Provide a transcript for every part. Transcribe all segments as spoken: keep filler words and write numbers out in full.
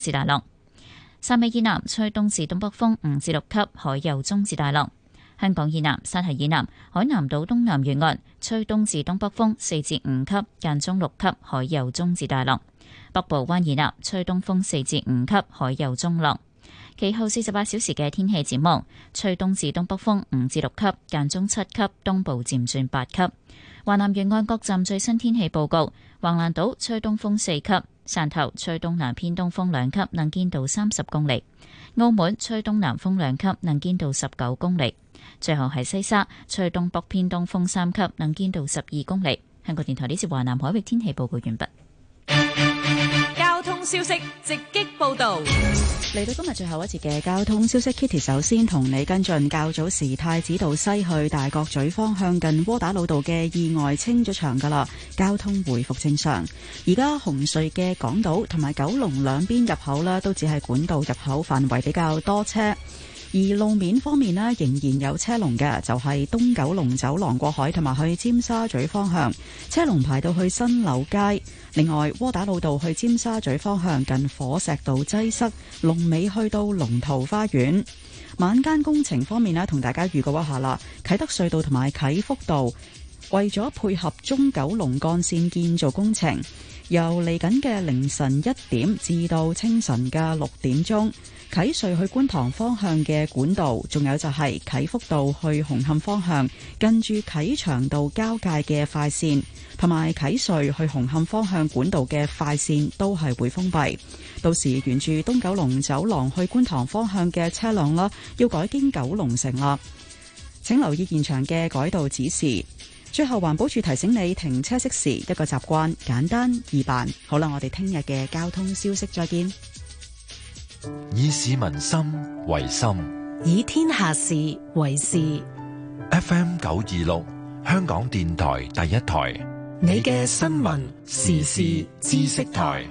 至大浪。汕尾以南吹東至東北風五至六級，海有中至大浪。香港以南、山系以南、海南島東南沿岸吹東至東北風四至五級，間中六級，海有中至大浪。北部灣以南吹東風四至五級，海有中浪。其後四十八小時嘅天氣展望，吹東至東北風五至六級，間中七級，東部漸轉八級。華南沿岸各站最新天氣報告：橫瀾島吹東風四級，汕頭吹東南偏東風兩級，能見度三十公里；澳門吹東南風兩級，能見度十九公里。最後係西沙吹東北偏東風三級，能見度十二公里。香港電台呢次華南海域天氣報告完畢。 交通消息直擊報道。 嚟到今日最後一節嘅交通消息 ，Kitty 首先同你跟進較早時太子道西去大角咀方向近窩打老道嘅意外清咗場噶啦，交通回復正常。而家紅隧嘅港島同埋九龍兩邊入口呢，都只係管道入口範圍比較多車。而路面方面呢，仍然有車龍嘅，就係東九龍走廊過海同埋去尖沙咀方向，車龍排到去新柳街。另外，窩打老道去尖沙咀方向近火石道擠塞，龍尾去到龍桃花園。晚間工程方面呢，同大家預告一下啦，啟德隧道同埋啟福道為咗配合中九龍幹線建造工程，由嚟緊嘅凌晨一點至到清晨嘅六點鐘，啟隧去觀塘方向嘅管道，仲有就係啟福道去紅磡方向近住啟祥道交界嘅快線，同埋啟隧去紅磡方向管道嘅快線都係會封閉。到時沿住東九龍走廊去觀塘方向嘅車輛啦，要改經九龍城啦，請留意現場嘅改道指示。最後，環保署提醒你停車熄匙一個習慣，簡單易辦。好啦，我哋聽日嘅交通消息再見。 以市民心為心， 以天下事為事。 F M 九二六，香港電台第一台， 你嘅新聞時事知識台。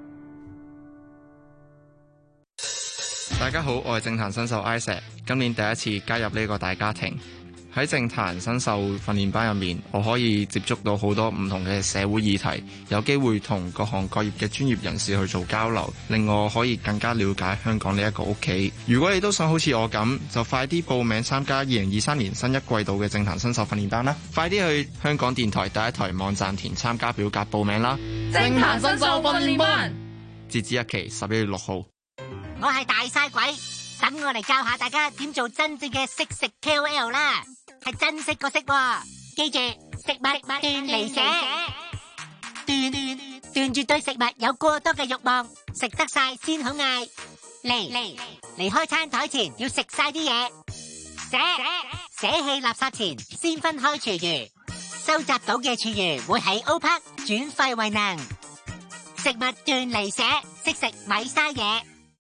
大家好，我係政壇新秀 Isaac， 今年第一次加入呢個大家庭。喺政壇新秀訓練班入面，我可以接觸到好多唔同嘅社會議題，有機會同各行各業嘅專業人士去做交流，令我可以更加了解香港呢一個屋企。如果你都想好似我咁，就快啲報名參加二零二三年新一季度嘅政壇新秀訓練班啦！快啲去香港電台第一台網站填參加表格報名啦！ 政壇新秀訓練班截止日期十一月六號。 我係大晒鬼，等我嚟教下大家點做真正嘅識食 K O L 啦！係珍惜個識，記住食物斷離捨，斷斷絕對食物有過多嘅慾望，食得晒先好嗌。嚟嚟離開餐台前要食晒啲嘢，捨捨棄垃圾前先分開廚餘，收集到嘅廚餘會喺 O P A C 轉廢為能。食物斷離捨，識食咪嘥嘢。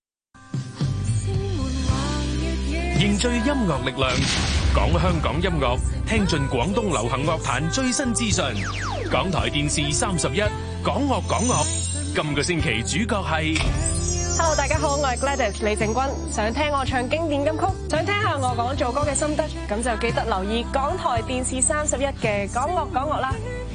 凝聚音樂力量，講香港音樂，聽盡廣東流行樂壇最新資訊。港台電視三十一，講樂講樂。今個星期主角係 Hello， 大家好，我係 Gladys 李靜君。想聽我唱經典金曲，想聽下我講做歌嘅心得，咁就記得留意港台電視三十一嘅講樂講樂啦。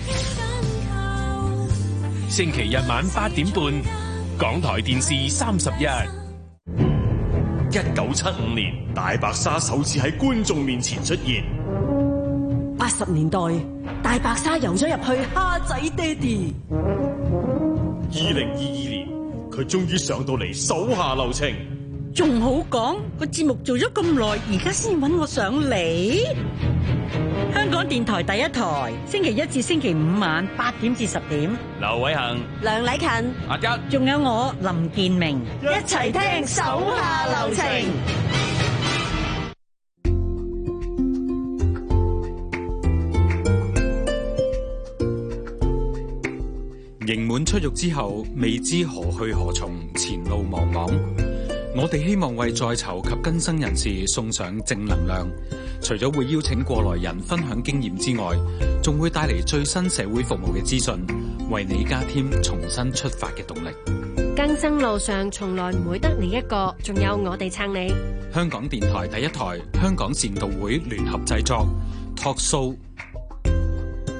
星期日晚八點半，港台電視三十一。 一九七五年，大白鯊首次喺觀眾面前出現。 八十年代，大白鯊游咗入去蝦仔爹哋。 二零二二年，佢終於上到嚟手下留情。 仲好講，個節目做咗咁耐，而家先揾我上嚟。香港電台第一台，星期一至星期五晚八點至十點。 劉偉恒、 梁禮勤、 阿一， 仲有我林建明， 一齊聽手下留情。 刑滿出獄之後，未知何去何從，前路茫茫。我哋希望為在囚及更生人士送上正能量，除咗會邀請過來人分享經驗之外，仲會帶嚟最新社會服務嘅資訊，為你加添重新出發嘅動力。 更生路上從來唔會得你一個，仲有我哋撐你。 香港電台第一台，香港善導會聯合製作，Talk Show。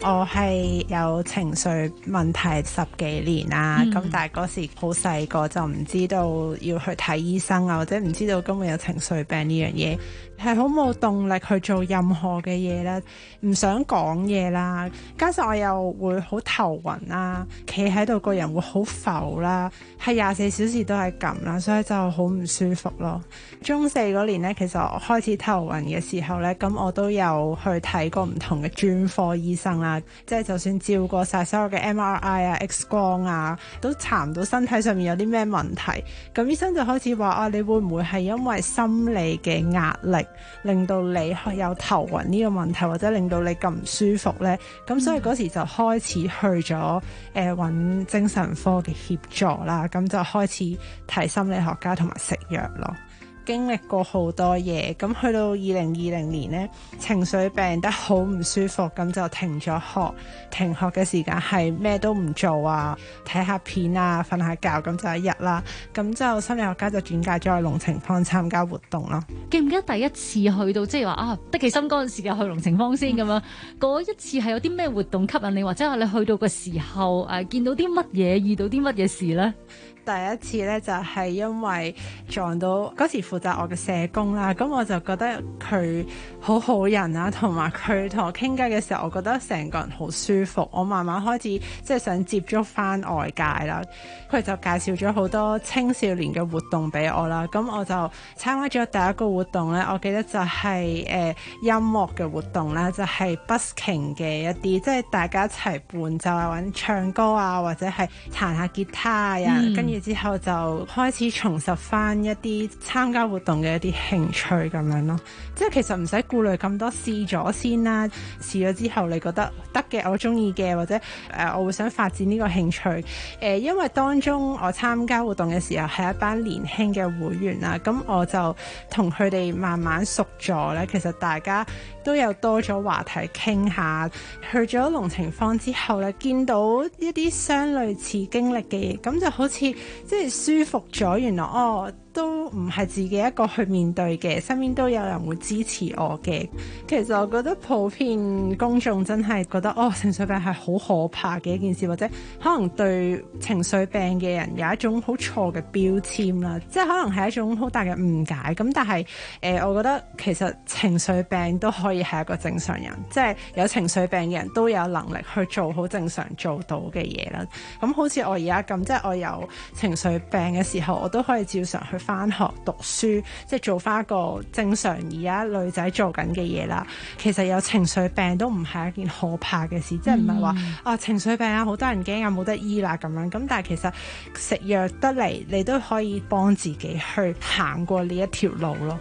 我係有情緒問題十幾年啦，咁、嗯、但係嗰時好細個就唔知道要去睇醫生啊，或者唔知道根本有情緒病呢樣嘢，係好冇動力去做任何嘅嘢啦，唔想講嘢啦，加上我又會好頭暈啦，企喺度個人會好浮啦，係廿四小時都係咁啦，所以就好唔舒服咯。中四嗰年呢，其實我開始頭暈嘅時候呢，咁我都有去睇過唔同嘅專科醫生啦，即係就算照過晒所有嘅 M R I 啊、X 光啊，都查唔到身體上面有啲咩問題。咁醫生就開始話啊，你會唔會係因為心理嘅壓力令到你有頭暈呢個問題，或者令到你咁唔舒服呢？咁所以嗰時就開始去咗誒揾精神科嘅協助啦，咁就開始睇心理學家同埋食藥咯。經歷過好多嘢，咁去到二零二零年呢，情緒病得好唔舒服，咁就停咗學。停學嘅時間係咩都唔做啊，睇下片啊，瞓下覺，咁就一日啦。咁就心理學家就轉介咗去龍情坊參加活動咯。 記唔記得第一次去到即係話啊，得起心嗰陣時就去龍情坊先咁樣？嗰、嗯、一次係有啲咩活動吸引你，或者係你去到嘅時候誒、啊、見到啲乜嘢，遇到啲乜嘢事呢？ 第一次咧就係因為撞到嗰時負責我嘅社工啦，咁我就覺得佢好好人啊，同埋佢同我傾偈嘅時候，我覺得成個人好舒服。我慢慢開始即係想接觸翻外界啦，佢就介紹咗好多青少年嘅活動俾我啦，咁我就參加咗第一個活動咧，我記得就係、是、誒、呃、音樂嘅活動啦，就係、是、busking 嘅一啲，即係大家一齊伴奏啊，或者唱歌啊，或者係彈下吉他啊，跟住、嗯。之後就開始重拾翻一啲參加活動嘅一啲興趣咁樣咯，即係其實唔使顧慮咁多，試咗先啦，試咗之後你覺得得嘅，我中意嘅，或者誒、呃、我會想發展呢個興趣誒、呃，因為當中我參加活動嘅時候係一班年輕嘅會員啦，咁我就同佢哋慢慢熟咗咧，其實大家都有多咗話題傾下。去咗龍情坊之後咧，見到一啲相類似經歷嘅嘢，咁就好似即係舒服咗。原來哦，都唔係自己一個去面對嘅，身邊都有人會支持我嘅。其實我覺得普遍公眾真係覺得哦，情緒病係好可怕嘅一件事，或者可能對情緒病嘅人有一種好錯嘅標籤啦，即係可能係一種好大嘅誤解。咁但係誒、呃，我覺得其實情緒病都可以係一個正常人，即係有情緒病嘅人都有能力去做好正常做到嘅嘢啦。咁好似我而家咁，即係我有情緒病嘅時候，我都可以照常去返學讀書，即係做返一個正常而家女仔做緊嘅嘢啦。其實有情緒病都唔係一件可怕嘅事，嗯、即係唔係話啊情緒病啊好多人驚啊冇得醫啦咁樣。咁但係其實食藥得嚟，你都可以幫自己去行過呢一條路咯。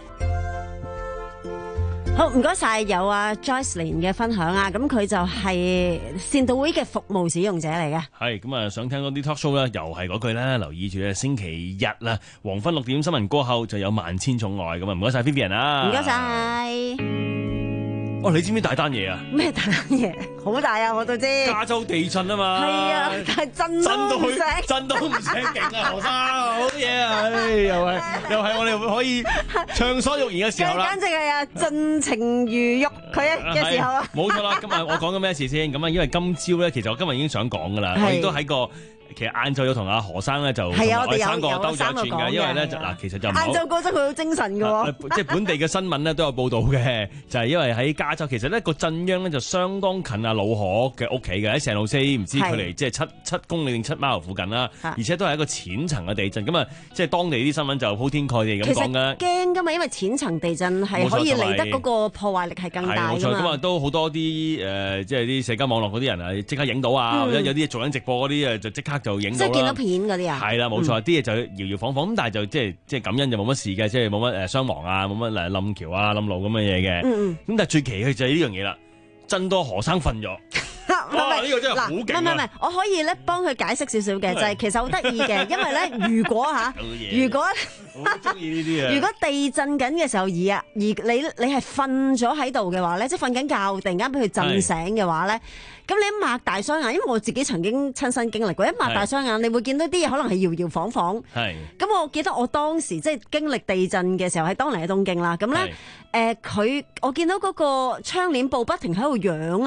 好，唔該晒，有阿 Joycelyn 嘅分享啊，咁佢就係善導會嘅服務使用者嚟嘅。 係咁啊，想聽多啲 talk show 啦，又係嗰句啦，留意住咧星期日啦，黃昏六點新聞過後就有萬千寵愛咁啊，唔該晒 Vivian 啊， 唔該晒。 哦，你知唔知大單嘢啊？ 咩大單嘢？好大啊！我都知。 加州地震啊嘛。 係啊，但係震都唔醒， 震都唔醒，勁啊！何生，好嘢啊！唉，又係又係我哋可以暢所欲言嘅時候啦。簡直係啊，盡情如欲佢嘅時候啊！ 冇錯啦，今日我講緊咩事先？咁啊，因為今朝咧，其實我今日已經想講噶啦，我亦都喺個。其實晏晝有同阿何生咧就同我哋三個兜咗一轉嘅，因為咧就嗱，其實就晏晝覺得佢好精神嘅喎， 即係本地嘅新聞咧都有報道嘅，就係因為喺加州，其實咧個震央咧就相當近阿老何嘅屋企嘅，喺聖路西唔知距離即係七七公里定七馬附近啦，而且都係一個淺層嘅地震，咁啊即係當地啲新聞就鋪天蓋地咁講嘅。 驚㗎嘛，因為淺層地震係可以嚟得嗰個破壞力係更大㗎嘛。冇錯， 咁啊都好多啲誒，即係啲社交網絡嗰啲人啊，即刻影到啊，或者有啲做緊直播嗰啲誒，就即刻就影到啦。片嗰啲啊，係啦，冇錯，啲嘢就搖搖晃晃咁，但係就即係即係感恩就冇乜事嘅，即係冇乜誒傷亡啊，冇乜誒冧橋啊、冧路咁嘅嘢嘅。嗯咁但係最奇嘅就係呢樣嘢啦，震多何生瞓咗。哇！呢個真係好勁啊！唔係唔係， 我可以咧幫佢解釋少少嘅，就係其實好得意嘅，因為咧如果嚇，如果好中意呢啲啊， 如果地震緊嘅時候而啊而你你係瞓咗喺度嘅話咧，即係瞓緊覺，突然間俾佢震醒嘅話咧。咁你一擘大雙眼，因為我自己曾經親身經歷過，一擘大雙眼，你會見到啲嘢可能係搖搖晃晃。係。咁我記得我當時即係經歷地震嘅時候，喺當年喺東京啦。咁咧，誒佢、呃、我見到嗰個窗簾布不停喺度揚啊，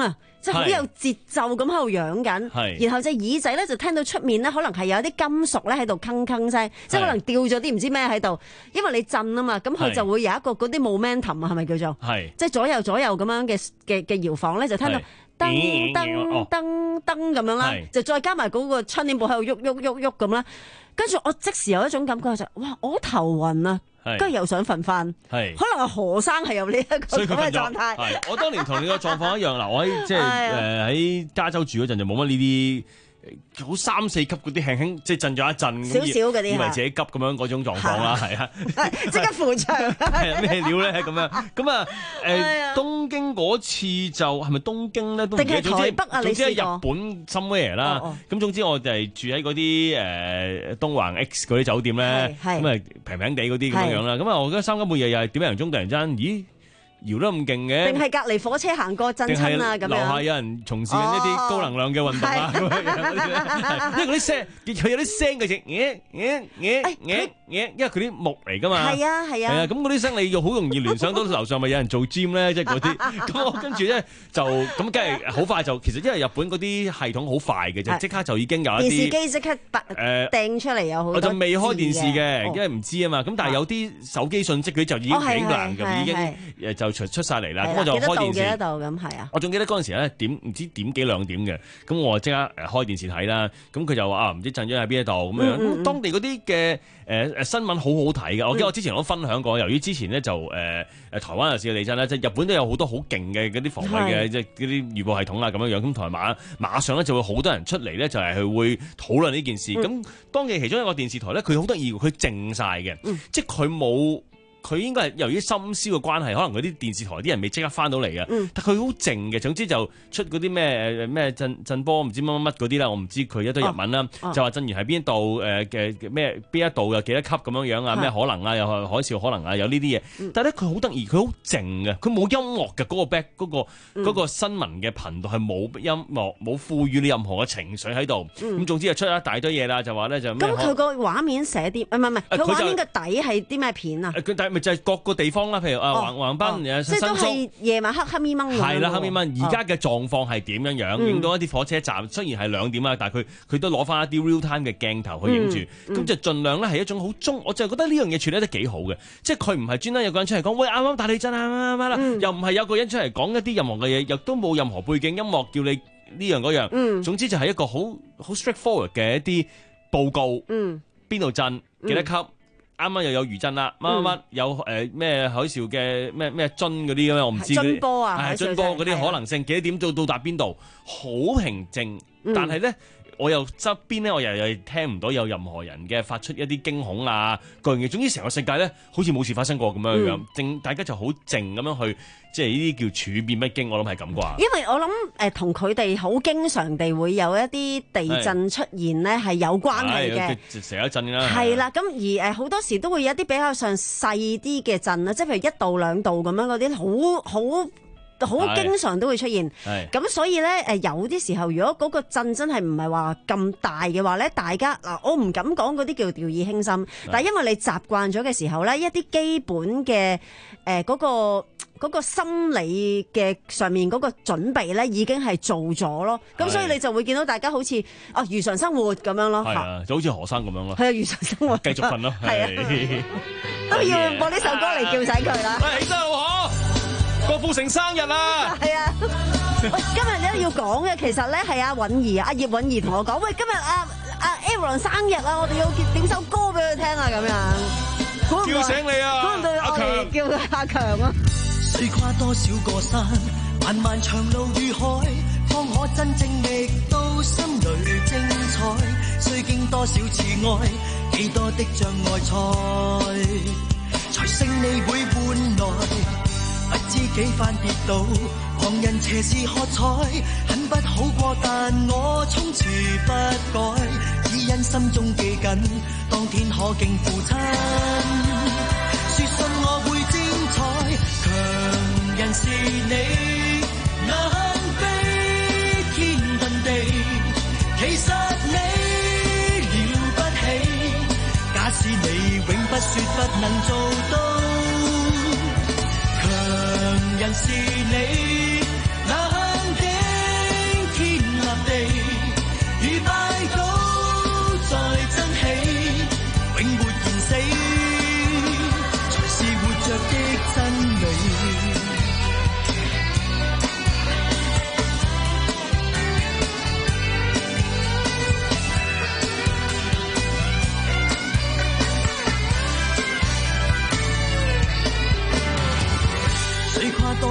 即係好有節奏咁喺度揚緊。 係然後隻耳仔咧就聽到出面咧，可能係有啲金屬咧喺度鏗鏗聲，即係可能掉咗啲唔知咩喺度，因為你震啊嘛，咁佢就會有一個嗰啲 momentum 啊，係咪叫做？ 係即係左右左右咁樣嘅嘅嘅搖晃咧，就聽到。噔噔噔噔咁樣啦，就再加埋嗰個窗簾布喺度喐喐喐喐咁啦，跟住我即時有一種感覺就，哇！我好頭暈啊，跟住又想瞓翻，可能係何生係有呢一個咁嘅狀態。 我當年同你個狀況一樣啦，我喺即係誒喺加州住嗰陣就冇乜呢啲。好三四級嗰啲輕輕即係震咗一震， 少少嗰啲， 以為自己急咁樣嗰種狀況啦，係啊， 即刻扶牆， 係啊，咩料咧咁樣？咁啊誒，東京嗰次就係咪東京咧？都唔記得， 定係台北啊？ 總之係日本 somewhere 啦。咁總之我就係住喺嗰啲誒東橫 X 嗰啲酒店咧，咁啊平平地嗰啲咁樣樣啦。咁啊，我覺得三更半夜又係點零鐘突然間，咦？搖得咁勁嘅， 定係隔離火車行過震親啊咁樣。樓下有人從事緊一啲高能量嘅運動啊咁樣，因為嗰啲聲，佢有啲聲嘅啫，嘢嘢嘢嘢嘢，因為佢啲木嚟㗎嘛。 係啊係啊。係啊， 咁嗰啲聲你又好容易聯想到樓上咪有人做 gym 咧，即係嗰啲。咁我跟住咧就咁，梗係好快就其實因為日本嗰啲系統好快嘅啫，即刻就已經有一啲電視機即刻誒掟出嚟有好多。 我就未開電視嘅，因為唔知啊嘛。咁但係有啲手機信息佢就已經影爛嘅，已經誒就。出出曬嚟啦，咁我就開電視。幾多度咁係啊？我仲記得嗰陣時咧點唔知點幾兩點嘅，咁我即刻誒開電視睇啦。咁佢就話啊，唔知震咗喺邊一度咁樣。咁當地嗰啲嘅誒誒新聞好好睇嘅。我記得我之前都分享過，由於之前咧就誒誒台灣有試過地震啦，即係日本都有好多好勁嘅嗰啲防衞嘅即係嗰啲預報系統啦咁樣樣。咁同埋馬馬上咧就會好多人出嚟咧，就係佢會討論呢件事。咁當嘅其中一個電視台咧，佢好得意，佢靜曬嘅，即係佢冇。佢應該係由於深宵嘅關係，可能嗰啲電視台啲人未即刻翻到嚟嘅，嗯、但佢好靜嘅。總之就出嗰啲咩咩震震波唔知乜乜乜嗰啲啦，我唔知佢一堆日文啦，哦、就話震源喺邊度誒嘅咩邊一度有幾多級咁樣樣啊？咩可能啊？又係海嘯可能啊？有呢啲嘢。嗯、但係咧佢好得意，佢好靜嘅，佢冇音樂嘅嗰、嗰個 back 嗰、嗰個嗰、嗯、個新聞嘅頻道係冇音樂冇賦予你任何嘅情緒喺度。咁、嗯、總之就出一大堆嘢啦，就話咧就咁佢個畫面寫啲唔係唔係佢畫面嘅底係啲咩片啊？ 就係各個地方啦，譬如啊橫橫濱誒新宿， 即係都係夜晚黑黑咪掹。 係啦，黑咪掹。而家嘅狀況係點樣樣？影到一啲火車站，雖然係兩點啊，但係佢佢都攞翻一啲 real time 嘅鏡頭去影住，咁就盡量咧係一種好中，我就係覺得呢樣嘢處理得幾好嘅，即係佢唔係專登有個人出嚟講，喂啱啱大地震啊啱啱啦，又唔係有個人出嚟講一啲任何嘅嘢，亦都冇任何背景音樂叫你呢樣嗰樣。總之就係一個好好 straightforward 嘅一啲報告。邊度震幾多級？啱啱又有餘震啦，乜乜乜有誒咩海嘯嘅咩咩樽嗰啲咁樣，我唔知嗰啲樽波啊， 係樽波嗰啲可能性幾多點到到達邊度，好平靜。但係咧，我又側邊咧，我又又聽唔到有任何人嘅發出一啲驚恐啊各樣嘢。總之成個世界咧，好似冇事發生過咁樣樣，靜大家就好靜咁樣去，即係呢啲叫處變不驚。我諗係咁啩。 因為我諗誒同佢哋好經常地會有一啲地震出現咧係有關係嘅， 成一震啦。 係啦，咁而誒好多時都會有一啲比較上細啲嘅震啦，即係譬如一度兩度咁樣嗰啲，好好。好經常都會出現，咁所以咧誒有啲時候，如果嗰個震真係唔係話咁大嘅話咧，大家嗱我唔敢講嗰啲叫掉以輕心，但係因為你習慣咗嘅時候咧，一啲基本嘅誒嗰個嗰個心理嘅上面嗰個準備咧，已經係做咗咯，咁所以你就會見到大家好似啊如常生活咁樣咯， 係啊，就好似何生咁樣咯， 係啊，如常生活， 繼續瞓咯， 係啊，都要播呢首歌嚟叫醒佢啦。 喂，起身好可。郭富城生日啦！ 係啊，喂，今日咧要講嘅其實咧係阿允兒啊，阿葉允兒同我講，喂，今日阿阿 Aaron 生日啊，我哋要點首歌俾佢聽啊，咁樣叫醒你啊， 阿強，叫佢阿強啊。 須跨多少個山，漫漫長路與海，方可真正覓到心裏精彩。須經多少次愛，幾多的障礙賽，才勝利會換來。不知幾番跌倒，旁人斜視喝彩，很不好過，但我從此不改，只因心中記緊，當天可敬父親。說信我會精彩，強人是你，能飛天遁地，其實你了不起，假使你永不說不能做到。人是你，能的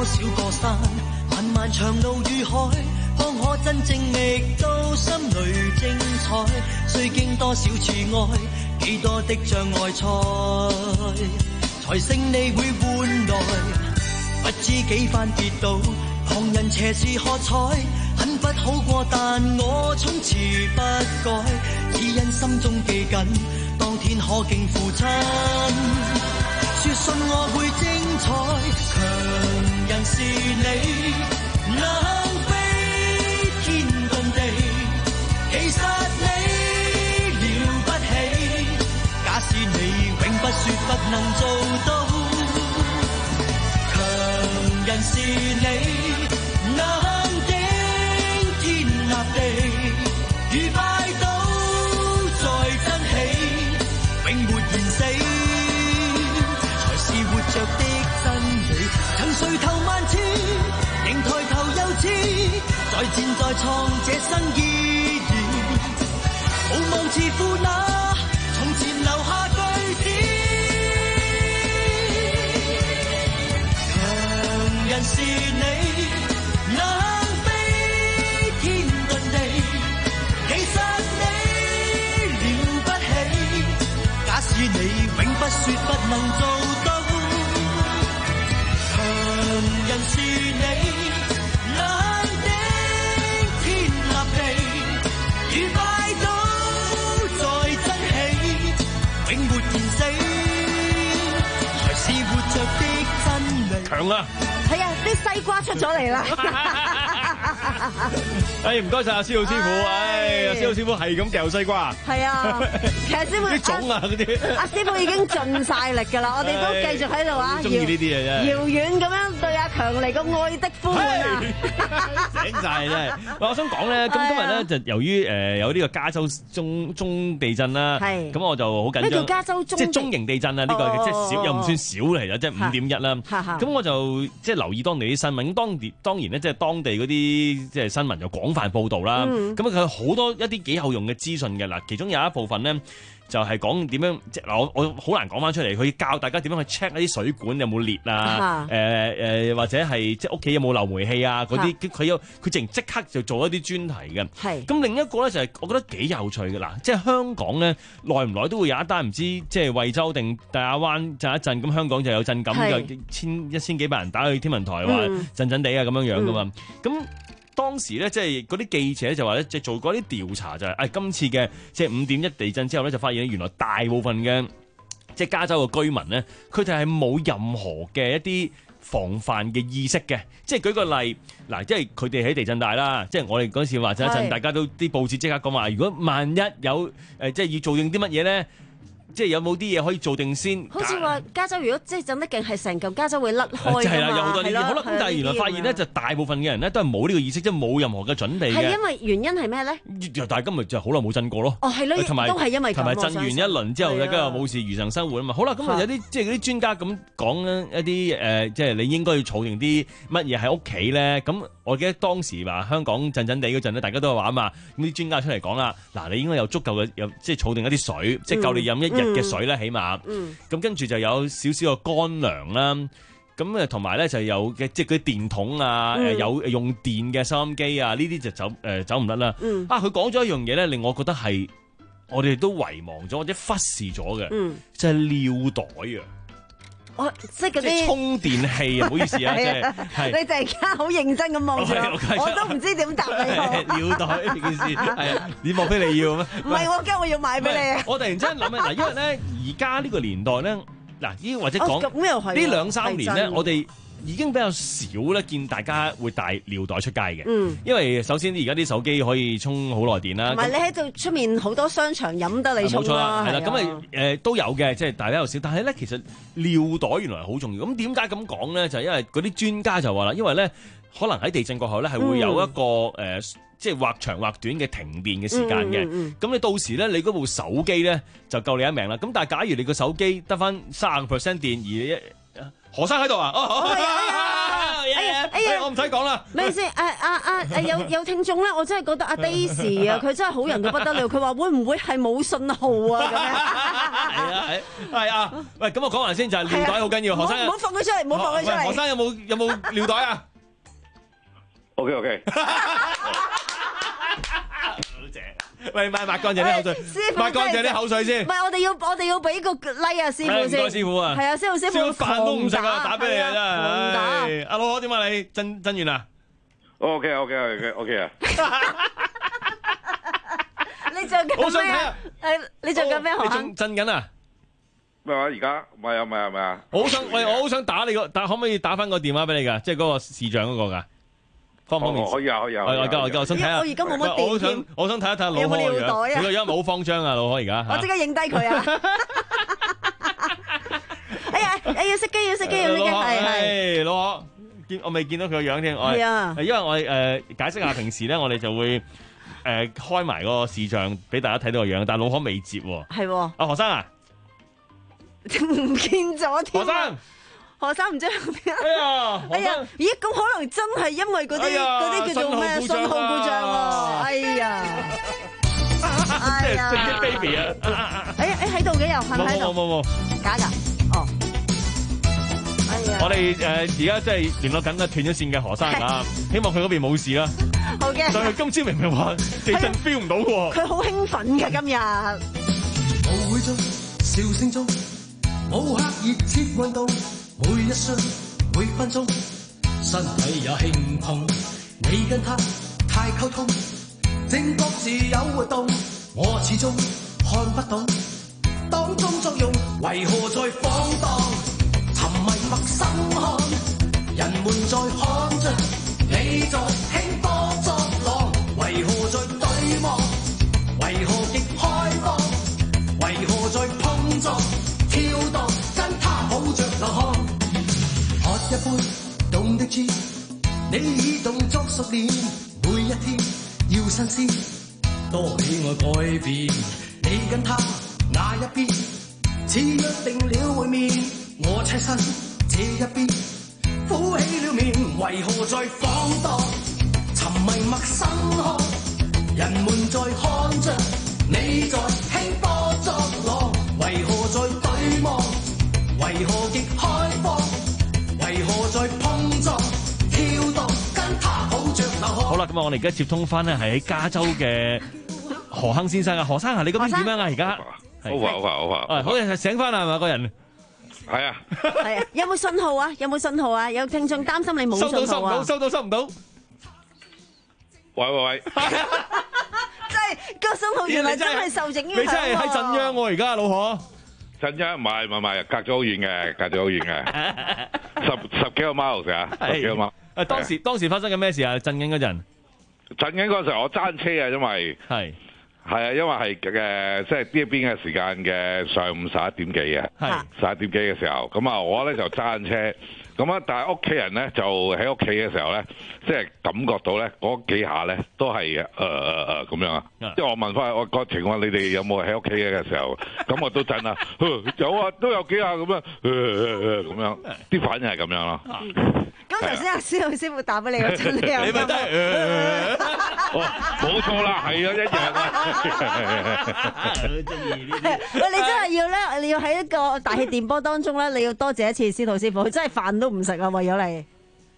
少個山，漫漫長路與海，方可真正覓到心裏精彩。須經多少次愛，幾多的障礙賽，才勝利會換來不知幾番跌倒。旁人斜視喝彩，很不好過，但我從此不改，只因心中記緊，當天可敬父親。說信我會精彩，強人是你，能飛天遁地，其實你了不起。假使你永不說不能做到，強人是你。能頂天立地，與拜倒再爭起，永沒言死，才是活着的真理。曾垂頭萬次，仍抬頭又知，再戰再創這新意義。無望自負那從前留下句子，強人是你。能飛天遁地，其實你了不起。假使你永不說不能做到，強人是你，能頂天立地，與拜倒再爭起，永沒言死，才是活着的真理。 強啊！ 係啊，啲西瓜出咗嚟啦！ 哎，唔該晒阿司徒師傅，哎，阿司徒師傅係咁掉西瓜。 係啊，其實師傅啲種啊嗰啲。阿師傅已經盡晒力㗎啦，我哋都繼續喺度啊， 中意呢啲嘢啫。 遙遠咁樣對阿強嚟個愛的呼喚啊！ 醒晒真係。我想講咧，咁今日咧就由於誒有呢個加州中中地震啦，咁我就好緊張。 咩叫加州中？ 即係中型地震啊！呢個即係小又唔算少嚟嘅，即係五點一啦。咁我就即係留意當地啲新聞。咁當地當然咧，即係當地嗰啲即係新聞就廣泛報導啦。咁佢有好多一啲幾有用嘅資訊嘅嗱，其中有一部分咧就係講點樣即係嗱，我我好難講翻出嚟，佢教大家點樣去 check 一啲水管有冇裂啊，誒誒、呃、或者係即係屋企有冇漏煤氣啊嗰啲，佢有佢淨即刻就做一啲專題嘅。係咁另一個咧就係我覺得幾有趣嘅嗱，即係香港咧耐唔耐都會有一單唔知即係惠州定大亞灣震一震，咁香港就有震感，就千一千幾百人打去天文台話震震地啊咁樣樣噶嘛，咁、嗯。當時咧，即係嗰啲記者就話咧，即係做過啲調查就係、是，誒、哎、今次嘅即係五點一地震之後咧，就發現原來大部分嘅即係加州嘅居民咧，佢哋係冇任何嘅一啲防範嘅意識嘅。即係舉個例，嗱，即係佢哋喺地震帶啦，即係我哋嗰時話震一震，大家都啲報紙即刻講話，如果萬一有誒、呃，即係要做定啲乜嘢咧？即係有冇啲嘢可以做定先？ 好似話加州如果即係震得勁，係成嚿加州會甩開㗎嘛。係啦， 有好多呢啲。好啦，咁但係原來發現咧，就大部分嘅人咧都係冇呢個意識，即係冇任何嘅準備嘅。係因為原因係咩咧？ 但係今日就好耐冇震過咯。 哦，係咯， 同埋都係因為咁。 同埋震完一輪之後咧，跟住冇事如常生活啊嘛。好啦，咁啊有啲即係嗰啲專家咁講咧，一啲誒，即係你應該要儲定啲乜嘢喺屋企咧。咁我記得當時話香港震震地嗰陣咧，大家都係話啊嘛。咁啲專家出嚟講啦，嗱，你應該有足夠嘅有即係儲定一啲水，即係夠你飲一日嘅水咧，起碼。嗯，咁跟住就有少少嘅乾糧啦，咁誒同埋咧就有嘅即係嗰啲電筒啊，誒、嗯、有用電嘅收音機啊，呢啲就走誒、呃、走唔甩啦。嗯、啊，佢講咗一樣嘢咧，令我覺得係我哋都遺忘咗或者忽視咗嘅，嗯、就係尿袋啊。 我即係嗰啲充電器啊，唔好意思啊，即係你突然間好認真咁望住我，我都唔知點答你。 尿袋呢件事係啊，你莫非你要咩？ 唔係，我驚我要買俾你啊！ 我突然之間諗啊，嗱，因為咧而家呢個年代咧，嗱，呢或者講呢兩三年咧，我哋已經比較少咧見大家會帶尿袋出街嘅，嗯，因為首先而家啲手機可以充好耐電啦， 同埋你喺度出面好多商場飲得你充啦， 係啦，咁啊誒都有嘅，即係大家又少，但係咧其實尿袋原來好重要。咁點解咁講咧？就係因為嗰啲專家就話啦，因為咧可能喺地震過後咧係會有一個誒、嗯呃，即係或長或短嘅停電嘅時間嘅。咁、嗯嗯、你到時咧，你嗰部手機咧就夠你一命啦。咁但係假如你個手機得翻三十個 percent 電而一何生喺度啊？哦，係啊， 哎呀， 我唔使講啦。 咩先？誒啊啊誒有有聽眾咧，我真係覺得阿 Daisy 啊，佢真係好人到不得了。佢話會唔會係冇信號啊？咁樣係啊係係啊！喂，咁我講埋先，就係尿袋好緊要。何生， 唔好放佢出嚟，唔好放佢出嚟。 何生有冇有冇尿袋啊 ？OK OK。 喂，抹抹乾淨啲口水，抹乾淨啲口水先。 唔係，我哋要我哋要俾個 like 啊，師傅先。 唔該，師傅啊。 係啊，師傅師傅。 飯都唔食啊，打俾你啊，真係。 打。 阿老何點啊？你震震完啊 ？OK OK OK OK 啊。 你做緊咩啊？誒，你做緊咩？ 你仲震緊啊？ 咩話？而家唔係啊唔係啊唔係啊！ 我好想喂，我好想打你個，但可唔可以打翻個電話俾你㗎？即係嗰個視像嗰個㗎。方唔方便？ 可以啊，可以啊。 我而家我而家我想睇下。 我而家冇乜電。 我想我想睇一睇老何有冇尿袋啊？ 你個樣冇慌張啊，老何而家。 我即刻影低佢啊！哎呀，哎要熄機要熄機要熄機，係係。 老何，見我未見到佢個樣添。 係啊。 因為我誒解釋下，平時咧我哋就會誒開埋嗰個視像俾大家睇到個樣，但係老何未接喎。 係。 阿何生啊， 唔見咗添。 何生。 何生唔知去邊啊！ 哎呀， 哎呀，咦？咁可能真係因為嗰啲嗰啲叫做咩信號故障喎！哎呀， 即係即係 baby 啊！ 哎呀，誒喺度嘅又係咪喺度？ 冇冇冇， 假㗎！哦，哎呀！ 我哋誒而家即係聯絡緊啊，斷咗線嘅何生啊，希望佢嗰邊冇事啦。 好嘅。 但係今朝明明話地震 feel 唔到喎。 佢好興奮嘅今日。 舞會中，笑聲中，舞客熱切運動。每一瞬每分鐘，身體也輕碰。你跟他太溝通，正覺自有活動，我始終看不懂當中作用為何在放蕩。沉迷陌生看，人們在看着你在輕波作浪，為何在對望？為何極開放？為何在碰撞跳蕩？跟他抱着流汗。喝一杯凍的知，你已動作熟練，每一天要新鮮，多喜愛改變。你跟他那一邊，似約定了會面，我棲身這一邊，苦起了面，為何在放蕩？沉迷陌生看，人們在看着你在輕波作浪，為何在對望？為何極開放？為何在碰撞跳動？跟他抱着流汗。 好啦，咁啊，我哋而家接通翻咧，係喺加州嘅何亨先生啊，何生啊，你嗰邊點樣啊？而家好啊好啊好啊！ 誒，好嘅，醒翻啦，係嘛個人？ 係啊。 係啊，有冇信號啊？有冇信號啊？有聽眾擔心你冇信號啊？ 收到收唔到，收到收唔到。 喂喂喂！ 即係個信號原來真係受影響。 你真係喺震央喎，而家老何。 震央唔係唔係唔係，隔咗好遠嘅，隔咗好遠嘅，十十幾個 miles 啊，十幾個 mile。 誒，當時當時發生緊咩事啊？震緊嗰陣， 震緊嗰時候我揸車啊，因為係係啊，因為係嘅，即係呢一邊嘅時間嘅上午十一點幾嘅， 係十一點幾嘅時候，咁啊我咧就揸緊車。咁啊！但係屋企人咧就喺屋企嘅時候咧，即係感覺到咧嗰幾下咧都係誒誒誒咁樣啊！即係我問翻我個情況，你哋有冇喺屋企嘅時候？咁我都震啊！有啊，都有幾下咁樣，咁樣啲反應係咁樣咯。 咁頭先阿師傅師傅打俾你嗰陣，你又你咪真係冇錯啦，係啊，一樣啊！ 中意呢啲。 喂，你真係要咧，你要喺一個大氣電波當中咧，你要多謝一次司徒師傅，佢真係飯都唔食啊，為咗你。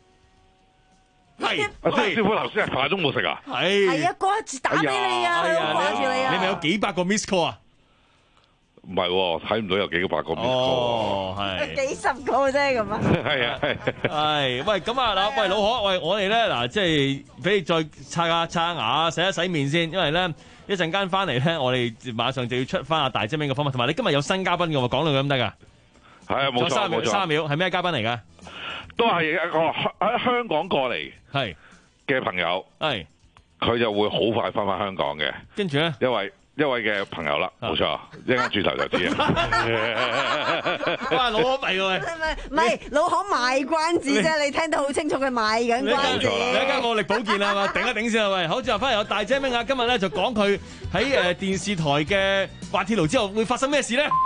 係， 阿師傅頭先係飯都冇食啊？ 係。 係啊，掛住打俾你啊，佢掛住你啊。 你咪有幾百個 miss call 啊？ 唔係喎，睇唔到有幾個百個 miss call。 哦，係。 幾十個啫咁啊。 係啊，係。 係，喂，咁啊嗱，喂老何，喂我哋咧嗱，即係俾你再刷下刷下牙，洗一洗面先，因為咧一陣間翻嚟咧，我哋馬上就要出翻阿大精明嘅訪問，同埋你今日有新嘉賓嘅喎，講到咁得噶？ 係啊，冇錯冇錯。 三秒係咩嘉賓嚟噶？ 都係一個喺香港過嚟係嘅朋友， 係佢就會好快翻返香港嘅。 跟住咧， 一位一位嘅朋友啦，冇錯，一陣間轉頭就知啦。 哇，老何弊喎！ 唔係唔係，老何賣關子啫，你聽得好清楚，佢賣緊關子。 你一間我力保健啊嘛，頂一頂先啊喂！好，之後翻嚟有大姐明啊，今日咧就講佢喺誒電視台嘅滑鐵盧之後會發生咩事咧？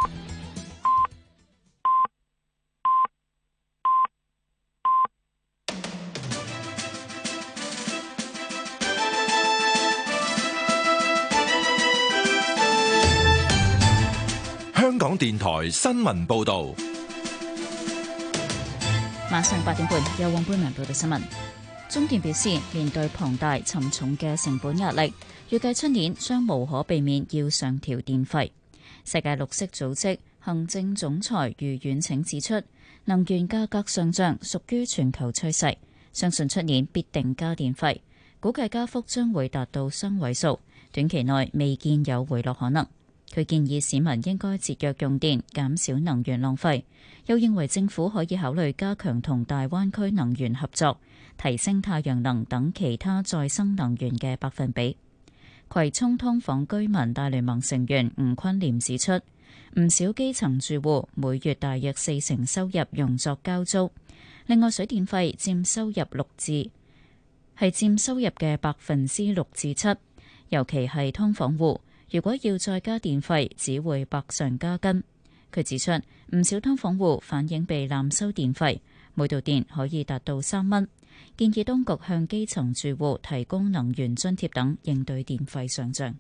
電台新聞報道。 晚上八點半，由黃貝文報道新聞。中電表示，面對龐大沉重嘅成本壓力，預計出年將無可避免要上調電費。世界綠色組織行政總裁余遠騁指出，能源價格上漲屬於全球趨勢，相信出年必定加電費，估計加幅將會達到雙位數，短期內未見有回落可能。佢建議市民應該節約用電，減少能源浪費，又認為政府可以考慮加強同大灣區能源合作，提升太陽能等其他再生能源嘅百分比。葵涌劏房居民大聯盟成員吳坤廉指出，唔少基層住戶每月大約四成收入用作交租，另外水電費佔收入六至係佔收入嘅百分之六至七，尤其係劏房戶。如果要再加電費，只會百上加斤。佢指出，唔少劏房戶反映被濫收電費，每度電可以達到三蚊。建議當局向基層住戶提供能源津貼等，應對電費上漲。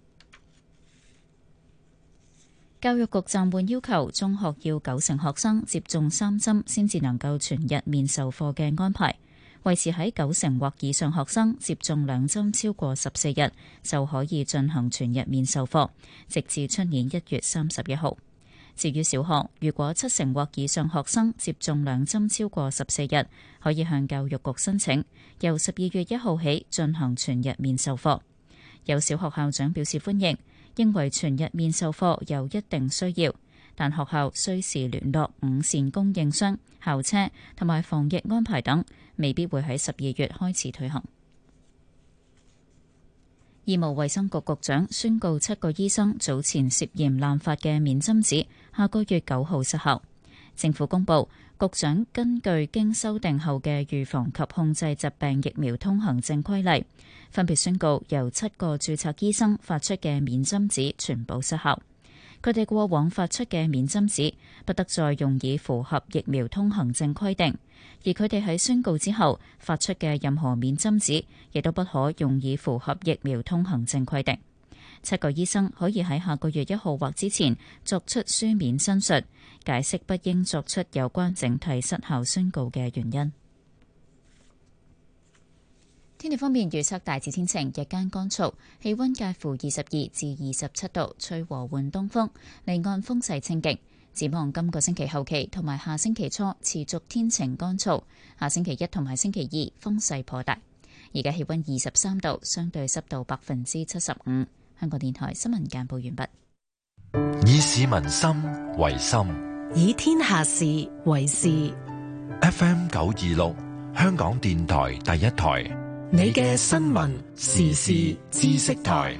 教育局暫緩要求中學要九成學生接種三針先至能夠全日面授課嘅安排，維持喺九成或以上學生接種兩針超過十四日就可以進行全日面授課，直至出年一月三十一號。至於小學，如果七成或以上學生接種兩針超過十四日，可以向教育局申請，由十二月一號起進行全日面授課。有小學校長表示歡迎，認為全日面授課有一定需要，但學校需時聯絡五線供應商、校車同埋防疫安排等，未必會喺十二月開始推行。醫務衛生局局長宣告七個醫生早前涉嫌濫發嘅免針紙，下個月九號失效。政府公布，局長根據經修訂後嘅預防及控制疾病疫苗通行證規例，分別宣告由七個註冊醫生發出嘅免針紙全部失效。佢哋過往發出嘅免針紙不得再用以符合疫苗通行證規定，而佢哋喺宣告之後發出嘅任何免針紙亦都不可用以符合疫苗通行證規定。七個醫生可以喺下個月一號或之前作出書面申述，解釋不應作出有關整體失效宣告嘅原因。天氣方面，預測大致天晴，日間乾燥，氣溫介乎二十二至二十七度，吹和緩東風，離岸風勢清勁。展望今個星期後期同埋下星期初持續天晴乾燥，下星期一同埋星期二風勢頗大。而家氣溫二十三度，相對濕度百分之七十五。香港電台新聞簡報完畢。 以市民心為心， 以天下事為事。 F M 九二六，香港電台第一台。 你嘅新聞時事知識台，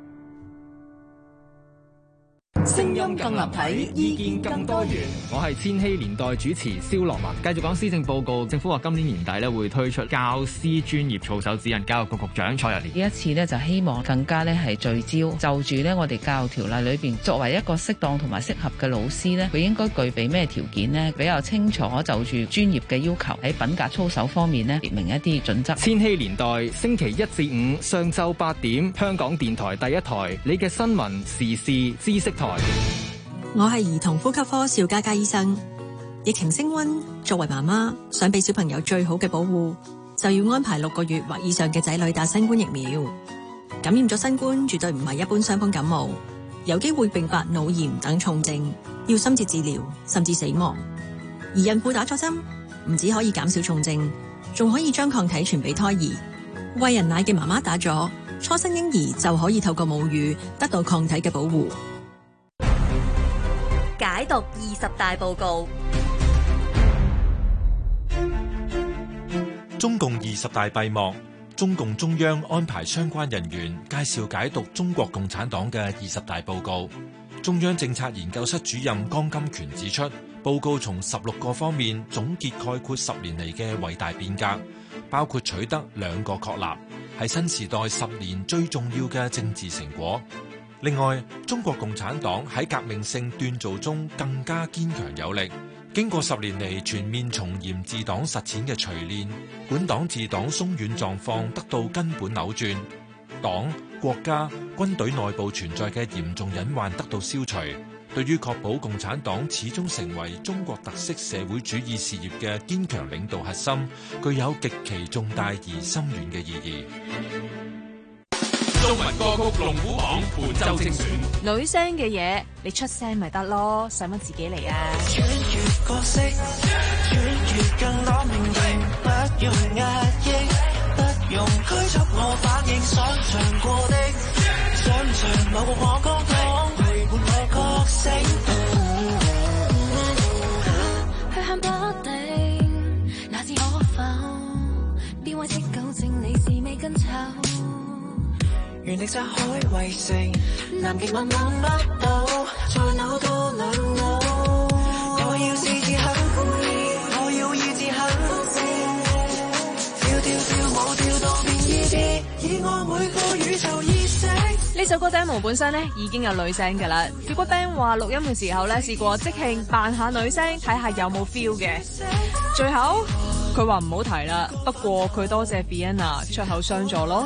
聲音更立體，意見更多元。 我係千禧年代主持蕭樂文，繼續講施政報告。政府話今年年底咧會推出教師專業操守指引，教育局局長蔡若蓮。 呢一次咧就希望更加咧係聚焦就住咧我哋教育條例裏邊，作為一個適當同埋適合嘅老師咧，佢應該具備咩條件呢？比較清楚就住專業嘅要求喺品格操守方面呢，列明一啲準則。 千禧年代星期一至五上晝八點，香港電台第一台，你嘅新聞時事知識台。 我係兒童呼吸科邵嘉嘉醫生。疫情升溫，作為媽媽想俾小朋友最好嘅保護，就要安排六個月或以上嘅仔女打新冠疫苗。感染咗新冠絕對唔係一般傷風感冒，有機會併發腦炎等重症，要深切治療甚至死亡。而孕婦打咗針，唔止可以減少重症，仲可以將抗體傳俾胎兒。餵人奶嘅媽媽打咗，初生嬰兒就可以透過母乳得到抗體嘅保護。 解讀二十大報告。 中共二十大閉幕，中共中央安排相關人員介紹解讀中國共產黨嘅二十大報告。中央政策研究室主任江金權指出，報告從十六個方面總結概括十年嚟嘅偉大變革，包括取得兩個確立，係新時代十年最重要嘅政治成果。另外，中國共產黨喺革命性鍛造中更加堅強有力。經過十年嚟全面從嚴治黨實踐嘅錘煉，本黨治黨鬆軟狀況得到根本扭轉，黨、國家、軍隊內部存在嘅嚴重隱患得到消除， 對於確保共產黨始終成為中國特色社會主義事業嘅堅強領導核心，具有極其重大而深遠嘅意義。 中文歌曲龍虎榜本周精選， 女聲嘅嘢你出聲咪得咯，使乜自己嚟啊？ 穿越角色，穿越更多命運，不用壓抑，不用拘束我反應，想象過的，想象某個我剛剛陪伴我覺醒， 去向不定，那至可否？邊位即糾正你是未跟湊？ 原力摘海圍城，南極慢慢乜到，再扭多兩扭。我要試試肯，我要意志肯，跳跳跳舞跳到變異啲，以我每個宇宙意識。 呢首歌 demo 本身咧已經有女聲㗎啦，結果 band 話錄音嘅時候咧試過即興扮下女聲，睇下有冇 feel 嘅。最後佢話唔好提啦，不過佢多謝 Vienna 出口相助咯。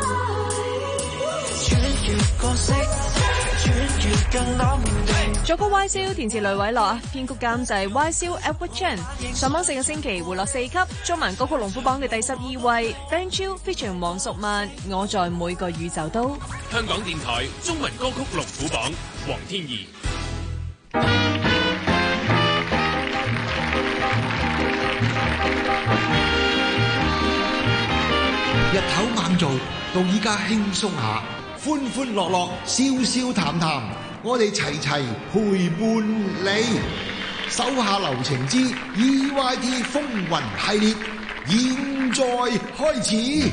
作曲 Y 蕭，填詞雷偉樂，編曲監製 Y 蕭 Edward Chen。上榜四個星期回落四級，中文歌曲龍虎榜嘅第十二位 Ben Chiu featuring 黃淑蔓，我在每個宇宙都。 香港電台中文歌曲龍虎榜，黃天怡。 日頭猛做，到依家輕鬆下。歡歡樂樂，笑笑談談，我哋齊齊陪伴你。手下留情之 E Y T 風雲系列，現在開始。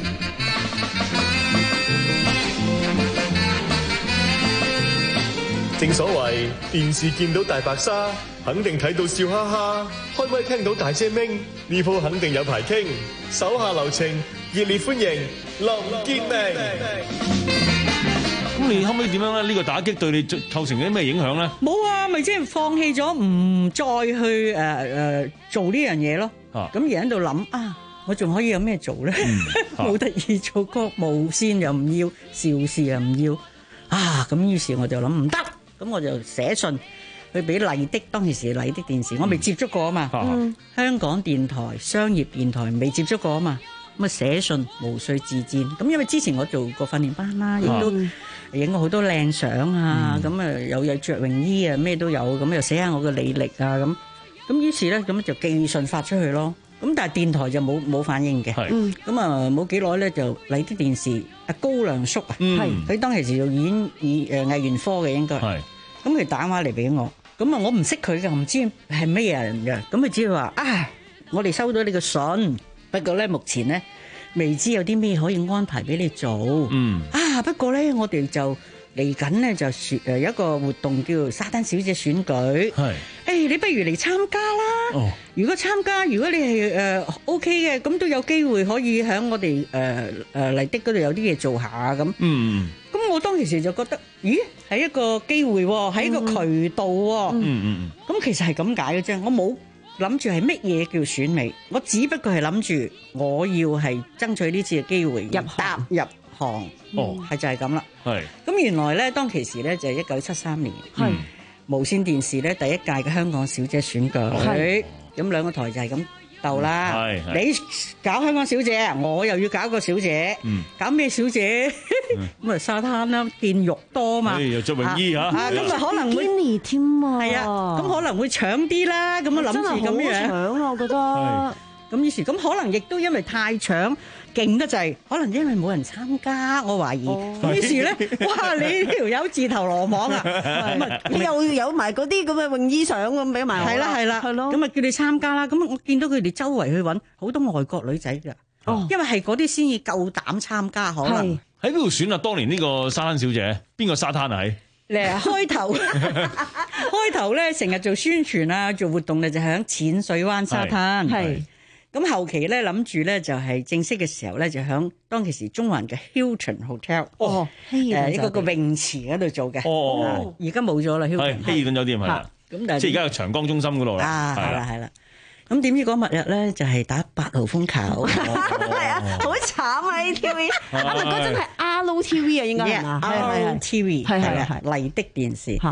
正所謂電視見到大白鯊，肯定睇到笑哈哈；開咪聽到大姐明，呢鋪肯定有排傾。手下留情，熱烈歡迎林潔明。 咁你後尾點樣咧？呢個打擊對你構成咗啲咩影響咧？ 冇啊，咪即係放棄咗，唔再去誒誒做呢樣嘢咯。咁而喺度諗啊，我仲可以有咩做咧？冇得意做歌，無線又唔要，邵氏又唔要啊！咁於是我就諗唔得，咁我就寫信去俾麗的，當其時麗的電視，我未接觸過啊嘛。香港電台、商業電台未接觸過啊嘛。咁啊寫信無需自薦。咁因為之前我做過訓練班啦，亦都影過好多靚相啊，咁啊有有著泳衣啊，咩都有，咁又寫下我嘅履歷啊，咁咁於是咧咁就寄信發出去咯。咁但係電台就冇冇反應嘅。咁啊冇幾耐咧就麗的電視阿高亮叔啊，佢當其時做演演誒藝員科嘅應該。咁佢打電話嚟俾我，咁啊我唔識佢嘅，唔知係咩人嘅，咁佢只係話啊，我哋收到你個信，不過咧目前咧未知有啲咩可以安排俾你做。嗯啊，不過咧我哋就嚟緊咧就選誒有一個活動叫沙灘小姐選舉。係，誒你不如嚟參加啦。哦，如果參加，如果你係誒 OK 嘅，咁都有機會可以喺我哋誒誒麗的嗰度有啲嘢做下咁。嗯，咁我當其時就覺得，咦，係一個機會喎，係一個渠道喎。嗯嗯嗯。咁其實係咁解嘅啫，我冇諗住係乜嘢叫選美，我只不過係諗住我要係爭取呢次嘅機會入行入行。哦，係就係咁啦。係。咁原來咧，當其時咧就係一九七三年。係。無線電視咧第一屆嘅香港小姐選舉。係。咁兩個台就係咁鬥啦。係。你搞香港小姐，我又要搞個小姐。嗯。搞咩小姐？咁啊沙灘啦，見肉多嘛。又着泳衣嚇。啊，咁啊可能會堅添啊。係啊，咁可能會搶啲啦。咁啊諗住咁樣。真係好搶啊！我覺得。係。咁於是咁可能亦都因為太搶。勁得滯，可能因為冇人參加，我懷疑。於是咧，哇！你呢條友自投羅網啊！你又有埋嗰啲咁嘅泳衣相咁俾埋我。係啦係啦，係咯。咁啊叫你參加啦。咁我見到佢哋周圍去揾好多外國女仔㗎。哦，因為係嗰啲先至夠膽參加，可能。喺邊度選啊？當年呢個沙灘小姐，邊個沙灘啊？喺誒開頭，開頭咧成日做宣傳啊，做活動咧就喺淺水灣沙灘。係。咁後期咧諗住咧就係正式嘅時候咧就喺當其時中環嘅 Hilton Hotel 哦，誒一個個泳池嗰度做嘅。哦，而家冇咗啦 Hilton。希爾頓酒店係啦。咁但係即係而家係長江中心嗰度啦。啊，係啦係啦。咁點知嗰日咧就係打八號風球。係啊，好慘啊 A T V。啊，嗰陣係 R L T V 啊，應該係嘛？R L T V 係係係麗的電視。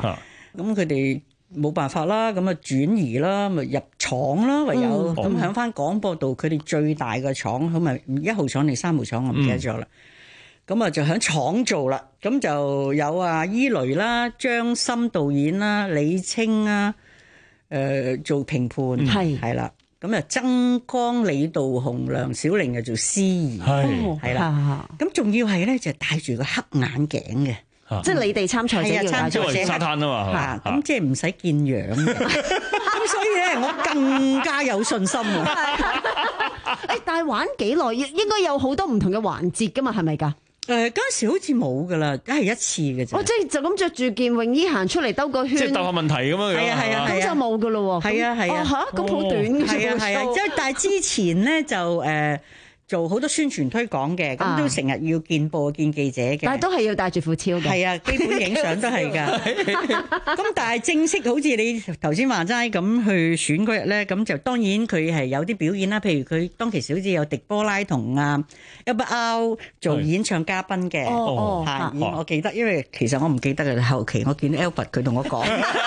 咁佢哋冇辦法啦，咁啊轉移啦，咪入廠啦，唯有咁響翻廣播道，佢哋最大嘅廠，咁咪一號廠定三號廠，我唔記得咗啦。咁啊、嗯、就喺廠做啦，咁就有啊伊雷啦、張森導演啦、李清啊，誒、呃、做評判係係啦。咁啊，曾江、李道雄、梁小玲就做司儀，係係啦。咁仲要係咧，就戴住個黑眼鏡嘅， 即係你哋參賽者要戴住沙灘啊嘛， 咁即係唔使見樣嘅。咁所以咧，我更加有信心喎。 誒，但係玩幾耐？應該有好多唔同嘅環節噶嘛，係咪㗎？ 誒嗰陣時好似冇噶啦，梗係一次嘅啫。 哦，即係就咁着住件泳衣行出嚟兜個圈， 即係兜下問題咁樣。 係啊係啊， 咁就冇噶咯喎。 係啊係啊， 嚇咁好短嘅。 係啊係啊，即係但係之前咧就誒做好多宣傳推廣嘅，咁都成日要見報見記者嘅。 但係都係要帶住副超嘅。 係啊，基本影相都係㗎。咁但係正式好似你頭先話齋咁去選嗰日咧，咁就當然佢係有啲表演啦。譬如佢當其時好似有迪波拉同啊 Albert 做演唱嘉賓嘅。哦哦，我記得，因為其實我唔記得嘅後期，我見 Albert 佢同我講。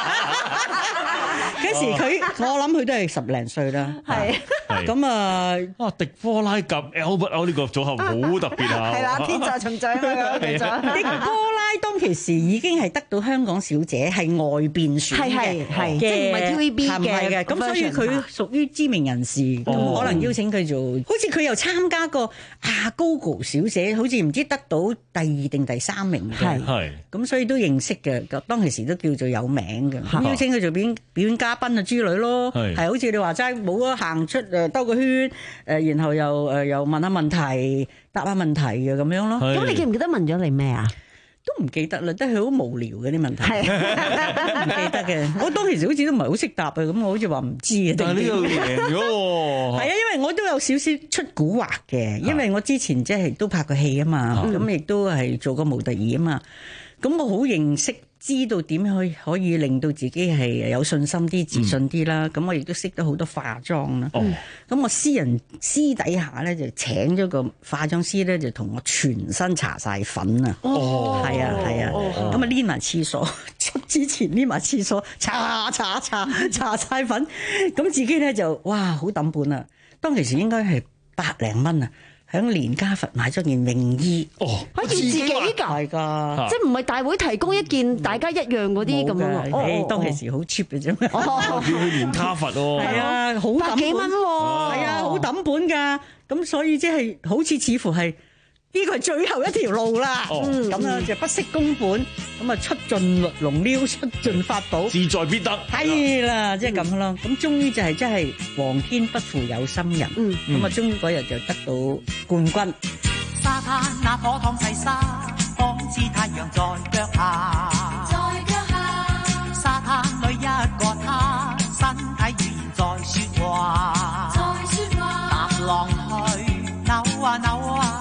嗰時佢，我諗佢都係十零歲啦。係，咁啊， 啊迪波拉夾 Albert 呢個組合好特別啊！ 係啦，天才巡獎啊！ 迪波拉當其時已經係得到香港小姐係外邊選嘅， 係係即係唔係 T V B 嘅， 咁所以佢屬於知名人士，咁可能邀請佢做，好似佢又參加過啊 Gogo 小姐，好似唔知得到第二定第三名嘅，係，咁所以都認識嘅，當其時都叫做有名嘅，咁邀請佢做表演表演嘉賓啊之類咯，係好似你話齋冇啊行出誒兜個圈誒，然後又誒又問下問題答下問題嘅咁樣咯。 咁你記唔記得問咗你咩啊？ 都唔記得啦，都係好無聊嘅啲問題，唔記得嘅。我當其時好似都唔係好識答啊，咁我好似話唔知啊。 但係呢個贏咗喎。係啊，因為我都有少少出蠱惑嘅，因為我之前即係都拍過戲啊嘛，咁亦都係做過模特兒啊嘛，咁我好認識。知道點樣可以可以令到自己係有信心啲、自信啲啦。咁、嗯、我亦都識得好多化妝啦。咁、哦、我私人私底下咧就請咗個化妝師咧，就同我全身搽晒粉啊。哦，係啊係啊。咁啊黏埋廁所，出之前黏埋廁所，搽搽搽搽晒粉。咁自己咧就哇好抌本啊！當其時應該係百零蚊啊。喺連家佛買咗件泳衣，哦， 可以自己㗎， 係㗎， 即係唔係大會提供一件大家一樣嗰啲咁樣？ 誒，當其時好 cheap 嘅啫嘛， 要去連家佛喎， 係啊，好百幾蚊喎， 係啊，好抌本㗎，咁所以即係好似似乎係。呢個係最後一條路啦，咁樣、哦、就不惜工本，咁啊出盡龍溜，出盡法寶， 志在必得。 係啦，即係咁咯。咁終於就係真係皇天不負有心人，咁啊終於嗰日就得到冠軍。 沙灘那火燙細沙，仿似太陽在腳下，在腳下。沙灘裏一個他，身體語言在説話，在説話。踏浪去扭啊扭啊。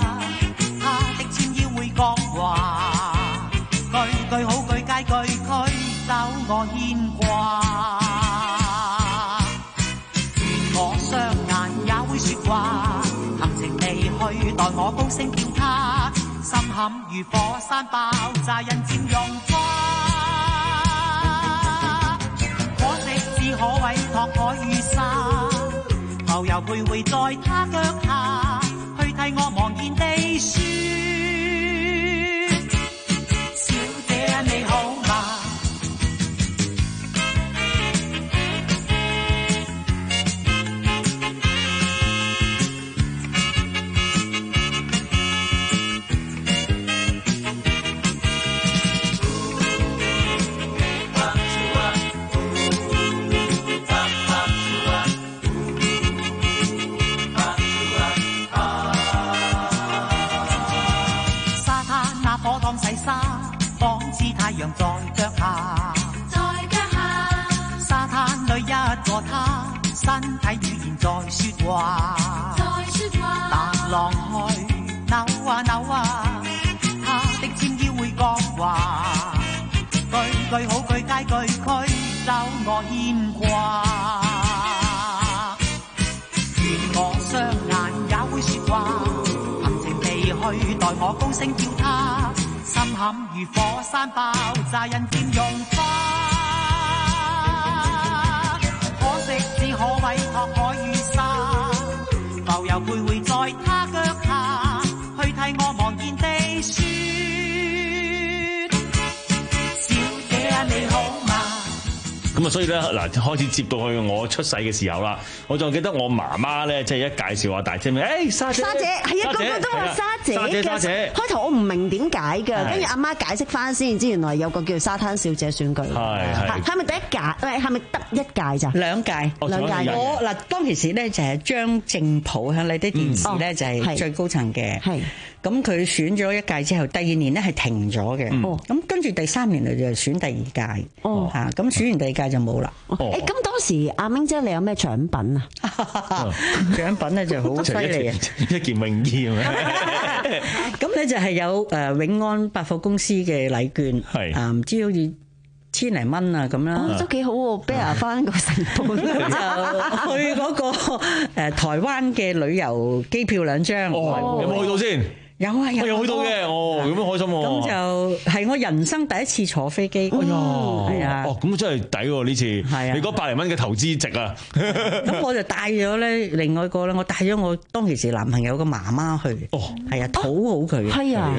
講話句句好句皆句驅走我牽掛，願我雙眼也會說話，含情離去待我高聲叫他，心坎如火山爆炸人漸融化，可惜只可委託海與沙，浮游徘徊在他腳下，去替我茫然地說。你好嗎？沙灘那火燙細沙。仿似太陽在腳下，在腳下。沙灘裏一個他，身體語言在説話，在説話。踏浪去扭啊扭啊，他的纖腰會講話，句句好句皆句驅走我牽掛。願我雙眼也會説話，含情離去待我高聲叫他。心坎如火山爆炸，人漸融化。 又徘徊在他腳下，去替我望見地雪。小姐啊，你好嗎？ 咁啊，所以咧嗱，開始接到去我出世嘅時候啦，我仲記得我媽媽咧，即係一介紹阿大姐咪，誒沙姐， 沙姐係啊，個個都話沙姐嘅。 沙姐， 開頭我唔明點解㗎，跟住阿媽解釋翻先，知原來有個叫沙灘小姐選舉。 係係。 係咪第一屆？喂，係咪得一屆咋？ 兩屆， 兩屆。 我嗱當其時咧就係張正普喺麗的電視咧就係最高層嘅。係。咁佢選咗一屆之後，第二年咧係停咗嘅。哦。咁跟住第三年嚟就選第二屆。哦。嚇，咁選完第二屆就冇啦。 哦。誒，咁當時阿明姐你有咩獎品啊？ 獎品咧就好犀利啊！ 一件泳衣咁樣。 咁咧就係有誒永安百貨公司嘅禮券，係啊，唔知好似千零蚊啊咁啦。 哦，都幾好喎，bear 翻個成本。 就去嗰個誒台灣嘅旅遊機票兩張。 哦，有冇去到先？ 有啊，有有去到嘅，哦，咁樣開心喎。 咁就係我人生第一次坐飛機。哎呀，係啊， 哦，咁真係抵喎呢次。係啊，你嗰百零蚊嘅投資值啊。 咁我就帶咗咧另外一個咧，我帶咗我當其時男朋友嘅媽媽去。哦，係啊，討好佢。係啊。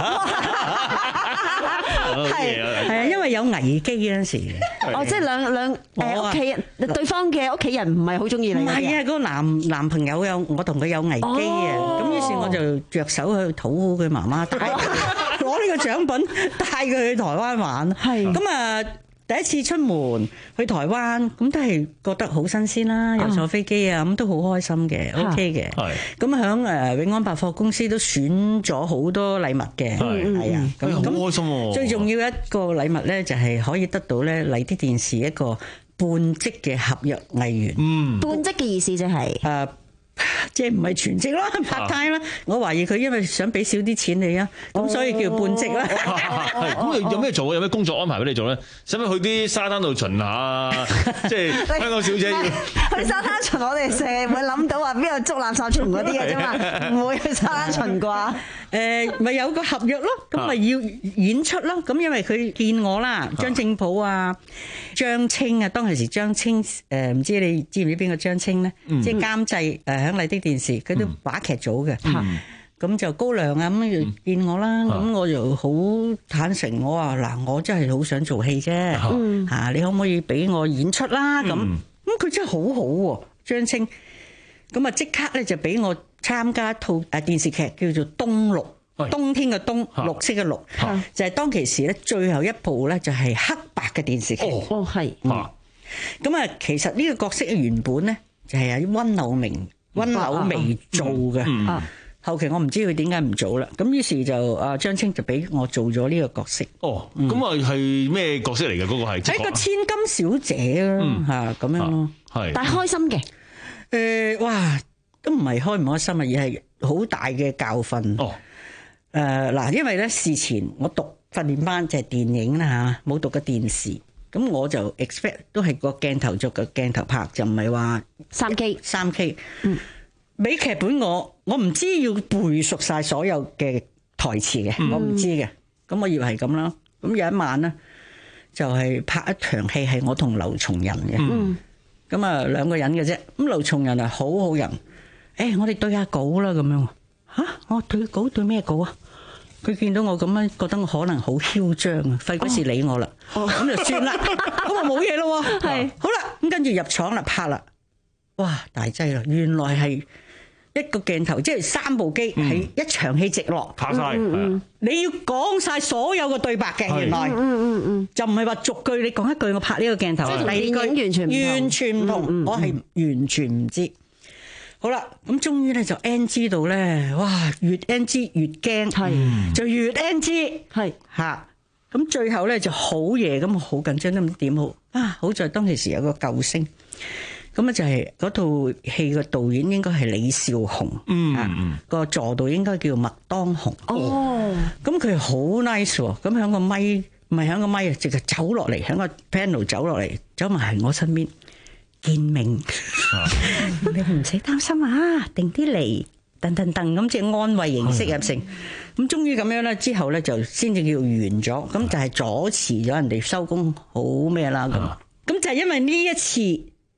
係係啊，因為有危機嗰陣時。 哦，即係兩兩誒屋企人，對方嘅屋企人唔係好中意你。 唔係啊，嗰個男男朋友有我同佢有危機啊，咁於是我就着手去討好佢媽媽，帶攞呢個獎品帶佢去台灣玩。係咁啊，第一次出門去台灣，咁都係覺得好新鮮啦，又坐飛機啊，咁都好開心嘅 ，OK 嘅。係咁響誒永安百貨公司都選咗好多禮物嘅，係啊，咁好開心喎。最重要一個禮物咧，就係可以得到咧麗的電視一個半職嘅合約藝員。 嗯， 半職嘅意思就係誒。即係唔係全職啦，part time啦。我懷疑佢因為想俾少啲錢你啊，咁所以叫半職啦。 係咁，你有咩做啊？有咩工作安排俾你做咧？使唔使去啲沙灘度巡下？即係香港小姐要去沙灘巡，我哋成日會諗到話邊度捉垃圾蟲嗰啲嘅啫嘛，唔會去沙灘巡啩。 誒，咪有個合約咯，咁咪要演出咯。咁因為佢見我啦，張正普啊、張青啊，當其時張青誒，唔知你知唔知邊個張青咧？即係監製誒喺麗的電視，佢都話劇組嘅。咁就高粱啊，咁就見我啦。咁我就好坦誠，我話嗱，我真係好想做戲啫。嚇，你可唔可以俾我演出啦？咁咁佢真係好好喎，張青。咁啊，即刻咧就俾我參加一套誒電視劇叫做《冬綠》，冬天嘅冬，綠色嘅綠，就係當其時咧最後一部咧就係黑白嘅電視劇。 哦，係。 咁啊，其實呢個角色嘅原本咧就係阿溫柳明、溫柳眉做嘅。後期我唔知佢點解唔做啦。咁於是就阿張青就俾我做咗呢個角色。 哦，咁啊係咩角色嚟嘅？嗰個係係一個千金小姐啦，嚇咁樣咯。 係， 但係開心嘅。 誒，哇，都唔係開唔開心啊，而係好大嘅教訓。哦，誒嗱，因為咧事前我讀訓練班就係電影啦嚇，冇讀過電視，咁我就 expect 都係個鏡頭做個鏡頭拍，就唔係話三 K 三 K。嗯，俾劇本我，我唔知要背熟晒所有嘅台詞嘅，我唔知嘅。咁我以為係咁啦。咁有一晚咧，就係拍一場戲係我同劉松仁嘅。嗯。咁啊，兩個人嘅啫。咁劉松仁係好好人。誒，我哋對下稿啦，咁樣。嚇，我對稿對咩稿啊？佢見到我咁樣，覺得我可能好囂張啊，費鬼事理我啦。哦，咁就算啦。咁啊冇嘢咯。係。好啦，咁跟住入廠啦，拍啦。哇，大劑啦！原來係一個鏡頭，即係三部機，係一場戲直落拍晒。 你要講晒所有嘅對白嘅，原來。嗯嗯嗯。就唔係話逐句你講一句，我拍呢個鏡頭。 即係同電影完全唔同。 完全唔同，我係完全唔知。好啦，咁終於咧就 N G 到咧，哇！越 N G 越驚，係就越 N G，係嚇。咁最後咧就好夜，咁好緊張都唔知點好。啊，好在當其時有個救星。咁啊就係嗰套戲嘅導演應該係李少紅，嗯嗯，個助導應該叫麥當雄。哦，咁佢好 nice 喎，咁響個咪唔係響個咪啊，直接走落嚟，響個 panel 走落嚟，走埋喺我身邊，建明，你唔使擔心啊，定啲嚟，噔噔噔咁即係安慰形式入成，咁終於咁樣咧，之後咧就先至叫完咗，咁就係阻遲咗人哋收工，好咩啦咁，咁就係因為呢一次。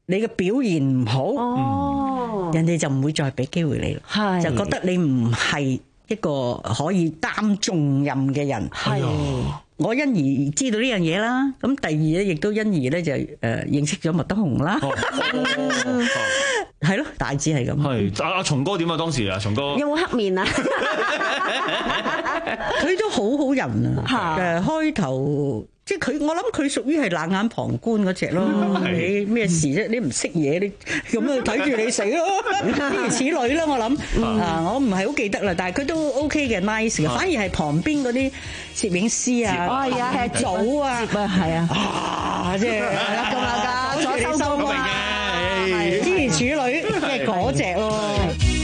你嘅表現唔好， 哦， 人哋就唔會再俾機會你啦，就覺得你唔係一個可以擔重任嘅人。 係， 我因而知道呢樣嘢啦。咁第二咧，亦都因而咧就誒認識咗麥德雄啦。係咯，大致係咁。 係阿阿松哥點啊？當時啊，松哥有冇黑面啊？ 佢都好好人啊。誒開頭。即係佢，我諗佢屬於係冷眼旁觀嗰隻咯。你咩事啫？你唔識嘢，你咁樣睇住你死咯，諸如此類啦。我諗啊，我唔係好記得啦，但係佢都 OK 嘅 nice 嘅，反而係旁邊嗰啲攝影師啊，係啊，係組啊，係啊，啊，即係係啦，咁啊，左手收工啊，諸如此類，即係嗰隻咯。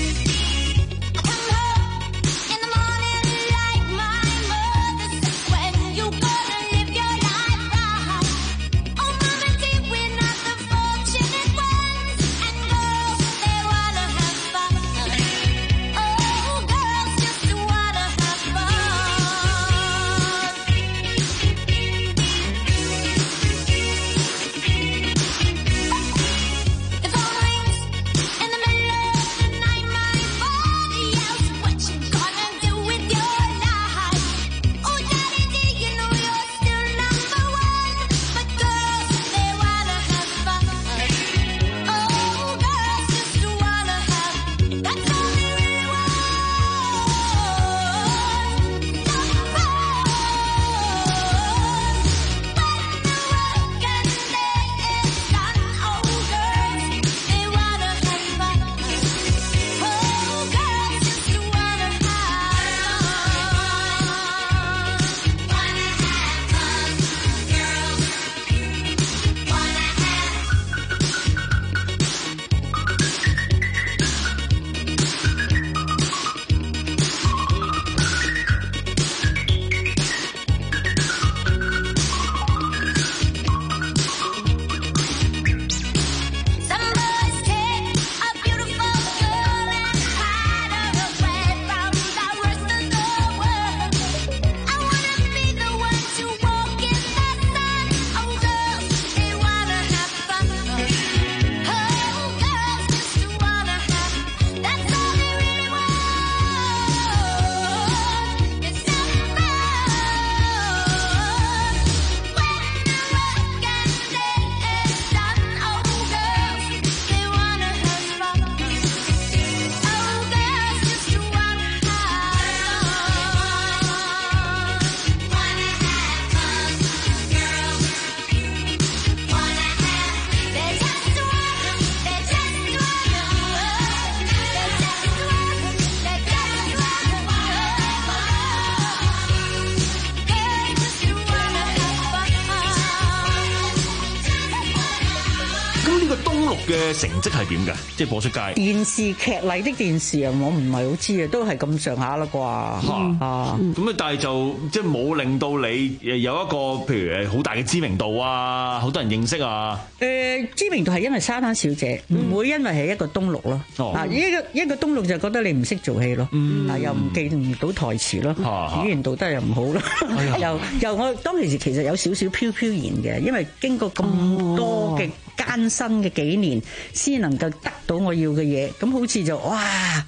嘅成績係點㗎？即係播出街電視劇麗的電視啊，我唔係好知啊，都係咁上下啦啩啊！ 咁啊，但係就即係冇令到你誒有一個譬如誒好大嘅知名度啊，好多人認識啊。 誒知名度係因為沙灘小姐，唔會因為係一個東陸咯。啊，一個一個東陸就覺得你唔識做戲咯，啊又唔記唔到台詞咯，語言道德又唔好咯，又又我當其時其實有少少飄飄然嘅，因為經過咁多嘅艱辛嘅幾年，先能夠得到我要嘅嘢，咁好似就哇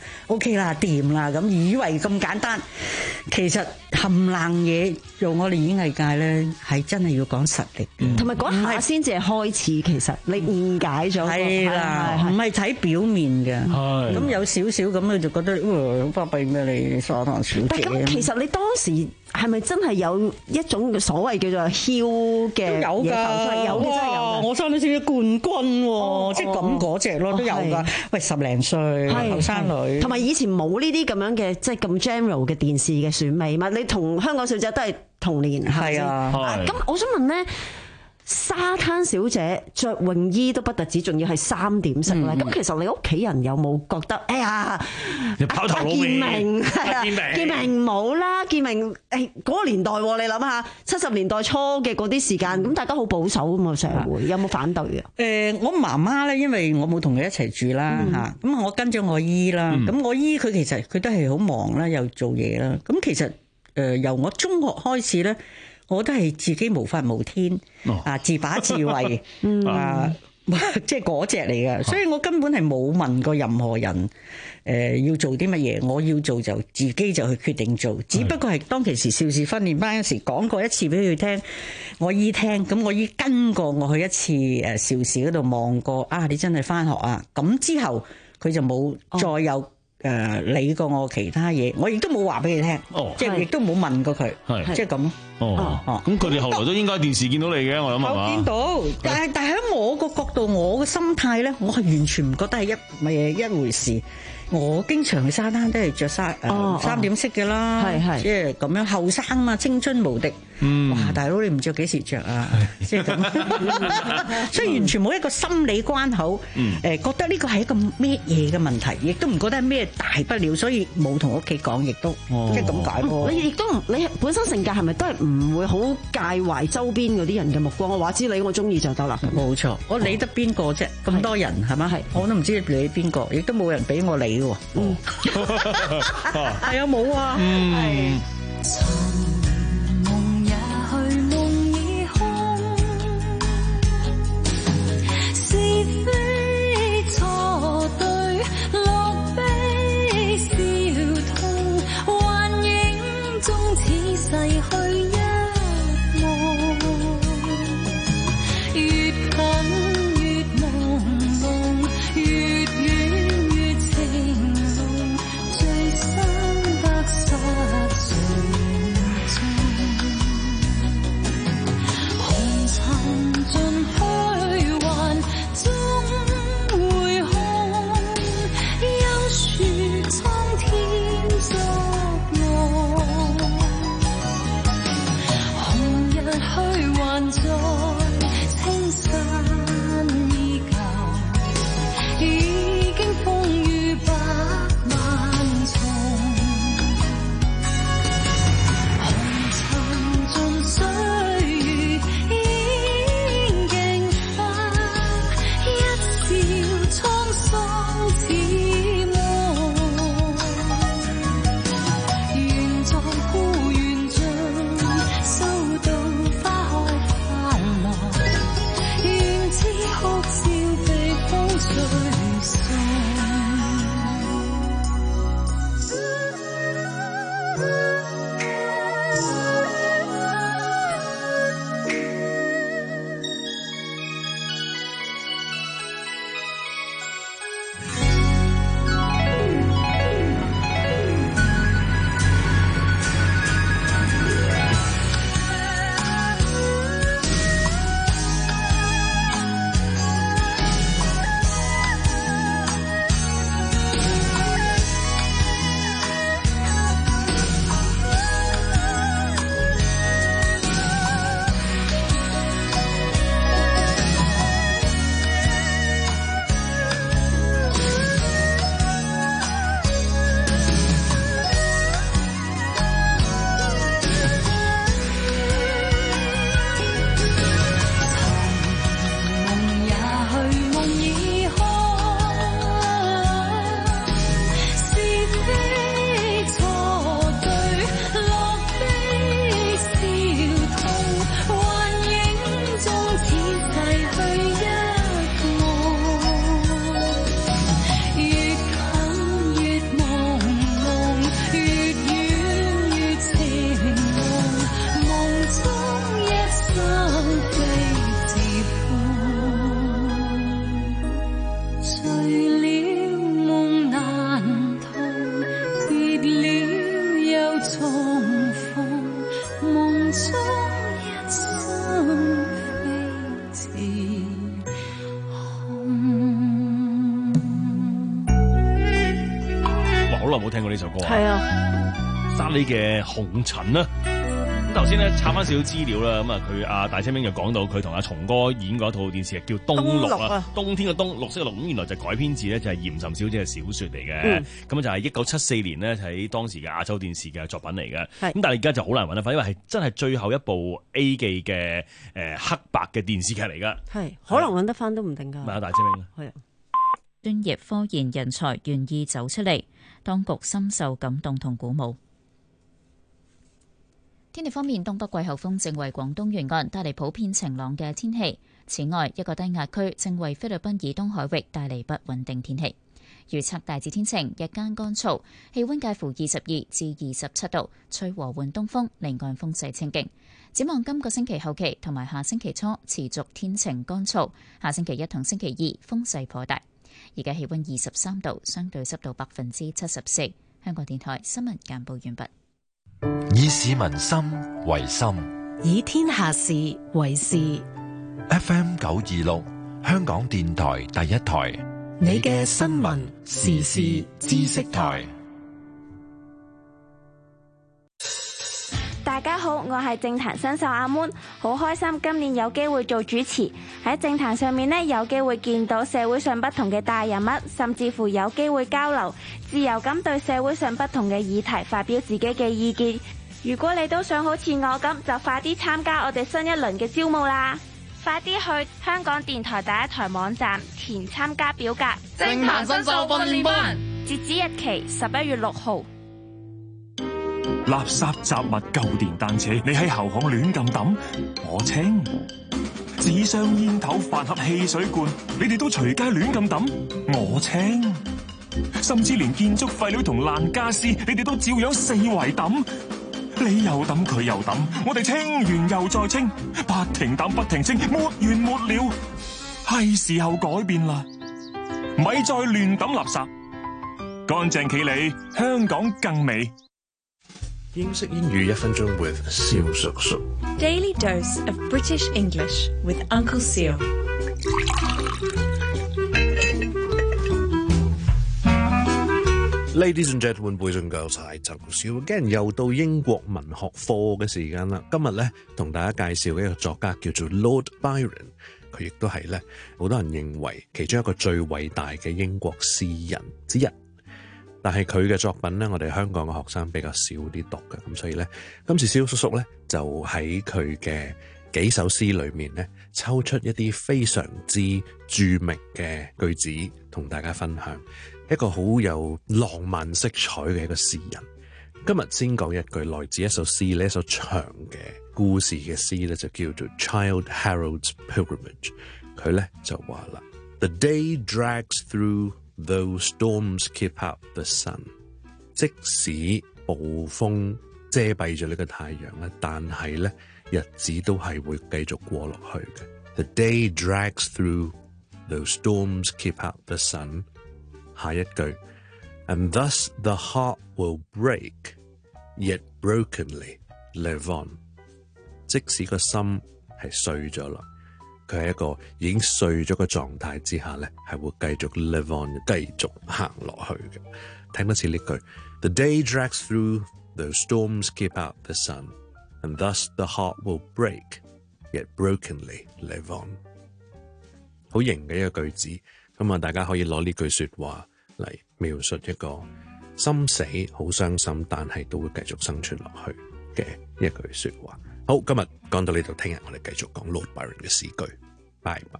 OK 啦，掂啦，咁以為咁簡單，其實冚冷嘢做我哋演藝界咧，係真係要講實力， 同埋嗰下先至係開始。其實你誤解咗， 係啦，唔係睇表面嘅，咁有少少咁，你就覺得哇，巴閉咩你沙灘小姐？ 但咁其實你當時係咪真係有一種所謂叫做囂嘅嘢浮出嚟？有嘅真係有嘅。 我生到少少冠軍喎，即係咁嗰隻咯，都有㗎。喂，十零歲後生女， 同埋以前冇呢啲咁樣嘅即係咁 general 嘅電視嘅選美嘛？你同香港小姐都係同年，係啊。咁我想問咧。沙灘小姐着泳衣都不特止，仲要係三點式咧。咁、嗯、其實你屋企人有冇覺得？哎呀， 你拋頭露面， 建明係啊，建明冇啦，建明誒嗰個年代，你諗下七十年代初嘅嗰啲時間，咁、嗯、大家好保守咁啊，社會有冇反對啊？ 誒、呃，我媽媽咧，因為我冇同佢一齊住啦嚇，咁、嗯、我跟咗我姨啦，咁、嗯、我姨佢其實佢都係好忙啦，又做嘢啦。咁其實誒、呃、由我中學開始咧。我都係自己無法無天，啊自把自為，啊即係嗰隻嚟嘅，所以我根本係冇問過任何人誒、呃、要做啲乜嘢，我要做就自己就去決定做，只不過係當其時邵氏訓練班嗰時講過一次俾佢聽，我依聽，咁我依跟過我去一次誒邵氏嗰度望過，啊你真係返學啊，咁之後佢就冇再有、哦。誒、呃、理過我其他嘢，我亦都冇話俾你聽，哦、即係亦都冇問過佢，即係咁。 哦，咁佢哋後來都應該電視見到你嘅，我諗係嘛？ 我見到，但係但係喺我個角度，我個心態咧，我係完全唔覺得係一乜一回事。我經常去沙灘都係着衫誒三點式嘅啦，係係，即係咁樣後生嘛，青春無敵。嗯，哇！大佬你唔着幾時着啊？即係咁，所以完全冇一個心理關口。誒，覺得呢個係一個咩嘢嘅問題，亦都唔覺得係咩大不了，所以冇同屋企講，亦都即係咁解咯。 你亦都唔，你本身性格係咪都係唔會好介懷周邊嗰啲人嘅目光？我話知你，我中意就得啦。 冇錯，我理得邊個啫？咁多人係嘛？係，我都唔知你理邊個，亦都冇人俾我理。嗯，係啊，冇啊，係。 尋夢也去，夢已空，是非錯對，樂悲笑痛，幻影中似逝去一夢，越近越朦朧，越遠越情。 冇聽過呢首歌啊！ 係啊， 沙莉嘅紅塵啦。咁頭先咧查翻少少資料啦，咁啊佢阿大車明就講到佢同阿松哥演過一套電視劇叫《冬綠》啊，冬天嘅冬，綠色嘅綠。咁原來就改編自咧就係鹽岑小姐嘅小說嚟嘅。咁、嗯、就係一九七四年呢，喺當時嘅亞洲電視嘅作品嚟嘅。咁但係而家就好難揾得翻，因為係真係最後一部 A 記嘅誒黑白嘅電視劇嚟噶。 係可能揾得翻都唔定噶。 問下大車明。 係啊， 專業科研人才願意走出嚟，當局深受感動同鼓舞。天氣方面，東北季候風正為廣東沿岸帶嚟普遍晴朗嘅天氣。 此外，一個低壓區正為菲律賓以東海域帶嚟不穩定天氣。預測大致天晴，日間乾燥，氣溫介乎二十二至二十七度，吹和緩東風，離岸風勢清勁。展望今個星期後期同埋下星期初持續天晴乾燥，下星期一同星期二風勢頗大。而家氣溫二十三度，相對濕度百分之七十四。香港電台新聞簡報完畢。 以市民心為心， 以天下事為事。 F M 九二六，香港電台第一台。 你嘅新聞時事知識台。 大家好，我係政壇新秀阿 moon， 好開心今年有機會做主持。喺政壇上面呢，有機會見到社會上不同嘅大人物，甚至乎有機會交流，自由咁對社會上不同嘅議題發表自己嘅意見。如果你都想好似我咁，就快啲參加我哋新一輪嘅招募啦！快啲去香港電台第一台網站填參加表格。 政壇新秀訓練班， 截止日期十一月六號。 垃圾雜物、舊電單車，你喺後巷亂咁抌，我清；紙箱、煙頭、飯盒、汽水罐，你哋都隨街亂咁抌，我清；甚至連建築廢料同爛家私，你哋都照樣四圍抌。你又抌，佢又抌，我哋清完又再清，不停抌不停清，沒完沒了。係時候改變啦，咪再亂抌垃圾，乾淨企理，香港更美。 英式英語一分鐘 with 蕭叔叔。 Daily dose of British English with Uncle Seal。 Ladies and gentlemen, boys and girls， 係就少 again 又到英國文學課嘅時間啦。今日咧同大家介紹嘅一個作家叫做 Lord Byron， 佢亦都係咧好多人認為其中一個最偉大嘅英國詩人之一。但係佢嘅作品咧，我哋香港嘅學生比較少啲讀嘅，咁所以咧今次蕭叔叔咧就喺佢嘅幾首詩裏面咧抽出一啲非常之著名嘅句子同大家分享。一個好有浪漫色彩嘅一個詩人。今日先講一句來自一首詩，呢一首長嘅故事嘅詩咧就叫做 Childe Harold's Pilgrimage。佢咧就話啦 The day drags through though storms keep out the sun。即使暴風遮蔽咗呢個太陽咧，但係咧日子都係會繼續過落去嘅。The day drags through though storms keep out the sun。下一句 And thus the heart will break, yet brokenly live on。 即使個心係碎咗啦，佢係一個已經碎咗嘅狀態之下咧，係會繼續 live on， 繼續行落去嘅。聽多次呢句 The day drags through, though storms keep out the sun, and thus the heart will break, yet brokenly live on。 好型嘅一個句子，咁啊大家可以攞呢句說話嚟描述一個心死好傷心，但係都會繼續生存落去嘅一句說話。好，今日講到呢度，聽日我哋繼續講 Lord Byron 嘅詩句。拜拜。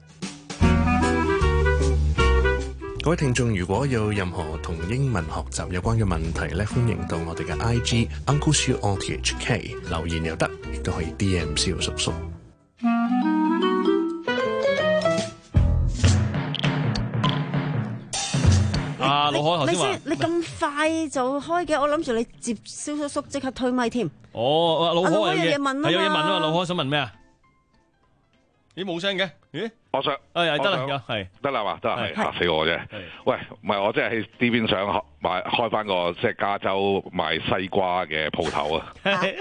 各位聽眾，如果有任何同英文學習有關嘅問題咧，歡迎到我哋嘅 I G Uncle Siu R T H K 留言又得，亦都可以 D M 蕭叔叔。 啊，老開頭先話， 你咁快就開嘅，我諗住你接蕭叔叔即刻推咪添。 哦，老開有嘢問啊嘛， 係有嘢問啊嘛，老開想問咩啊？咦，冇聲嘅？咦， 我想， 哎，得啦，係得啦嘛，得係嚇死我啫。喂，唔係我真係喺呢邊想買開翻個即係加州賣西瓜嘅鋪頭啊！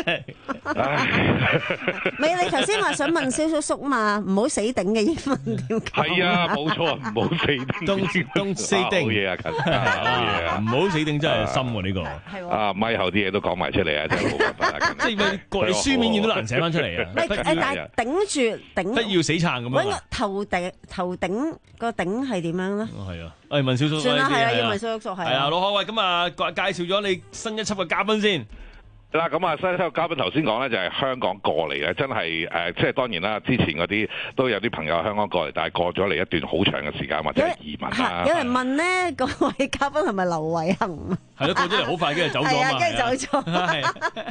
咪你頭先話想問蕭叔叔嘛，唔好死頂嘅英文點講？ 係啊，冇錯，唔好死頂。 東東死頂， 好嘢啊，近好嘢啊！ 唔好死頂真係深喎呢個。 係啊，咪後啲嘢都講埋出嚟啊，真係冇辦法啊！ 即係咪過嚟書面嘢都難寫翻出嚟啊？ 誒誒，但係頂住頂， 不要死撐咁樣。 揾個頭頂頭頂個頂係點樣咧？ 係啊，誒問蕭叔叔。 算啦，係啊，要問蕭叔叔係。 係啊，老開喂，咁啊介紹咗你新一輯嘅嘉賓先。 嗱，咁啊，新一輯嘅嘉賓頭先講咧就係香港過嚟嘅，真係誒，即係當然啦，之前嗰啲都有啲朋友香港過嚟，但係過咗嚟一段好長嘅時間或者係移民啦。 有人問咧，嗰位嘉賓係咪劉偉恒？ 係咯，過咗嚟好快，跟住走咗嘛， 跟住走咗。 係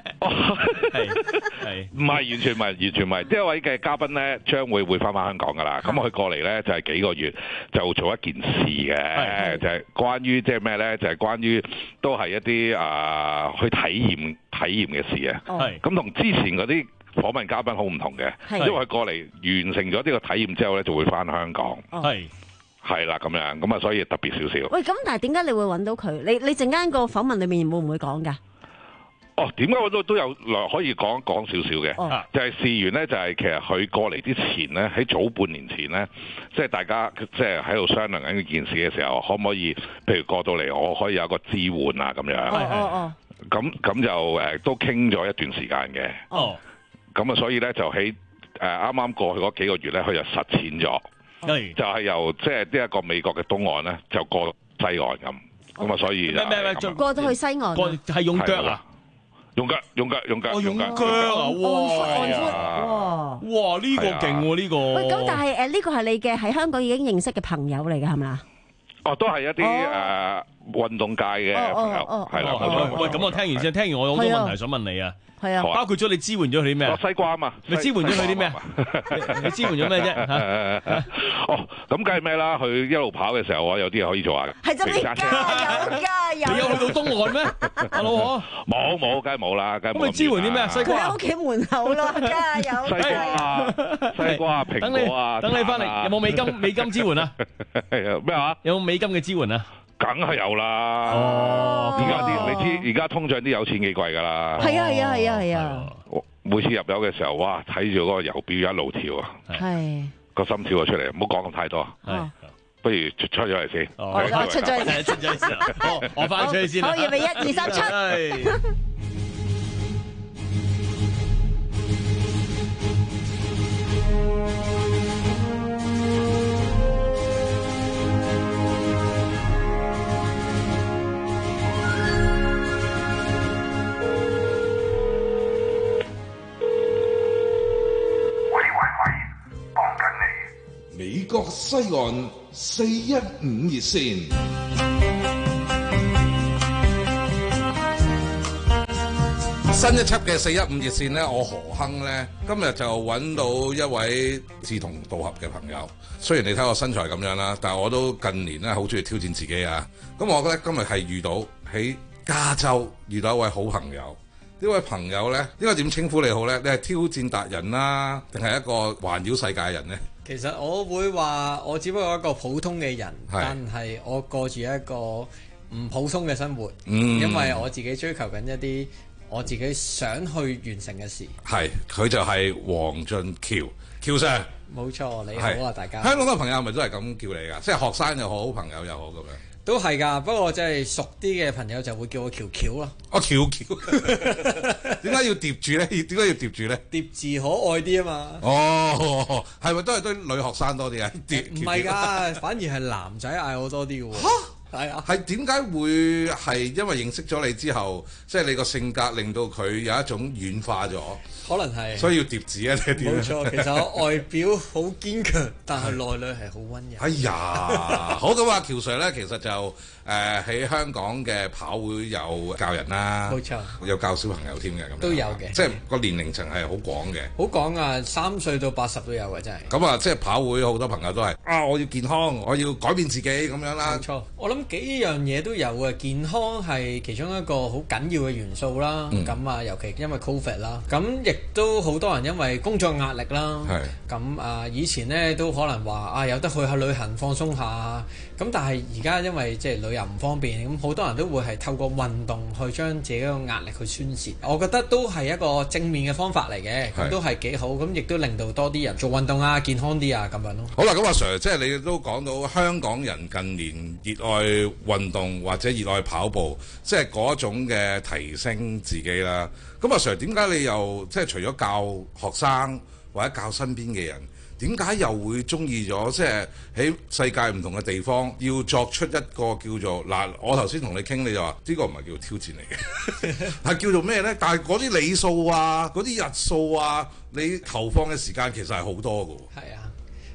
係唔係完全唔係完全唔係，呢一位嘅嘉賓咧將會會翻返香港㗎啦。咁佢過嚟咧就係幾個月就做一件事嘅，就係關於即係咩咧？就係關於都係一啲啊去體驗體驗嘅事啊。係咁同之前嗰啲訪問嘉賓好唔同嘅，因為佢過嚟完成咗呢個體驗之後咧，就會翻香港。係。係啦，咁樣咁啊，所以特別少少。 喂，咁但係點解你會揾到佢？你你陣間個訪問裏面會唔會講㗎？ 哦，點解我都都有可以講講少少嘅？哦、就係事緣咧，就係其實佢過嚟之前咧，喺早半年前咧，即係大家即係喺度商量緊呢件事嘅時候，可唔可以譬如過到嚟，我可以有個支援啊咁樣。哦哦哦。咁咁就誒都傾咗一段時間嘅。哦。咁啊，所以咧就喺誒啱啱過去嗰幾個月咧，佢就實踐咗。係就係由即係呢一個美國嘅東岸咧，就過西岸咁，咁啊所以咩咩咩過到去西岸， 過係用腳啊， 用腳用腳用腳用腳啊，哇哇呢個勁喎呢個。 喂，咁但係誒呢個係你嘅喺香港已經認識嘅朋友嚟嘅係咪啊？ 哦，都係一啲誒運動界嘅朋友，係啦。 喂，咁我聽完先，聽完我有好多問題想問你啊。係啊，包括咗你支援咗佢啲咩啊？ 西瓜啊嘛， 你支援咗佢啲咩？你支援咗咩啫？ 哦，咁梗係咩啦？佢一路跑嘅時候，我有啲嘢可以做下嘅。 係真係加油加油！ 你有去到東岸咩？阿老婆冇冇，梗係冇啦，梗係冇。 咁你支援啲咩？西瓜喺屋企門口咯，加油！ 西瓜啊，西瓜、蘋果啊， 等你翻嚟，有冇美金美金支援啊？ 咩話？ 有冇美金嘅支援啊？ 梗係有啦！哦，而家啲你知，而家通脹啲有錢幾貴㗎啦。 係啊係啊係啊係啊！ 每次入油嘅時候，哇！睇住嗰個油標一路跳啊，係個心跳咗出嚟，唔好講咁太多。係，不如出出咗嚟先。 哦，出咗嚟， 出咗嚟先。好，我翻出去先。 好，預備一二三出。 美國西岸四一五熱線，新一輯嘅四一五熱線呢，我何亨呢，今日就揾到一位志同道合嘅朋友。雖然你睇我身材咁樣啦，但係我都近年咧好中意挑戰自己啊。咁我覺得今日係遇到喺加州遇到一位好朋友。呢位朋友呢，應該點稱呼你好呢？你係挑戰達人啦，定係一個環繞世界人呢？ 其實我會話，我只不過一個普通嘅人，但係我過住一個唔普通嘅生活，嗯、因為我自己追求緊一啲我自己想去完成嘅事。係， 佢就係黃俊翹，翹Sir。 冇錯，你好啊，大家。 香港嘅朋友係咪都係咁叫你㗎？即係學生又好，朋友又好咁樣。 都係㗎，不過即係熟啲嘅朋友就會叫我翹翹咯。 哦，翹翹，點解要疊住咧？點解要疊住咧？ 疊字可愛啲啊嘛。 哦，係咪都係對女學生多啲啊？ 唔係㗎，反而係男仔嗌我多啲嘅喎。係啊， 係點解會係因為認識咗你之後，即係你個性格令到佢有一種軟化咗？ 可能係，所以要疊字啊！ 冇錯，其實我外表好堅強，但係內裏係好溫柔。 哎呀，好咁啊，喬 Sir 咧，其實就誒喺、呃、香港嘅跑會有教人啦， 冇錯， 有教小朋友添嘅咁， 都有嘅， 即係個年齡層係好廣嘅， 好廣啊，三歲到八十都有嘅，真係。 咁啊，即係跑會好多朋友都係啊，我要健康，我要改變自己咁樣啦。 冇錯，我諗幾樣嘢都有嘅，健康係其中一個好緊要嘅元素啦。咁啊、嗯，尤其因為 Covid 啦，咁亦都好多人因為工作壓力啦，咁啊以前呢都可能話啊有得去下旅行放鬆下，咁但係而家因為即係旅遊唔方便，咁好多人都會係透過運動去將自己個壓力去宣泄，我覺得都係一個正面嘅方法嚟嘅，咁都係幾好，咁亦都令到多啲人做運動啊，健康啲啊咁樣咯。 好啦，咁阿 Sir 即係你都講到香港人近年熱愛運動或者熱愛跑步，即係嗰種嘅提升自己啦。咁阿 Sir 點解你又即係除咗教學生或者教身邊嘅人，點解又會中意咗即係喺世界唔同嘅地方要作出一個叫做嗱？我頭先同你傾，你就話呢個唔係叫挑戰嚟嘅，係叫做咩呢？但係嗰啲里數啊，嗰啲日數啊，你投放嘅時間其實係好多㗎喎。 係啊。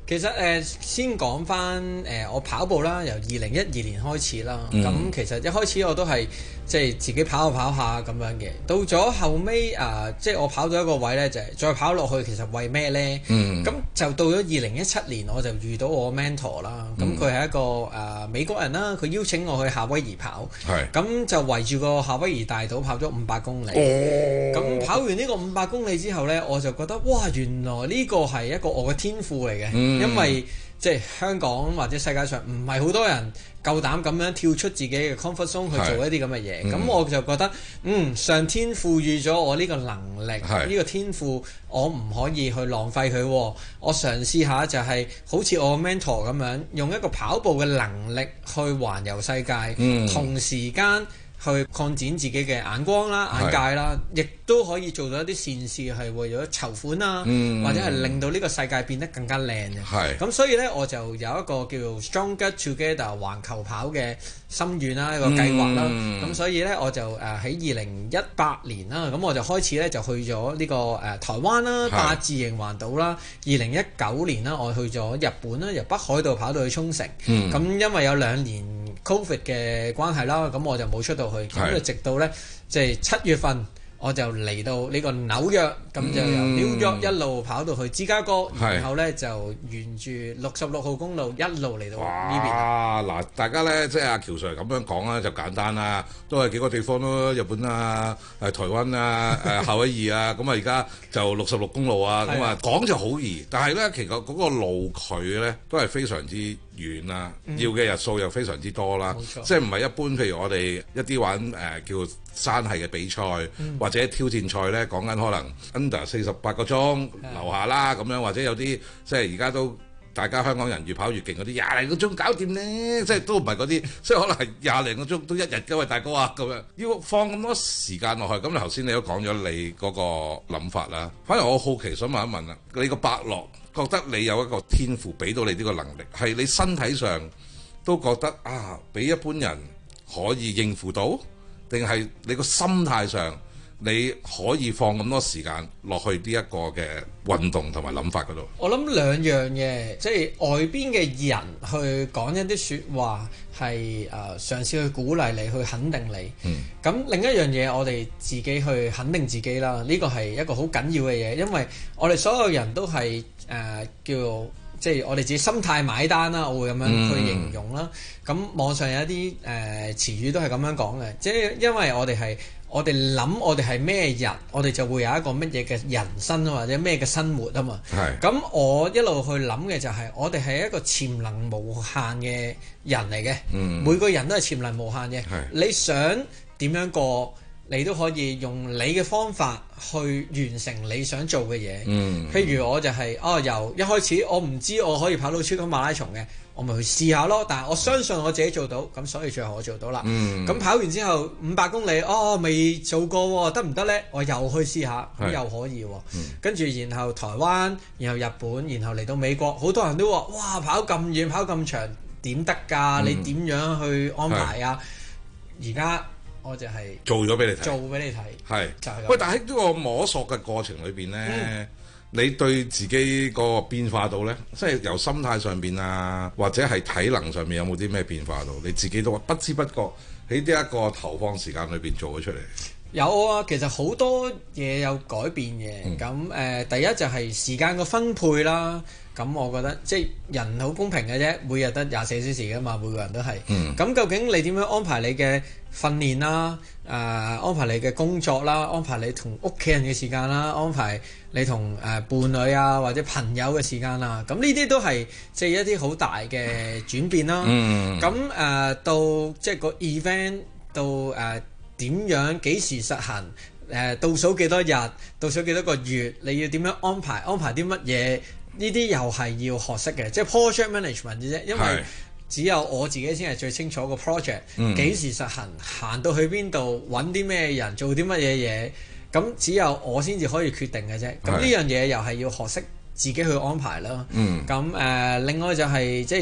其實誒、呃、先講翻誒我跑步啦，由二零一二年開始啦。咁、嗯、其實一開始我都係即係自己跑下跑下咁樣嘅。到咗後尾啊、呃，即係我跑到一個位咧，就係、是、再跑落去，其實為咩咧？咁、嗯、就到咗二零一七年，我就遇到我 mentor 啦。咁佢係一個誒、呃、美國人啦，佢邀請我去夏威夷跑。咁、嗯、就圍住個夏威夷大島跑咗五百公里。咁、哦、跑完呢個五百公里之後咧，我就覺得哇，原來呢個係一個我嘅天賦嚟嘅。嗯因為即係香港或者世界上唔係好多人夠膽咁樣跳出自己嘅 comfort zone 去做一啲咁嘅嘢，咁、嗯、我就覺得嗯上天賦予咗我呢個能力，呢、呢個天賦我唔可以去浪費佢。我嘗試下就係好似我 mentor 咁樣，用一個跑步嘅能力去環遊世界，嗯、同時間去擴展自己嘅眼光啦、眼界啦，亦都可以做到一啲善事，係為咗籌款啊、嗯，或者係令到呢個世界變得更加靚嘅。咁所以呢，我就有一個叫做 Stronger Together 環球跑嘅心願啦，一個計劃啦。咁、嗯、所以呢，我就誒喺二零一八年啦，咁我就開始呢，就去咗呢、這個誒、呃、台灣啦、八字形環島啦。二零一九年啦，我去咗日本啦，由北海道跑到去沖繩。咁、嗯、因為有兩年Covid 嘅關係啦，咁我就冇出到去，咁就直到呢，即係七月份我就嚟到呢個紐約，咁、嗯、就由紐約一路跑到去芝加哥，然後呢就沿住六十六號公路一路嚟到呢邊。 哇！嗱，大家呢，即係阿喬 Sir 咁樣講啦，就簡單啦，都係幾個地方咯，日本啊、誒台灣啊、誒夏威夷啊，咁啊而家就六十六公路啊，咁啊講就好易，但係呢，其實嗰個路距呢都係非常之遠啦，要嘅日數又非常之多啦，嗯、即係唔係一般，譬如我哋一啲玩誒、呃、叫山系嘅比賽、嗯、或者挑戰賽呢，講緊可能 under 四十八個鐘樓下啦咁樣，或者有啲即係而家都大家香港人越跑越勁嗰啲廿零個鐘搞掂呢，即係都唔係嗰啲，即係可能係廿零個鐘都一日嘅喂大哥啊咁樣，要放咁多時間落去。咁頭先你都講咗你嗰個諗法啦，反而我好奇想問一問啦，你個伯樂覺得你有一個天賦俾到你呢個能力，係你身體上都覺得啊，比一般人可以應付到，定係你個心態上你可以放咁多時間落去呢一個嘅運動同埋諗法嗰度？ 我諗兩樣嘢，即係外邊嘅人去講一啲説話，係誒嘗試去鼓勵你，去肯定你。咁、嗯、另一樣嘢，我哋自己去肯定自己啦。呢個係一個好緊要嘅嘢，因為我哋所有人都係誒、呃、叫做即係我哋自己心態買單啦，我會咁樣去形容啦。咁、嗯、網上有一啲誒、呃、詞語都係咁樣講嘅，即係因為我哋係。我哋諗我哋係咩人，我哋就會有一個乜嘢嘅人生或者咩嘅生活啊嘛。咁我一路去諗嘅就係、是、我哋係一個潛能無限嘅人嚟嘅、嗯，每個人都係潛能無限嘅。你想點樣過，你都可以用你嘅方法去完成你想做嘅嘢、嗯。譬如我就係、是、哦，由一開始我唔知我可以跑到超級馬拉松嘅。我咪去試下咯，但係我相信我自己做到，咁所以最後我做到啦。咁、嗯、跑完之後五百公里，哦未做過，得唔得呢？我又去試下，咁又可以。跟、嗯、住然後台灣，然後日本，然後嚟到美國，好多人都話：哇，跑咁遠，跑咁長，點得㗎？你點樣去安排啊？而家我就係做咗俾你睇， 做俾你睇。係，就係、是。 喂，但係喺呢個摸索嘅過程裏邊呢。嗯你對自己個變化到呢？即係由心態上邊啊，或者係體能上面有冇啲咩變化到？你自己都不知不覺喺呢一個投放時間裏邊做咗出嚟。 有啊，其實好多嘢有改變嘅。咁、嗯、誒、呃，第一就係時間個分配啦。咁我覺得即係人好公平嘅啫，每日得廿四小時㗎嘛，每個人都係。咁、嗯、究竟你點樣安排你嘅訓練啦？誒、呃，安排你嘅工作啦，安排你同屋企人嘅時間啦，安排你同誒、呃、伴侶啊或者朋友嘅時間啦。咁呢啲都係即係一啲好大嘅轉變啦。咁、嗯、誒、呃、到即係個 event 到誒點、呃、樣幾時實行？誒、呃、倒數幾多日？倒數幾多個月？你要點樣安排？安排啲乜嘢？呢啲又係要學識嘅，即係 project management 嘅啫。因為只有我自己先係最清楚個 project 幾、嗯、時實行，行到去邊度，揾啲咩人，做啲乜嘢嘢，咁只有我先至可以決定嘅啫。咁呢樣嘢又係要學識自己去安排啦。咁、嗯、誒、呃，另外就係、是、即係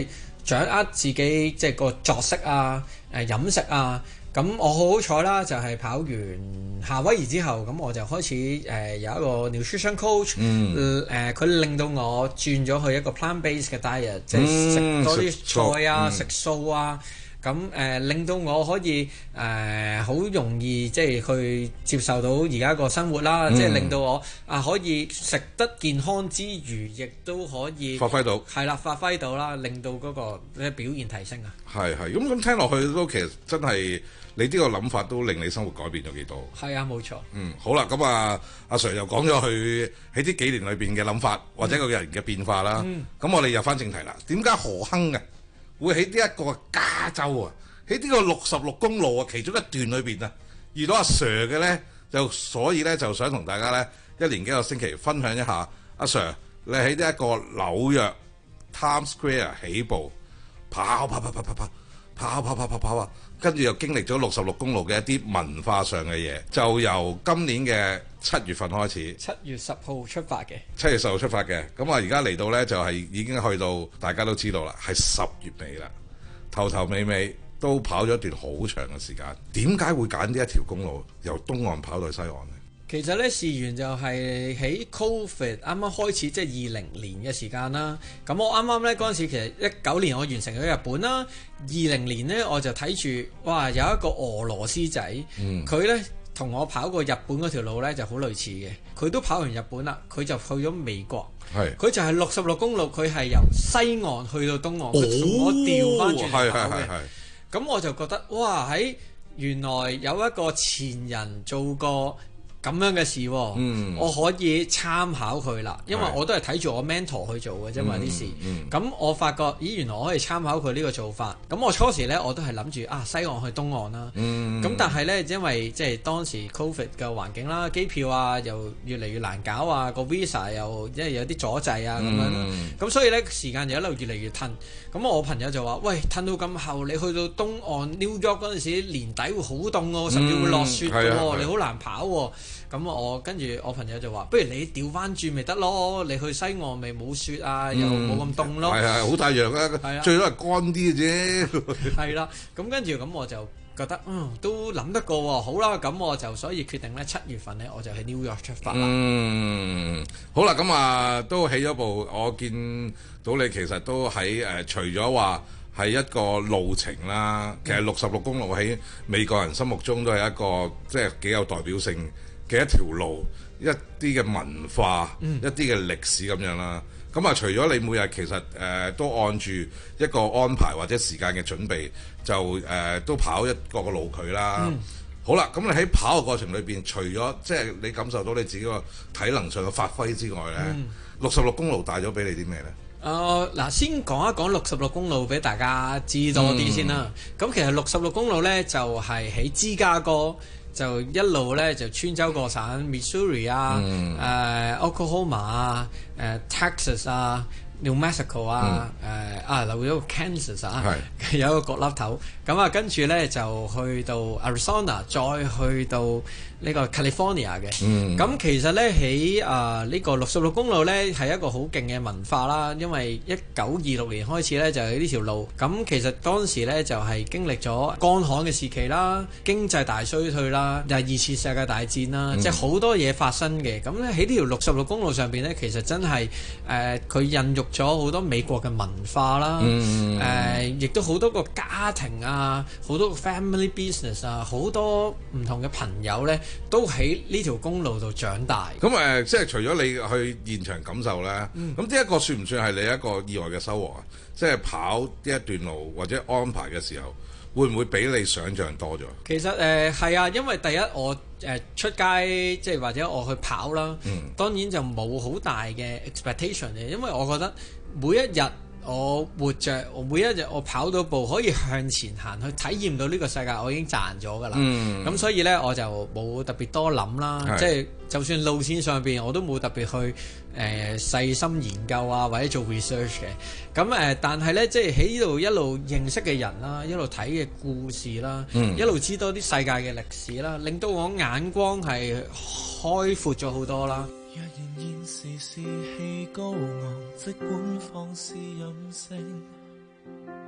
掌握自己即係個作息啊、誒飲食啊。咁我好好彩啦，就係、是、跑完夏威夷之後，咁我就開始誒、呃、有一個 nutrition coach，誒佢、嗯呃、令到我轉咗去一個 plant-based 嘅 diet，即係食多啲菜啊、食、嗯、素啊。咁誒、呃、令到我可以誒好、呃、容易即係去接受到而家個生活啦，嗯、即係令到我啊可以食得健康之餘，亦都可以發揮到係啦，發揮到啦，令到嗰個表現提升啊！係係咁咁聽落去都其實真係你呢個諗法都令你生活改變咗幾多？ 係啊，冇錯。 嗯，好啦，咁啊，阿 Sir 又講咗佢喺呢幾年裏邊嘅諗法，或者個人嘅變化啦。咁、嗯、我哋入翻正題啦。點解何亨啊？會喺呢一個加州啊，喺呢個六十六公路啊，其中一段裏邊啊，遇到阿 Sir 嘅咧，就所以咧就想同大家咧一連幾個星期分享一下阿 Sir 你喺呢一個紐約 Times Square 起步跑跑跑跑跑跑跑跑跑跑跑啊，跟住又經歷咗六十六公路嘅一啲文化上嘅嘢，就由今年嘅七月份開始， 七月十號出發嘅， 七月十號出發嘅，咁啊而家嚟到呢，就係已經去到大家都知道啦，係十月尾啦，頭頭尾尾都跑咗一段好長嘅時間。點解會揀呢一條公路由東岸跑到西岸呢？ 其實呢，事緣就係喺 Covid 啱啱開始，即係二零年嘅時間啦。咁我啱啱呢嗰陣時，其實一九年我完成咗日本啦，二零年呢，我就睇住哇有一個俄羅斯仔，佢、嗯、呢。同我跑過日本嗰條路呢就好類似嘅，佢都跑完日本啦，佢就去咗美國，佢就係六十六公路，佢係由西岸去到東岸，佢同我調翻轉嚟跑嘅。咁我就覺得哇，喺原來有一個前人做過咁樣嘅事、哦嗯，我可以參考佢啦，因為我都係睇住我 mentor 去做嘅啫嘛啲事。咁、嗯、我發覺，咦，原來我可以參考佢呢個做法。咁我初時呢，我都係諗住啊西岸去東岸啦。咁、嗯、但係呢，因為即係當時 Covid 嘅環境啦，機票啊又越嚟越難搞啊，個 visa 又因為有啲阻滯啊咁、嗯、樣。咁所以呢，時間就一路越嚟越褪。咁我朋友就話：喂，褪到咁後，你去到東岸 New York 嗰陣時，年底會好凍喎，甚至會落雪嘅喎、嗯，你好難跑喎、啊。咁我跟住我朋友就話：不如你調翻轉咪得咯，你去西岸咪冇雪啊，嗯、又冇咁凍咯。係係好太陽啊，最多係乾啲嘅啫。係啦，咁跟住咁我就覺得嗯都諗得過喎。好啦，咁我就所以決定咧七月份咧我就去 New York 出發啦。嗯，好啦，咁啊都起咗步，我見到你其實都喺誒、呃，除咗話係一個路程啦，其實六十六公路喺美國人心目中都係一個即係幾有代表性嘅一條路，一啲嘅文化，嗯、一啲嘅歷史咁樣啦。咁啊，除咗你每日其實誒、呃、都按住一個安排或者時間嘅準備，就誒、呃、都跑一個個路距啦。嗯、好啦，咁你喺跑嘅過程裏邊，除咗即係你感受到你自己個體能上嘅發揮之外咧，六十六公路帶咗俾你啲咩咧？誒、呃、嗱，先講一講六十六公路俾大家知多啲先啦。咁、嗯、其實六十六公路咧就係、是、喺芝加哥。就一路咧就穿州過省 Missouri 啊、嗯呃、Oklahoma 啊、呃、Texas 啊、New Mexico 啊、嗯呃、啊留咗個 Kansas 啊，有一個角落頭。咁啊跟住咧就去到 Arizona，再去到呢個 California 嘅。咁、嗯、其實咧喺啊呢個六十六公路咧係一個好勁嘅文化啦，因為一九二六年開始咧就係呢條路。咁其實當時咧就係經歷咗乾旱嘅時期啦，經濟大衰退啦，又係二次世界大戰啦，即係好多嘢發生嘅。咁咧喺呢條六十六公路上邊咧，其實真係誒佢孕育咗好多美國嘅文化啦，誒、嗯呃、亦都好多個家庭啊，好多個 family business 啊，好多唔同嘅朋友咧。都喺呢條公路度長大。咁誒、呃，即係除咗你去現場感受咧，咁呢一個算唔算係你一個意外嘅收穫啊？即係跑呢一段路或者安排嘅時候，會唔會比你想象多咗？其實誒係、呃、啊，因為第一我誒、呃、出街即係或者我去跑啦，嗯、當然就冇好大嘅 expectation 嘅，因為我覺得每一日。我活着，我每一日我跑到步可以向前行去體驗到呢個世界，我已經賺咗㗎啦。咁、嗯、所以呢，我就冇特別多諗啦。即係就算路線上邊我都冇特別去誒、呃、細心研究啊，或者做 research 嘅。咁誒、呃，但係呢，即係喺呢度一路認識嘅人啦，一路睇嘅故事啦、嗯，一路知道啲世界嘅歷史啦，令到我眼光係開闊咗好多啦。若然現時士氣高昂，即管放肆任性。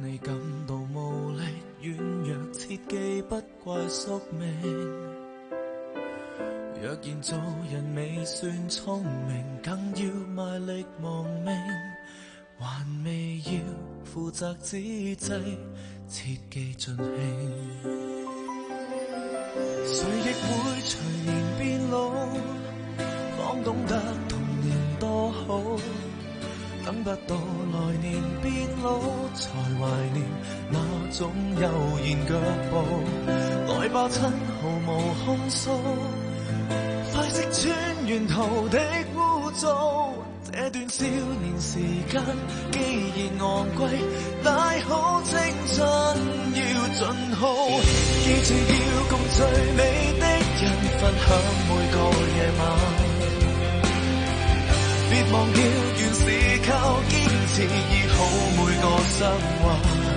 你感到無力軟弱，切記不怪宿命。若然做人未算聰明，更要賣力亡命，還未要負責之際，切記盡興。誰亦會隨年變老，方懂得童年多好。等不到來年變老，才懷念那種悠然腳步。來吧親，毫無控訴，快識穿沿途的污糟。這段少年時間既然昂貴，大好青春要盡耗。記住要共最美的人分享每個夜晚。別忘掉，原是靠堅持醫好每個傷患。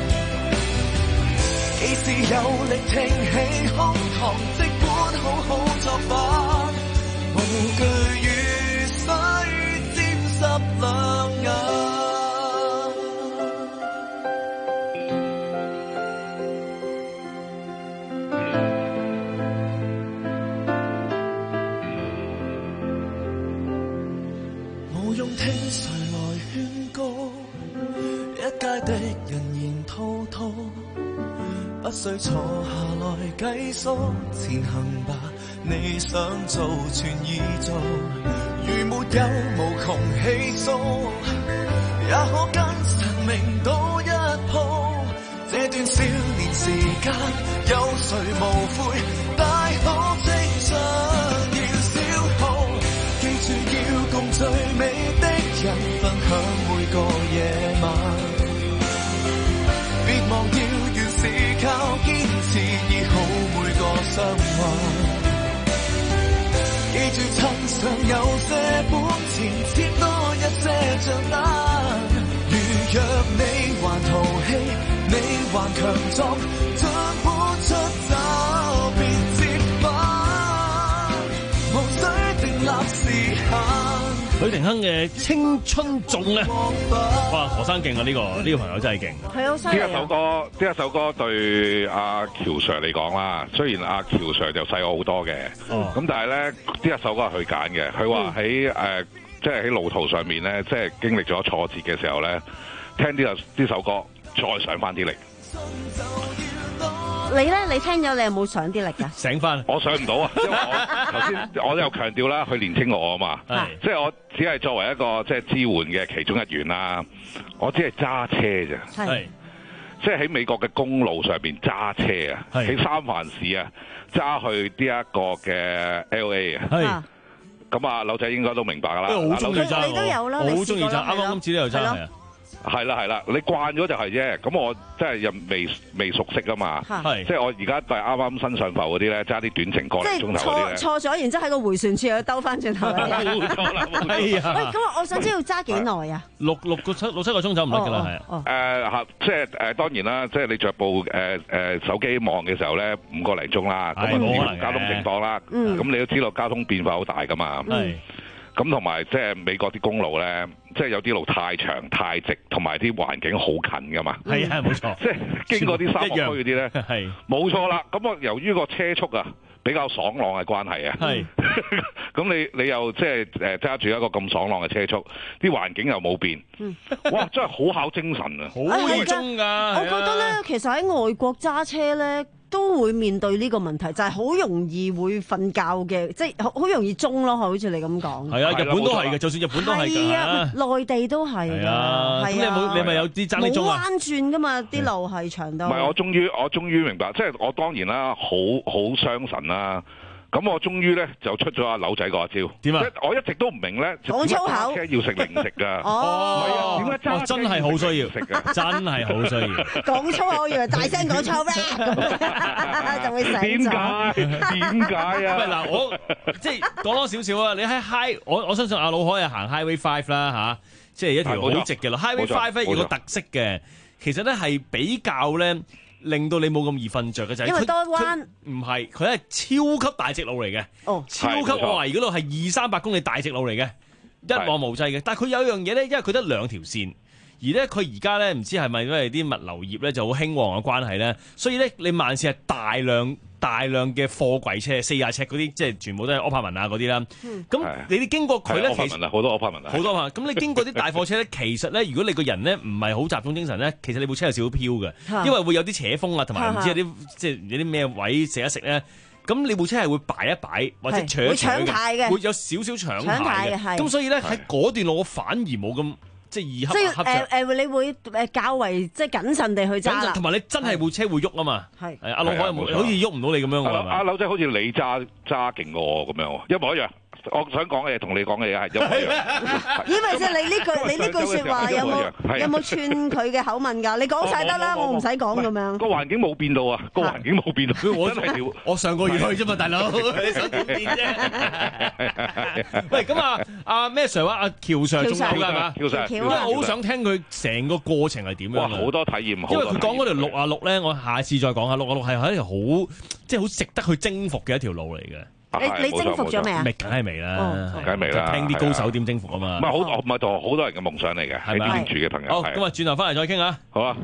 幾時有力挺起胸膛，即管好好作反，無懼雨水沾濕兩眼。用聽誰來勸告，一街的人言滔滔，不需坐下來計數，前行吧，你想做全已做，如沒有無窮氣數，也可跟神明賭一鋪。這段少年時間有誰無悔，大好青春要消耗。記住要共最美的人分享每個夜晚，別忘掉原是靠堅持醫好每個傷患。記住趁尚有些本錢，切多一些賬單。如若你還淘氣，你還強壯，盡本出走別折返，無需定立時限。許廷鏗嘅青春頌啊！哇，何生勁啊！呢、這個呢、這個朋友真係勁。 係好犀利。 呢一首歌，呢一首歌對阿喬 Sir 嚟講啦，雖然阿喬 Sir 就細我好多嘅，咁、哦、但係咧呢一首歌係佢揀嘅。佢話喺誒，即係喺路途上面咧，即係經歷咗挫折嘅時候咧，聽呢個呢首歌，再上翻啲力。 你咧，你聽咗你有冇上啲力㗎？ 醒翻， 我上唔到啊！因為我頭先我又強調啦，佢年青過我啊嘛，即係我只係作為一個即係支援嘅其中一員啦。我只係揸車啫，係即係喺美國嘅公路上邊揸車啊，喺三藩市啊揸去呢一個嘅 L A 啊，係咁啊，柳仔應該都明白㗎啦。 好中意揸， 你都有啦， 我好中意揸，啱啱今次都有揸係啊。 係啦係啦，你慣咗就係啫。咁我真係又未未熟悉啊嘛。係，即係我而家都係啱啱新上浮嗰啲咧，揸啲短程個零鐘頭嗰啲咧。錯咗，然之後喺個迴旋處又兜翻轉頭。 冇錯啦，冇錯。 喂，咁我想知道揸幾耐啊？ 六六個七六七個鐘頭唔得㗎啦，係啊。 誒嚇，即係誒當然啦，即係你着部誒誒手機望嘅時候咧，五個零鐘啦。咁啊，視乎交通情況啦。咁你都知道交通變化好大㗎嘛。係。咁同埋即係美國啲公路咧，即係有啲路太長太直，同埋啲環境好近噶嘛。係啊，冇錯。即係經過啲沙漠區嗰啲咧，係冇錯啦。咁我由於個車速啊比較爽朗嘅關係啊，係。咁你你又即係誒揸住一個咁爽朗嘅車速，啲環境又冇變，哇！真係好考精神啊，好熱衷㗎。 我覺得咧，其實喺外國揸車咧，都會面對呢個問題，就係、是、好容易會瞓覺嘅，即係好容易中咯，好似你咁講。 係啊，日本都係嘅，就算日本都係㗎。 啊，內地都係㗎。係啊，咁你冇你咪有啲爭啲中啊？冇彎轉㗎嘛，啲路係長到。 唔係，我終於我終於明白，即係我當然啦，好好傷神啦。咁我終於咧就出咗阿柳仔嗰招。點啊？我一直都唔明咧， 講粗口揸車要食零食㗎。 哦， 係啊，點解揸車真係好需要食㗎？真係好需要。 講粗口，我以為大聲講粗咩？就會醒咗。點解？點解啊？ 喂，嗱，我即係講多少少啊！你喺 High， 我我相信阿老海係行 Highway Five 啦嚇，即係一條好直嘅路。Highway Five 咧有個特色嘅，其實咧係比較咧。令到你冇咁易瞓着嘅就係， 因為多彎。 唔係，佢係超級大直路嚟嘅。哦，超級我懷疑嗰度係二三百公里大直路嚟嘅，一望無際嘅。但係佢有一樣嘢咧，因為佢得兩條線， 而咧佢而家咧唔知係咪因為啲物流業咧就好興旺嘅關係咧，所以咧你萬事係大量大量嘅貨櫃車，四廿尺嗰啲，即係全部都係柯柏文啊嗰啲啦。咁、嗯、你哋經過佢咧， 其實好多柯柏文啊， 好多啊。咁你經過啲大貨車咧，其實咧，如果你個人咧唔係好集中精神咧，其實你部車有少少飄嘅，因為會有啲扯風啊，同埋唔知有啲即係有啲咩位食一食咧。咁你部車係會擺一擺或者搶一搶嘅，會有少少搶嘅。咁所以咧喺嗰段路我反而冇咁。即係易黑黑誒誒，你會誒較為即係謹慎地去揸啦， 同埋你真係部車會喐啊嘛。係阿老海好似喐唔到你咁樣喎。 阿柳仔好似你揸揸勁過我咁樣，一模一樣。我想講嘅嘢同你講嘅嘢係一模一樣。 因為即係你呢句你呢句説話有冇有冇串佢嘅口吻㗎？你講晒得啦，我唔使講咁樣。 個環境冇變到啊！個環境冇變到。 我真係我上個月去啫嘛，大佬，你想點變啫？喂，咁啊，阿咩 Sir 話阿喬 Sir 仲有㗎係嘛？喬 Sir，因為我好想聽佢成個過程係點樣。 哇！好多體驗，因為佢講嗰條六啊六咧，我下次再講下六啊六係係一條好即係好值得去征服嘅一條路嚟嘅。 你你征服咗未啊？ 未，梗係未啦， 梗係未啦。 聽啲高手點征服啊嘛。 唔係好，唔係同好多人嘅夢想嚟嘅，喺呢邊住嘅朋友。 好，咁啊，轉頭翻嚟再傾下。 好啊。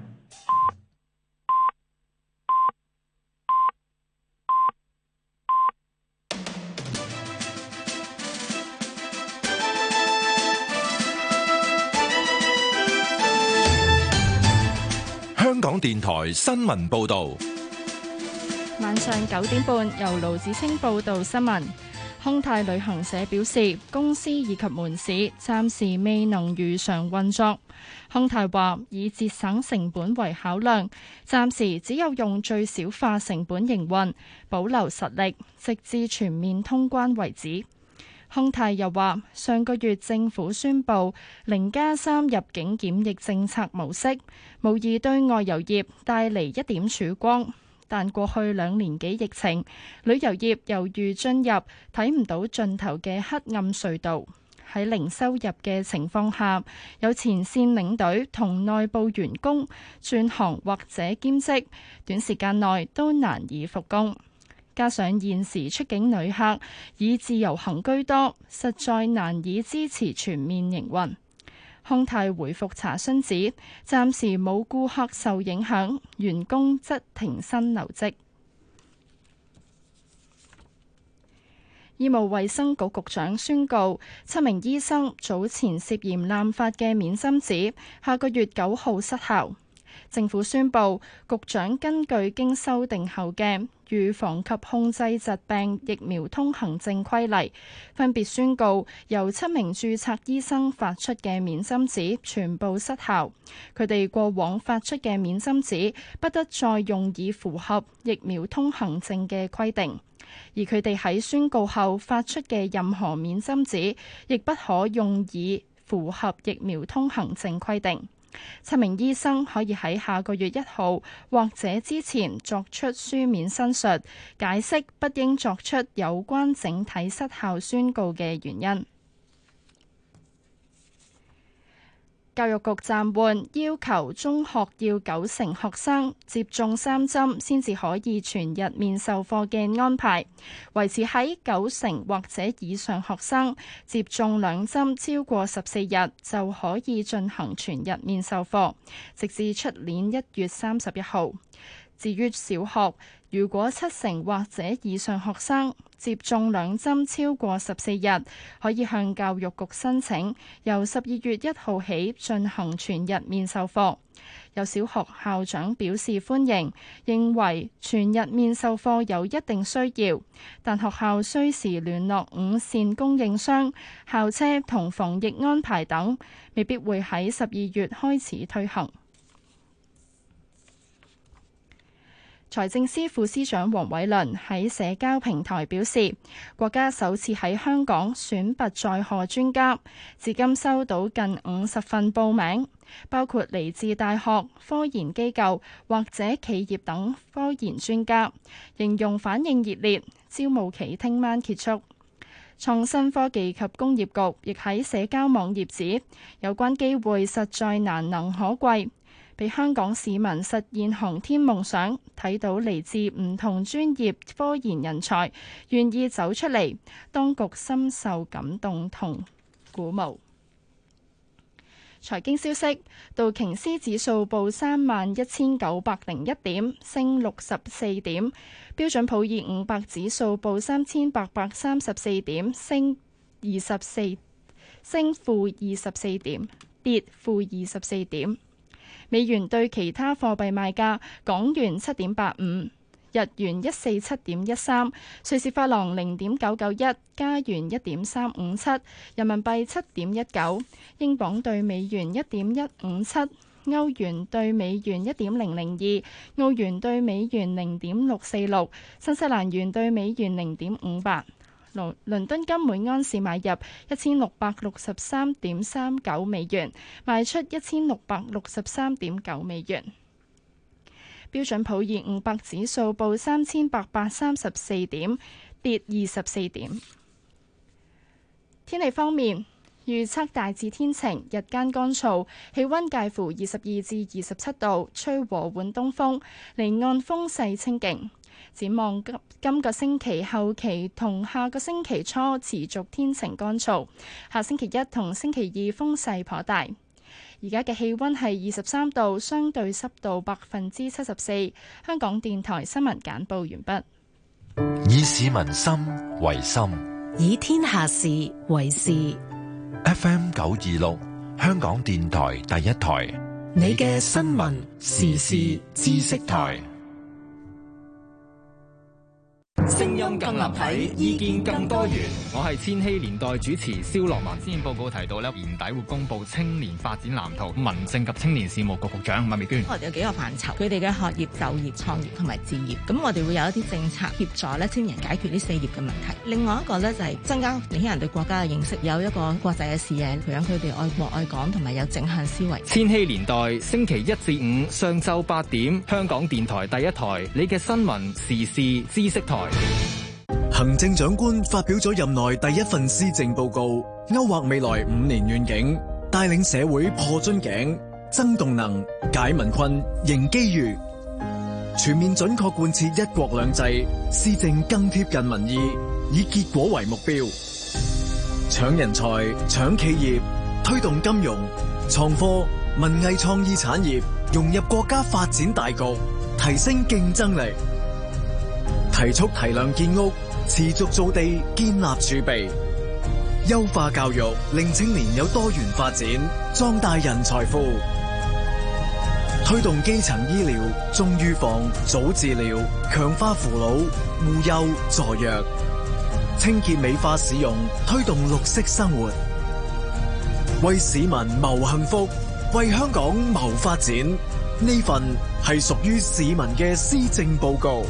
香港電台新聞報導。 晚上九點半，由盧子清報道新聞。康泰旅行社表示，公司以及門市暫時未能如常運作。康泰話，以節省成本為考量，暫時只有用最小化成本營運，保留實力，直至全面通關為止。康泰又話，上個月政府宣布零加三入境檢疫政策模式，無疑對外遊業帶嚟一點曙光。但過去兩年幾疫情，旅遊業猶如進入睇唔到盡頭嘅黑暗隧道。喺零收入嘅情況下，有前線領隊同內部員工轉行或者兼職，短時間內都難以復工。加上現時出境旅客以自由行居多，實在難以支持全面營運。康泰回覆查詢指，暫時冇顧客受影響，員工則停薪留職。醫務衛生局局長宣告，七名醫生早前涉嫌濫發嘅免針紙，下個月九號失效。政府宣布，局長根據經修訂後嘅預防及控制疾病疫苗通行證規例，分別宣告由七名註冊醫生發出嘅免針紙全部失效。佢哋過往發出嘅免針紙不得再用以符合疫苗通行證嘅規定，而佢哋喺宣告後發出嘅任何免針紙亦不可用以符合疫苗通行證規定。七名醫生可以喺下個月一號或者之前作出書面申述，解釋不應作出有關整體失效宣告嘅原因。教育局暫緩要求中學要九成學生接種三針先至可以全日面授課嘅安排，維持喺九成或者以上學生接種兩針超過十四日就可以進行全日面授課，直至出年一月三十一號。至於小學，如果七成或者以上學生接種兩針超過十四日，可以向教育局申請，由十二月一號起進行全日面授課。有小學校長表示歡迎，認為全日面授課有一定需要，但學校需時聯絡五線供應商、校車同防疫安排等，未必會喺十二月開始推行。財政司副司長黃偉綸喺社交平台表示，國家首次喺香港選拔載荷專家，至今收到近五十份報名，包括嚟自大學、科研機構或者企業等科研專家，形容反應熱烈，招募期聽晚結束。創新科技及工業局亦喺社交網頁指，有關機會實在難能可貴，俾香港市民實現航天夢想，睇到嚟自唔同專業科研人才願意走出嚟，當局深受感動同鼓舞。 財經消息，道瓊斯指數報三萬一千九百零一點，升六十四點；標準普爾五百指數報三千八百三十四點，升二十四，升負二十四點，跌負二十四點。美元對其他貨幣賣價：港元七點八五。日元一四七點一三，瑞士法郎零點九九一，加元一點三五七，人民幣七點一九，英鎊對美元一點一五七，歐元對美元一點零零二，澳元對美元零點六四六，新西蘭元對美元零點五八。倫倫敦金每安士買入一千六百六十三點三九美元，賣出一千六百六十三點九美元。標準普爾五百指數報三千八百三十四點，跌二十四點。天氣方面，預測大致天晴，日間乾燥，氣溫介乎二十二至二十七度，吹和緩東風，離岸風勢清勁。展望今今個星期後期同下個星期初持續天晴乾燥，下星期一同星期二風勢頗大。而家嘅氣溫係二十三度，相對濕度百分之七十四。香港電台新聞簡報完畢。以市民心為心， 以天下事為事。 F M 九二六，香港電台第一台， 你嘅新聞時事知識台。 聲音更立體，意見更多元。我係千禧年代主持蕭樂文。施政報告提到咧，年底會公布青年發展藍圖。民政及青年事務局局長麥美娟， 我哋有幾個範疇，佢哋嘅學業、就業、創業同埋置業。咁我哋會有一啲政策協助咧青年人解決呢四業嘅問題。另外一個咧就係增加年輕人對國家嘅認識，有一個國際嘅視野，培養佢哋愛國愛港同埋有正向思維。 千禧年代星期一至五上晝八點，香港電台第一台，你嘅新聞時事知識台。 行政長官發表咗任內第一份施政報告，勾畫未來五年願景，帶領社會破樽頸、增動能、解民困、迎機遇，全面準確貫徹一國兩制，施政更貼近民意，以結果為目標。搶人才、搶企業，推動金融、創科、文藝創意產業融入國家發展大局，提升競爭力。提速提量建屋，持續造地建立儲備，優化教育，令青年有多元發展，壯大人才庫。推動基層醫療，重預防、早治療，強化扶老、護幼助弱，清潔美化市容，推動綠色生活，為市民謀幸福，為香港謀發展。呢份係屬於市民嘅施政報告。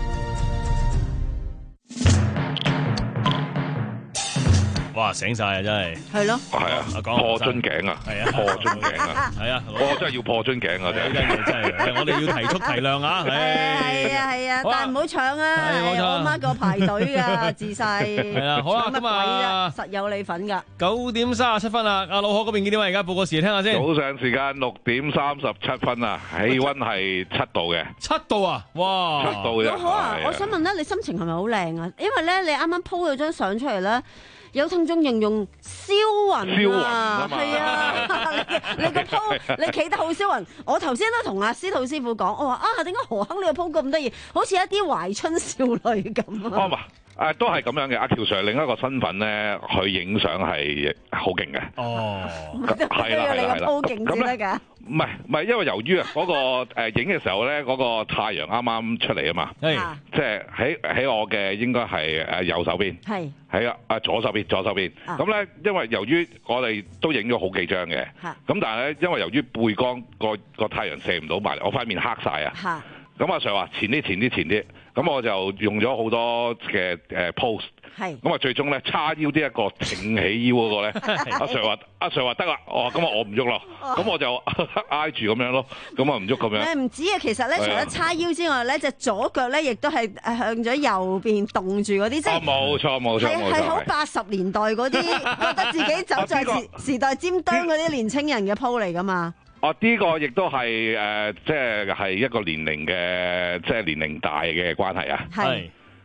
哇！醒晒啊，真係係咯， 係啊，破樽頸啊，係啊，破樽頸啊， 係啊， 我真係要破樽頸啊，真係真係，我哋要提速提量啊，係啊係啊，但係唔好搶啊！我媽叫我排隊㗎，自細係啦，好啦，咁啊， 實有你份㗎。 九點三十七分啊，阿老何嗰邊幾點啊？而家報個時聽下先。 早上時間六點三十七分啊，氣温係七度嘅。 七度啊！哇！ 七度啫。 老何啊，我想問咧，你心情係咪好靚啊？因為咧，你啱啱 po 咗張相出嚟咧。有聽眾形容銷魂啊，係啊！你你個 po 你企得好銷魂。我頭先都同阿司徒師傅講，我話啊，點解何鏗呢個 po 咁得意，好似一啲懷春少女咁啊！ 哦，唔係，誒都係咁樣嘅。阿喬 Sir 另一個身份咧，去影相係好勁嘅。哦，係啦係啦係啦，咁咧唔係唔係，因為由於啊嗰個誒影嘅時候咧，嗰個太陽啱啱出嚟啊嘛，即係喺喺我嘅應該係誒右手邊。係。係啊，啊左手邊，左手邊。咁咧、啊，因為由於我哋都影咗好幾張嘅，咁、啊、但係咧，因為由於背光個個太陽射唔到埋嚟，我塊面黑晒啊。咁阿 Sir 話前啲，前啲，前啲，咁我就用咗好多嘅誒 pose。係。咁啊，最終咧叉腰啲一個挺起腰嗰個咧，阿 Sir 話阿 Sir 話得啦，我話咁啊我唔喐咯，咁我就挨住咁樣咯，咁啊唔喐咁樣。誒唔止啊，其實咧除咗叉腰之外咧，隻左腳咧亦都係向咗右邊動住嗰啲，即係冇錯冇錯冇錯，係好八十年代嗰啲覺得自己走在時時代尖端嗰啲年青人嘅 po 嚟㗎嘛。哦，呢個亦都係誒，即係係一個年齡嘅，即係年齡大嘅關係啊。係。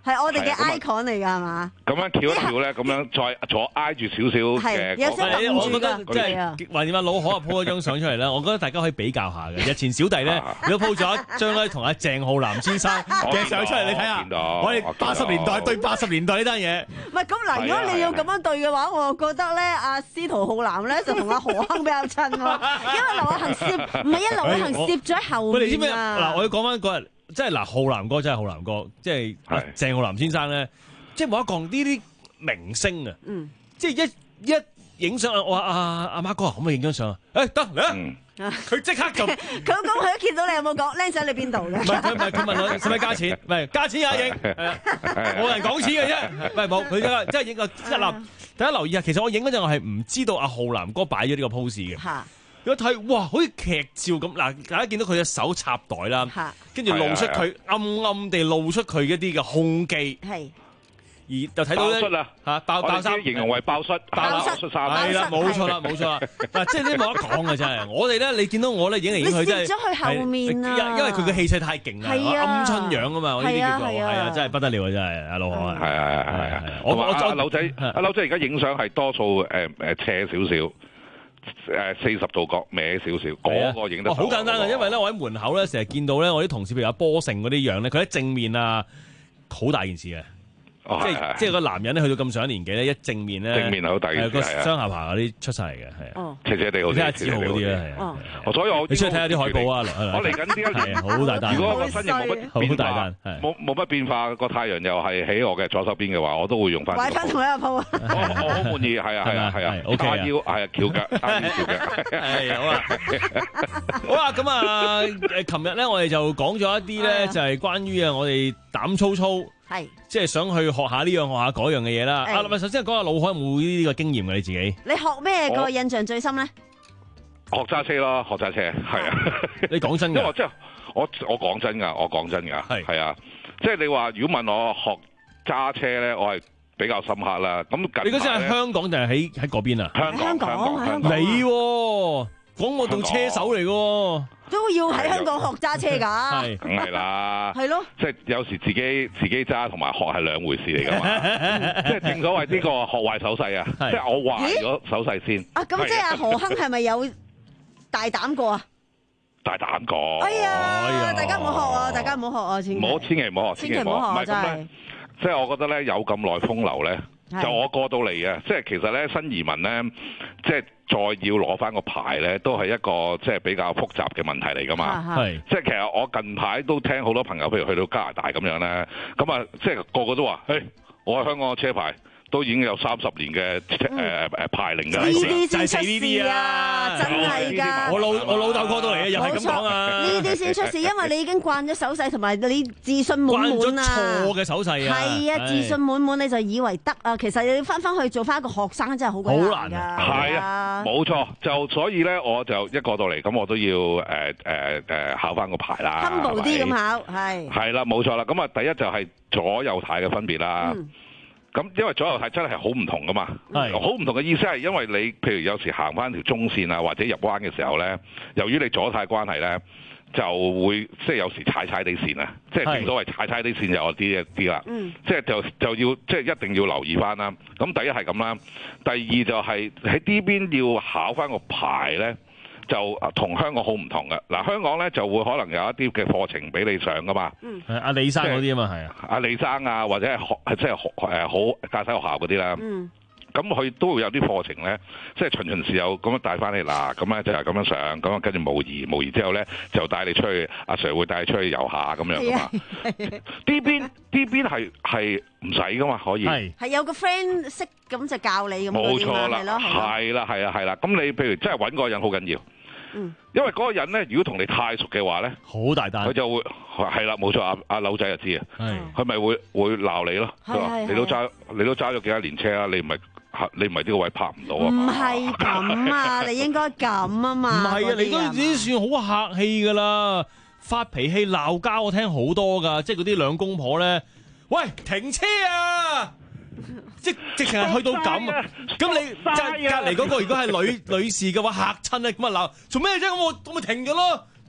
係我哋嘅係啊咁啊 icon 嚟㗎係嘛？ 咁樣翹一翹咧，咁樣再坐挨住少少嘅有少係我覺得即係啊係橫掂阿老可啊 po 咗張相出嚟咧，我覺得大家可以比較下嘅。日前小弟咧，都 po 咗一張咧同阿鄭浩南先生嘅相出嚟，你睇下，我哋八十年代對八十年代呢單嘢。 唔係咁嗱，如果你要咁樣對嘅話，我覺得咧，阿司徒浩南咧就同阿何鏗比較親喎，因為劉偉恒攝唔係一劉偉恒攝咗喺後喂，你知唔知面啊？ 嗱，我要講翻嗰日，即係嗱，浩南哥真係浩南哥，即係鄭浩南先生咧，即係冇得講呢啲明星啊， 嗯， 即係一一影相啊，我話阿阿媽哥可唔可以影張相啊？誒得嚟啊！佢即刻就佢咁佢一見到你有冇講僆仔你邊度嘅？ 唔係佢唔係佢問我使唔使加錢？唔係加錢也影，係啊，冇人講錢嘅啫。唔係冇佢即係即係影個一立。大家留意下，其實我影嗰陣我係唔知道阿浩南哥擺咗呢個 pose 嘅。 嚇！ 一睇哇，好似劇照咁嗱，大家見到佢隻手插袋啦，跟住露出佢暗暗地露出佢一啲嘅胸肌。 係。 而就睇到咧嚇爆爆衫， 形容為爆恤， 爆恤衫， 係啦，冇錯啦，冇錯啦。嗱，即係啲冇得講嘅真係。我哋咧，你見到我咧影嚟影去真係， 你攝咗佢後面啊！ 因為佢嘅氣勢太勁啦，鵪鶉樣啊嘛，我呢啲叫做係啊，真係不得了啊！真係阿老可啊， 係係係係。我我阿柳仔，阿柳仔而家影相係多數誒誒斜少少，誒四十度角歪少少，嗰個影得好簡單嘅，因為咧我喺門口咧成日見到咧我啲同事譬如阿波成嗰啲樣咧，佢喺正面啊好大件事嘅。 哦、 即係即係個男人咧，去到咁上一年紀咧，一正面咧， 正面好大件事， 個雙下巴嗰啲出晒嚟嘅，係啊， 斜斜地好啲， 睇下子豪嗰啲咧，係啊， 所以我你出去睇下啲海報啊， 我嚟緊呢一年好大單， 如果個身形冇乜變化，冇冇乜變化，個太陽又係喺我嘅左手邊嘅話，我都會用翻。 擺翻同一個鋪啊！ 我好滿意，係啊係啊係啊，OK 啊，腰係啊翹腳，叉腰翹腳， 係好啊，好啊，咁啊，誒，琴日咧我哋就講咗一啲咧，就係關於啊我哋膽粗粗。係，即係想去學下呢樣學下嗰樣嘅嘢啦。啊，咪首先講下老海有冇呢啲個經驗嘅你自己？ 你學咩個印象最深咧？ 學揸車咯，學揸車係啊。 你講真㗎？ 因為即係我我講真㗎，我講真㗎，係係啊。即係你話如果問我學揸車咧，我係比較深刻啦。咁你嗰陣係香港定係喺喺嗰邊啊？ 香港香港香港。 你講我做車手嚟㗎。 都要喺香港學揸車㗎， 梗係啦， 係咯， 即係有時自己自己揸同埋學係兩回事嚟㗎嘛，即係正所謂呢個學壞手勢啊，即係我壞咗手勢先。 啊，咁即係阿何鏗係咪有大膽過啊？ 大膽過！ 哎呀，大家唔好學啊！大家唔好學啊！千唔好，千祈唔好學， 千祈唔好學，真係。 即係我覺得咧，有咁耐風流咧，就我過到嚟嘅。即係其實咧，新移民咧，即係。再要攞翻個牌咧，都係一個即係比較複雜嘅問題嚟㗎嘛。係，即係其實我近排都聽好多朋友，譬如去到加拿大咁樣咧，咁啊，即係個個都話，誒，我喺香港嘅車牌都已經有三十年嘅誒誒牌齡㗎啦。 呢啲先出事啊！真係㗎。 我老我老豆過到嚟啊，又係咁講啊。 呢啲先出事，因為你已經慣咗手勢，同埋你自信滿滿啊。 錯嘅手勢啊。 係啊，自信滿滿你就以為得啊，其實你翻翻去做翻一個學生真係好鬼難㗎。 係啊，冇錯。就所以咧，我就一過到嚟，咁我都要誒誒誒考翻個牌啦。 humble啲咁考，係。 係啦，冇錯啦。咁啊，第一就係左右軚嘅分別啦。咁因為左右軚真係好唔同噶嘛，好唔同嘅意思係因為你譬如有時行翻條中線啊，或者入彎嘅時候咧，由於你左軚關係咧，就會即係有時踩踩地線啊，即係正所謂踩踩地線就有啲一啲啦，即係就就要即係一定要留意翻啦。咁第一係咁啦，第二就係喺呢邊要考翻個牌咧。就同香港好唔同嘅，嗱香港咧就會可能有一啲嘅課程俾你上噶嘛， 嗯，阿李生嗰啲啊嘛，係啊， 阿李生啊，或者係學即係學誒好駕駛學校嗰啲啦， 嗯， 咁佢都會有啲課程咧，即係循循善誘咁樣帶翻嚟嗱，咁咧就係咁樣上，咁啊跟住模擬，模擬之後咧就帶你出去，阿 Sir 會帶你出去遊下咁樣噶嘛，呢邊呢邊係係唔使噶嘛，可以係有個 friend 識咁就教你咁， 冇錯啦， 係咯， 係啦，係啊，係啦，咁你譬如真係揾個人好緊要。 嗯， 因為嗰個人咧，如果同你太熟嘅話咧， 好大單， 佢就會係啦，冇錯，阿阿柳仔就知啊，佢咪會會鬧你咯，佢話你都揸你都揸咗幾多年車啊，你唔係你唔係呢個位拍唔到啊， 唔係咁啊，你應該咁啊嘛， 唔係啊，你都已經算好客氣噶啦，發脾氣鬧交我聽好多噶，即係嗰啲兩公婆咧，喂停車啊！即直情係去到咁啊！咁你隔隔離嗰個如果係女女士嘅話嚇親咧，咁啊鬧做咩啫？咁我我咪停咗咯！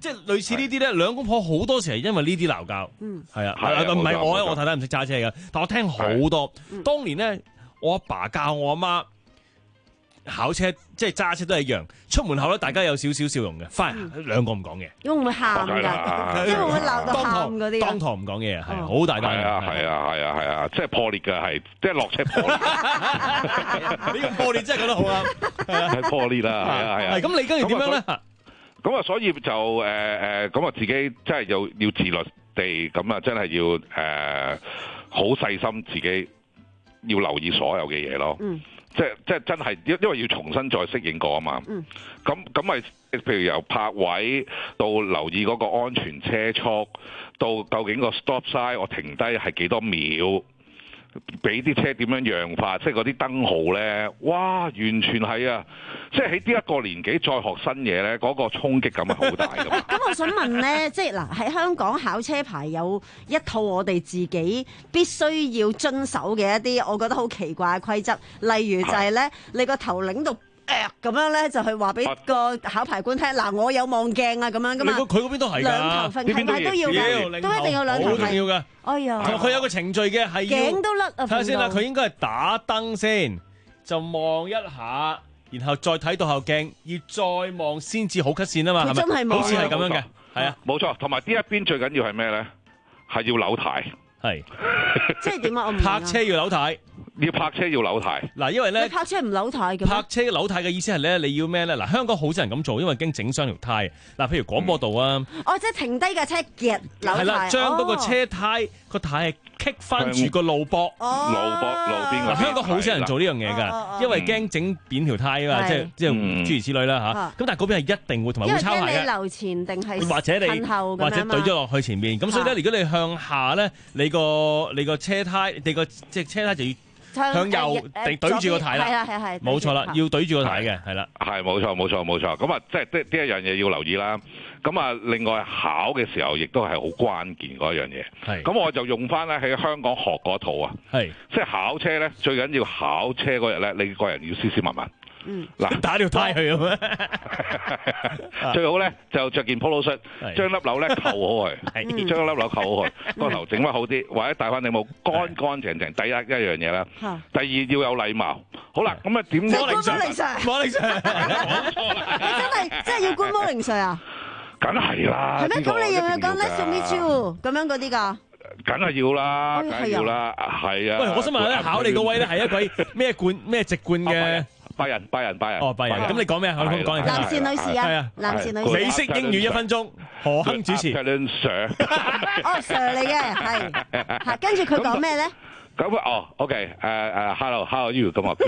即係類似呢啲咧，兩公婆好多時係因為呢啲鬧交。嗯，係啊，唔係我咧，我太太唔識揸車㗎，但我聽好多。當年咧，我阿爸教我阿媽考車，即係揸車都係一樣。出門口咧，大家有少少笑容嘅，翻嚟兩個唔講嘢。 會唔會喊㗎？即係會唔會鬧到喊嗰啲？ 當堂唔講嘢啊，係好大單。 係啊，係啊，係啊，係啊，即係破裂嘅係，即係落車破裂。 呢個破裂真係講得好啱， 係破裂啦，係啊，係啊。 係咁，你跟住點樣咧？ 咁啊，所以就誒誒，咁啊，自己真係要要自律地，咁啊，真係要誒好細心，自己要留意所有嘅嘢咯。嗯。即係即係真係，因因為要重新再適應過啊嘛。嗯。咁咁咪，譬如由泊位到留意嗰個安全車速，到究竟個 stop sign 我停低係幾多秒，俾啲車點樣讓法，即係嗰啲燈號咧，哇！完全係啊！即係喺呢一個年紀再學新嘢咧，嗰、嗰個衝擊感係好大㗎嘛。 咁我想問咧，即係嗱喺香港考車牌有一套我哋自己必須要遵守嘅一啲，我覺得好奇怪嘅規則，例如就係咧，你個頭擰到咁樣咧，就係話俾個考牌官聽，嗱，我有望鏡啊，咁樣噶嘛。佢嗰邊都係㗎，兩頭揈係咪都要㗎？都一定要兩頭揈。好重要㗎。哎呀， 佢有個程序嘅，係頸都甩啊！ 睇下先啦，佢應該係打燈先，就望一下，然後再睇到後鏡，要再望先至好 cut 線啊嘛，係咪？好似係咁樣嘅，係啊， 冇錯。同埋呢一邊最緊要係咩咧？係要扭軚。 係。 即係點啊？我唔泊車要扭軚。 要泊車要扭軚。 嗱，因為咧， 你泊車唔扭軚嘅。 泊車扭軚嘅意思係咧，你要咩咧？嗱，香港好少人咁做，因為驚整傷條軚。嗱，譬如廣播道啊。 哦，即係停低架車夾扭軚。 係啦，將嗰個車胎個軚係棘翻住個路膊。 路膊路邊。 嗱，香港好少人做呢樣嘢㗎，因為驚整扁條軚啊嘛，即係即係諸如此類啦嚇。咁但係嗰邊係一定會同埋會抄牌嘅。 因為驚你留前定係或者你或者懟咗落去前面。咁所以咧，如果你向下咧，你個你個車胎，你個即係車胎就要向右定對住個軚啦， 係啊係係， 冇錯啦，要對住個軚嘅，係啦， 係冇錯冇錯冇錯。咁啊，即係呢呢一樣嘢要留意啦。咁啊，另外考嘅時候亦都係好關鍵嗰一樣嘢。係。咁我就用翻咧喺香港學嗰套啊。係。即係考車咧，最緊要考車嗰日咧，你個人要斯斯文文。嗯。嗱， 打條呔去咁咩？ 最好咧就着件 polo shirt，將粒紐咧扣好佢，係將粒紐扣好佢，個頭整翻好啲，或者戴翻頂帽，乾乾淨淨。第一一樣嘢啦，第二要有禮貌。好啦，咁啊點？ 即係 good morning sir，good morning sir， 你真係真係要 good morning sir 啊？ 梗係啦。 係咩？咁你要唔要講 Nice to meet you 咁樣嗰啲㗎？ 梗係要啦，梗係要啦，係啊。 喂，我想問咧，考你嗰位咧係一位咩冠咩籍貫嘅？ 拜仁，拜仁，拜仁。 哦，拜仁。咁你講咩啊？講講男士、女士啊？ 係啊， 男士、女士。 美式英語一分鐘，何亨主持。 Sir。 哦，Sir 嚟嘅，係。係，跟住佢講咩咧？ 咁哦 ，OK，誒誒 ，Hello，How are you？咁啊，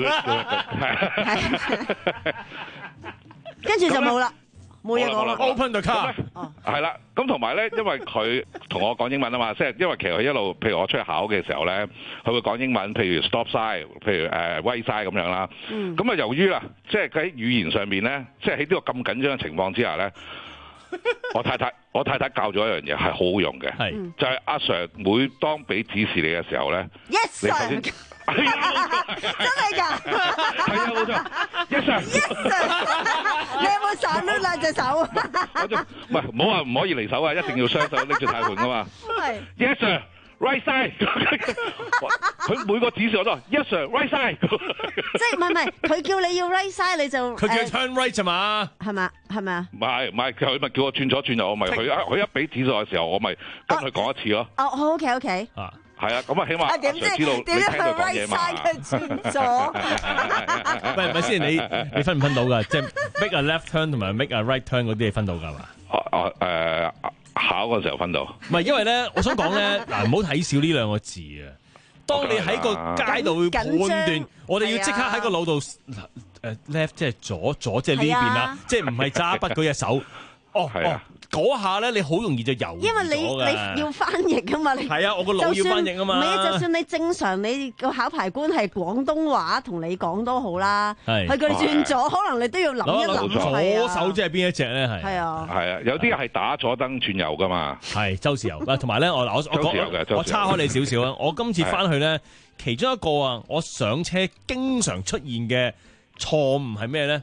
跟住就冇啦。冇嘢講啦 ，Open the car。 係啦，咁同埋咧，因為佢同我講英文啊嘛，即係因為其實佢一路，譬如我出去考嘅時候咧，佢會講英文，譬如 stop sign，譬如誒 wait sign 咁樣啦。咁啊，由於啦，即係佢喺語言上面咧，即係喺呢個咁緊張嘅情況之下咧，我太太我太太教咗一樣嘢係好好用嘅，係就係阿 Sir 每當俾指示你嘅時候咧，你首先。真係㗎， 係啊冇錯，Yes sir，Yes sir，你有冇散甩兩隻手？ 我就唔係，唔好話唔可以離手啊，一定要雙手拎住軚盤㗎嘛。係 ，Yes sir，right side，佢每個指示我都話 Yes sir，right side。 即係唔係唔係，佢叫你要 right side 你就佢叫 turn right 啫嘛？ 係咪？係咪啊？ 唔係唔係，佢咪叫我轉左轉右，我咪佢一佢一俾指示我嘅時候，我咪跟佢講一次咯。 哦，好 OK OK。啊。 係啊，咁啊，起碼阿 Sir 知道你聽佢講嘢嘛。 轉咗， 喂，咪先，你你分唔分到㗎？即係 make a left turn 同埋 make a right turn 嗰啲，你分到㗎嘛？ 哦誒，考嗰時候分到。 唔係，因為咧，我想講咧，嗱，唔好睇少呢兩個字啊。當你喺個街度判斷，我哋要即刻喺個腦度誒 left 即係左，左即係呢邊啦，即係唔係揸筆嗰隻手。哦，係啊。嗰下咧，你好容易就遊， 因為你你要翻譯噶嘛，你係啊，我個腦要翻譯啊嘛。 唔係啊，就算你正常你個考牌官係廣東話同你講都好啦，係佢叫你轉左，可能你都要諗一諗。 左手即係邊一隻咧？係係啊， 係啊，有啲係打左燈轉右噶嘛。係周時游啊，同埋咧，我我我講我叉開你少少啊。我今次翻去咧，其中一個啊，我上車經常出現嘅錯誤係咩咧？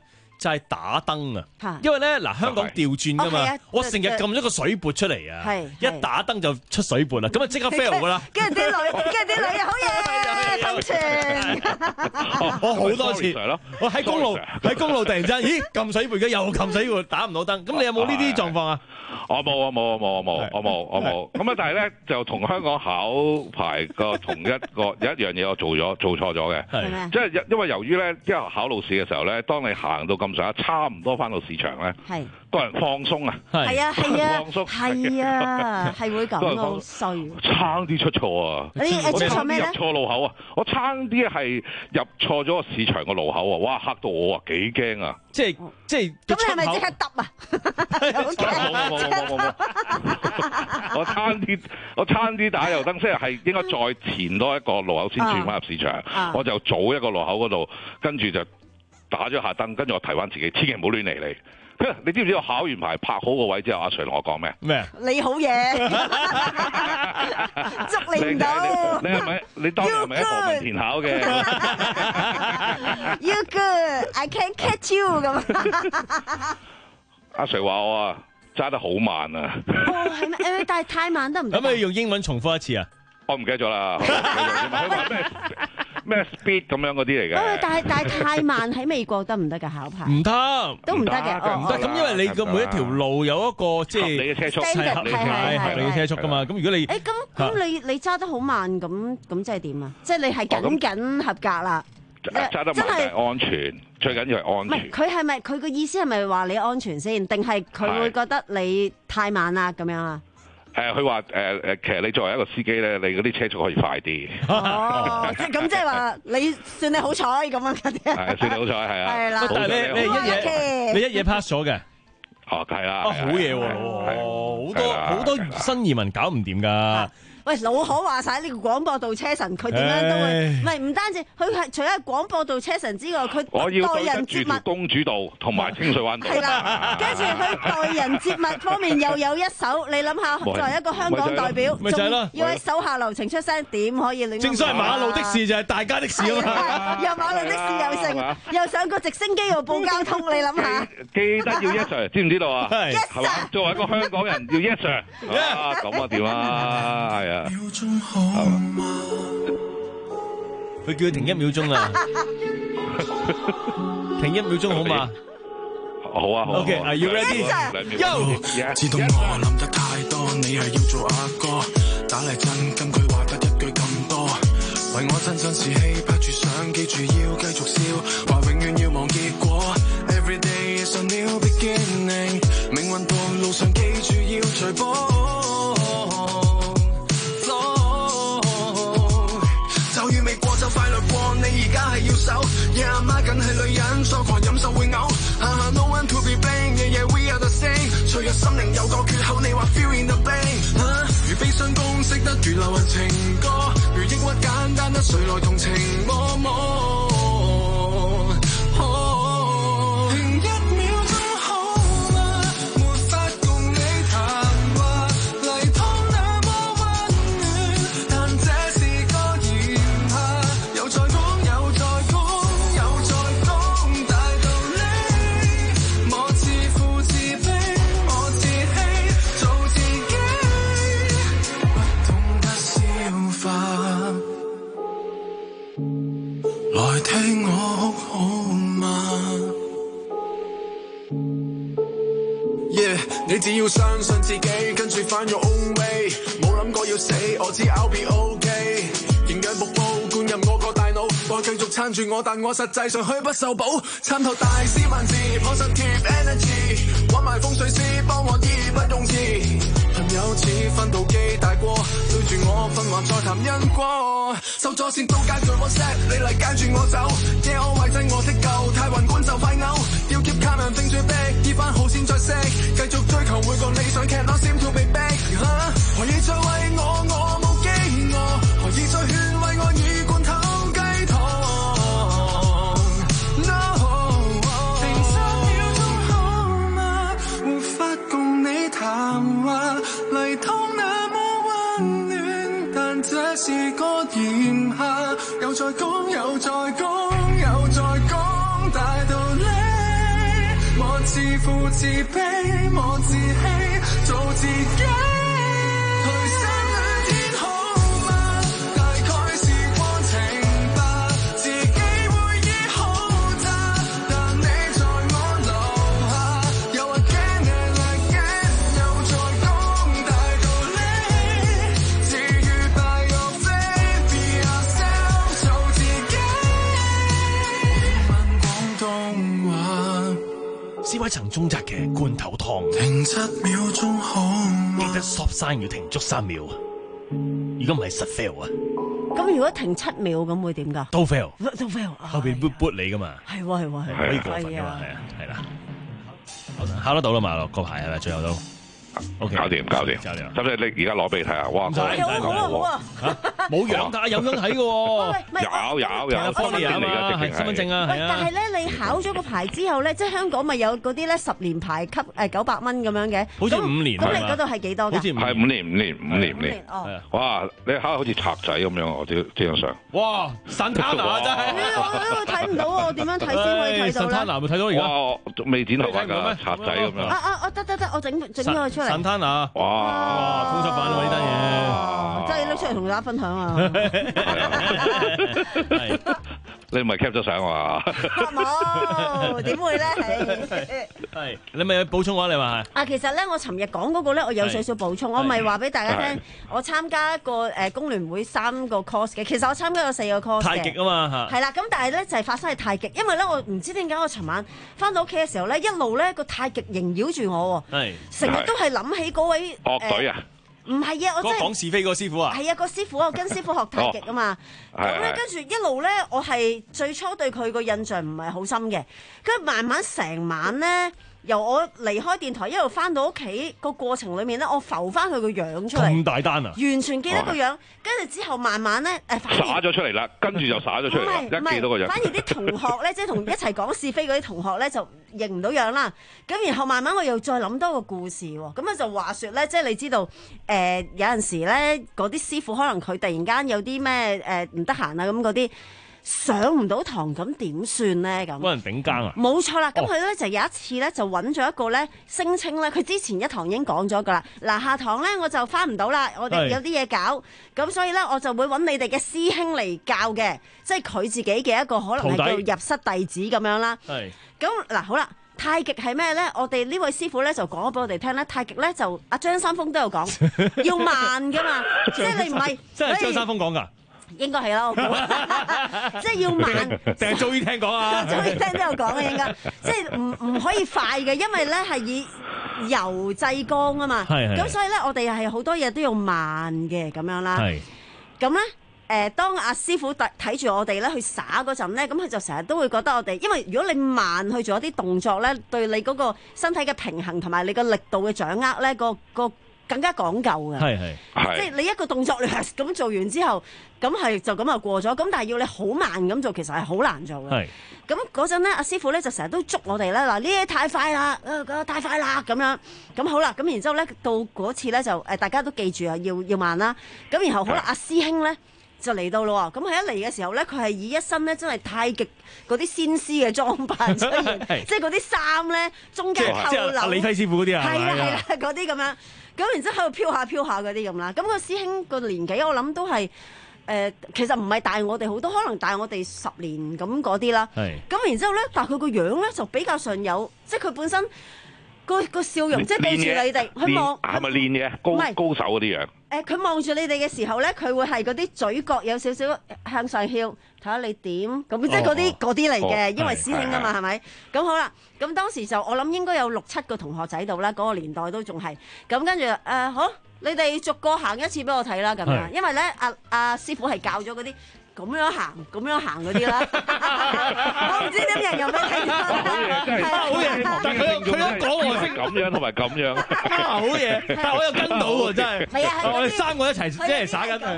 就係打燈啊，因為咧嗱香港調轉噶嘛，我成日撳咗個水撥出嚟啊，一打燈就出水撥啦，咁啊即刻 fail 噶啦。跟住啲女，跟住啲女好嘢，封存。我好多次，我喺公路喺公路突然間，咦撳水撥嘅又撳水撥，打唔到燈。咁你有冇呢啲狀況啊？ 我冇啊冇啊冇啊冇，我冇我冇。咁啊但係咧就同香港考牌個同一個有一樣嘢我做咗做錯咗嘅，即係因為由於咧因為考路試嘅時候咧，當你行到咁上下，差唔多翻到市場咧，多人放鬆啊， 係啊係啊， 放鬆係啊，係會咁好衰， 差啲出錯啊！ 你你出錯咩咧？ 入錯路口啊！我差啲係入錯咗個市場個路口啊！哇，嚇到我啊，幾驚啊！ 即係即係咁你係咪即刻揼啊？ 冇冇冇冇冇冇！我差啲我差啲打右燈，即係係應該再前多一個路口先轉翻入市場， 啊、 我就早一個路口嗰度，跟住就打咗下燈，跟住我提翻自己，千祈唔好亂嚟嚟。你知唔知我考完牌拍好個位之後，阿 Sir 同我講咩？ 咩？ 你好嘢，捉你唔到。 你係咪？你當年係咪喺何文田考嘅 ？You good, I can catch you 咁。 阿 Sir 話我啊，揸得好慢啊。 哦，係咩？誒，但係太慢得唔得？ 咁你用英文重複一次啊？ 我唔記得咗啦。佢話咩？咩 speed 咁樣嗰啲嚟嘅？ 但係但係太慢喺美國得唔得㗎考牌？ 唔得， 都唔得嘅， 唔得。咁因為你個每一條路有一個即係你嘅車速， 係係係你嘅車速㗎嘛。咁如果你誒咁咁你你揸得好慢，咁咁即係點啊？即係你係僅僅合格啦。 揸得慢係安全，最緊要係安全。 唔係佢係咪佢個意思係咪話你安全先？定係佢會覺得你太慢啦咁樣啊？ 誒，佢話誒誒，其實你作為一個司機咧，你嗰啲車速可以快啲。 哦，咁即係話你算你好彩咁樣嗰啲。 係算你好彩，係啊。 係啦。 但係你你一嘢你一嘢 pass 咗嘅。 哦，係啦。 啊，好嘢喎！好多好多新移民搞唔掂㗎。 喂，老可話晒呢個廣播道車神，佢點樣都會，唔係唔單止，佢係除咗廣播道車神之外，佢待人接物， 公主道同埋清水灣道。 係啦，跟住佢待人接物方面又有一手，你諗下，作為一個香港代表，仲要喺手下留情出聲，點可以亂？ 正所謂馬路的事就係大家的事啊嘛， 又馬路的事又成，又上個直升機又報交通，你諗下？ 記得要 yes sir， 知唔知道啊？係係嘛？作為一個香港人要 yes sir， 啊咁啊點啊？係啊。 佢叫佢停一秒鐘啊！停一秒鐘好嘛？ 好啊好啊。 OK，Are you ready？ Yo， 知道我諗得太多，你係要做阿哥，打嚟真金句話得一句咁多，為我真真士氣，拍住相，記住要繼續笑，話永遠要忘結果。Every day is a new beginning， 命運道路上記住要隨波。就快樂過，你而家係要守。夜阿媽梗係女人，錯狂飲酒會嘔。下下 no one to be blamed， 夜夜 we are the same。脆弱心靈有個缺口，你話 feel in the pain。啊，如悲傷公式得如流行情歌，如抑鬱簡單得誰來同情我摸。聽我好嗎 ？Yeah， 你只要相信自己，跟住 find your own way， 冇諗過要死，我知 I'll be okay。營養瀑布灌入我個大腦，話繼續撐住我，但我實際上虛不受補。參透大師萬字 ，positive energy， 揾埋風水師幫我醫不用醫。朋友似訓導機大過，對住我訓話再談因果。收咗線都加句 WhatsApp， 你嚟跟住我走。夜我為真我的舊，太宏觀就快嘔。要 keep calm and think too big， 醫翻好先再識。繼續追求每個理想 ，cannot seem to be big。何以再為我，我冇飢餓？何以再勸慰我以罐頭雞湯 ？No， 停三秒鐘好嗎？無法共你談話，嚟湯那麼溫暖，但這是個炎夏，又再講又再講又再講，大道理負自卑，莫自欺，做自己。 呢位層中澤嘅罐頭湯， 停七秒鐘好嗎？ 記得 stop sign 要停足三秒，如果唔係實 fail 啊！ 咁如果停七秒咁會點㗎？ 都 fail， 都 fail， 後邊 boot boot 你㗎嘛？ 係喎係喎係喎， 可以過分㗎嘛？係啊係啦，考得到啦嘛，個牌係咪？最後都 OK， 搞掂搞掂， 搞掂。 使唔使你而家攞俾你睇下？哇！ 唔使唔使好啊好啊， 冇樣睇，有樣睇嘅喎。 有有有， 方便嚟㗎，係身份證啊，係啊。 但係咧，你考咗個牌之後咧，即係香港咪有嗰啲咧十年牌級誒九百蚊咁樣嘅？ 好似五年咁你嗰度係幾多㗎？ 好似係五年五年五年五年。 哦。 哇！你考好似賊仔咁樣，我照張相。 哇！神探啊真係。 我睇唔到啊！我點樣睇先可以睇到咧？ 神探啊，咪睇到而家。 哇！未剪頭髮㗎，賊仔咁樣。 啊啊啊！得得得，我整整咗佢出嚟。 神探啊！哇！風濕版喎呢單嘢， 真係拎出嚟同大家分享啊！ 你唔係 cap 咗相啊？ 冇，點會咧？ 係你咪有補充話你話係？ 啊，其實咧，我尋日講嗰個咧，我有少少補充，我咪話俾大家聽，我參加一個誒工聯會三個 course 嘅，其實我參加咗四個 course 嘅。 太極啊嘛嚇。 係啦，咁但係咧就係發生喺太極，因為咧我唔知點解我尋晚翻到屋企嘅時候咧，一路咧個太極縈繞住我喎，成日都係諗起嗰位樂隊啊。 唔係啊，我真係講是非嗰個師傅啊。 係啊，個師傅我跟師傅學太極啊嘛。咁咧跟住一路咧，我係最初對佢個印象唔係好深嘅，跟住慢慢成晚咧，由我離開電台一路翻到屋企個過程裡面咧，我浮翻佢個樣出嚟。 咁大單啊！ 完全記得個樣，跟住之後慢慢咧誒， 灑咗出嚟啦，跟住就灑咗出嚟啦，一記到個樣。 反而啲同學咧，即係同一齊講是非嗰啲同學咧，就認唔到樣啦。咁然後慢慢我又再諗多個故事喎。咁啊就話説咧，即係你知道誒、呃、有陣時咧，嗰啲師傅可能佢突然間有啲咩誒唔得閒啊咁嗰啲。上唔到堂咁點算咧？咁幫人頂更啊！ 冇錯啦，咁佢咧就有一次咧就揾咗一個咧聲稱咧，佢之前一堂已經講咗噶啦。嗱，下堂咧我就翻唔到啦，我哋有啲嘢搞，咁所以咧我就會揾你哋嘅師兄嚟教嘅，即係佢自己嘅一個可能係叫入室弟子咁樣啦。係。咁嗱好啦，太極係咩咧？我哋呢位師傅咧就講咗俾我哋聽咧，太極咧就阿張三豐都有講，要慢噶嘛，即係你唔係。 即係張三豐講㗎。 應該係啦，我估，即係要慢。 定係早已聽講啊？ 早已聽都有講啊，應該，即係唔唔可以快嘅，因為咧係以柔制剛啊嘛。係係。咁所以咧，我哋係好多嘢都要慢嘅咁樣啦。係。咁咧，誒，當阿師傅睇睇住我哋咧去耍嗰陣咧，咁佢就成日都會覺得我哋，因為如果你慢去做一啲動作咧，對你嗰個身體嘅平衡同埋你個力度嘅掌握咧，個個。更加講究嘅，係係，即係你一個動作你係咁做完之後，咁係就咁就過咗。咁但係要你好慢咁做，其實係好難做嘅。係。咁嗰陣咧，阿師傅咧就成日都捉我哋咧，嗱呢啲太快啦，啊太快啦咁樣。咁好啦，咁然之後咧到嗰次咧就誒大家都記住啊，要要慢啦。咁然後好啦，阿師兄咧就嚟到咯喎。咁佢一嚟嘅時候咧，佢係以一身咧真係太極嗰啲仙師嘅裝扮出現，即係嗰啲衫咧中間扣紐。 阿李輝師傅嗰啲啊， 係啦係啦，嗰啲咁樣。咁然之後喺度飄下飄下嗰啲咁啦，咁個師兄個年紀我諗都係誒、呃，其實唔係大我哋好多，可能大我哋十年咁嗰啲啦。係。咁然之後咧，但係佢個樣咧就比較上有，即係佢本身個個笑容，即係對住你哋，佢望係咪練嘅高高手嗰啲樣？ 誒，佢望住你哋嘅時候咧，佢會係嗰啲嘴角有少少向上翹，睇下你點咁，即係嗰啲嗰啲嚟嘅，因為師兄啊嘛，係咪？咁好啦，咁當時就我諗應該有六七個同學仔度啦，嗰個年代都仲係咁，跟住誒好，你哋逐個行一次俾我睇啦，咁樣，因為咧阿阿師傅係教咗嗰啲咁樣行、咁樣行嗰啲啦。我唔知啲人有咩睇法。 好嘢，真係好嘢！但係佢佢一講我識咁樣同埋咁樣， 好嘢！但係我又跟到喎，真係。 係啊， 我哋三個一齊即係耍緊。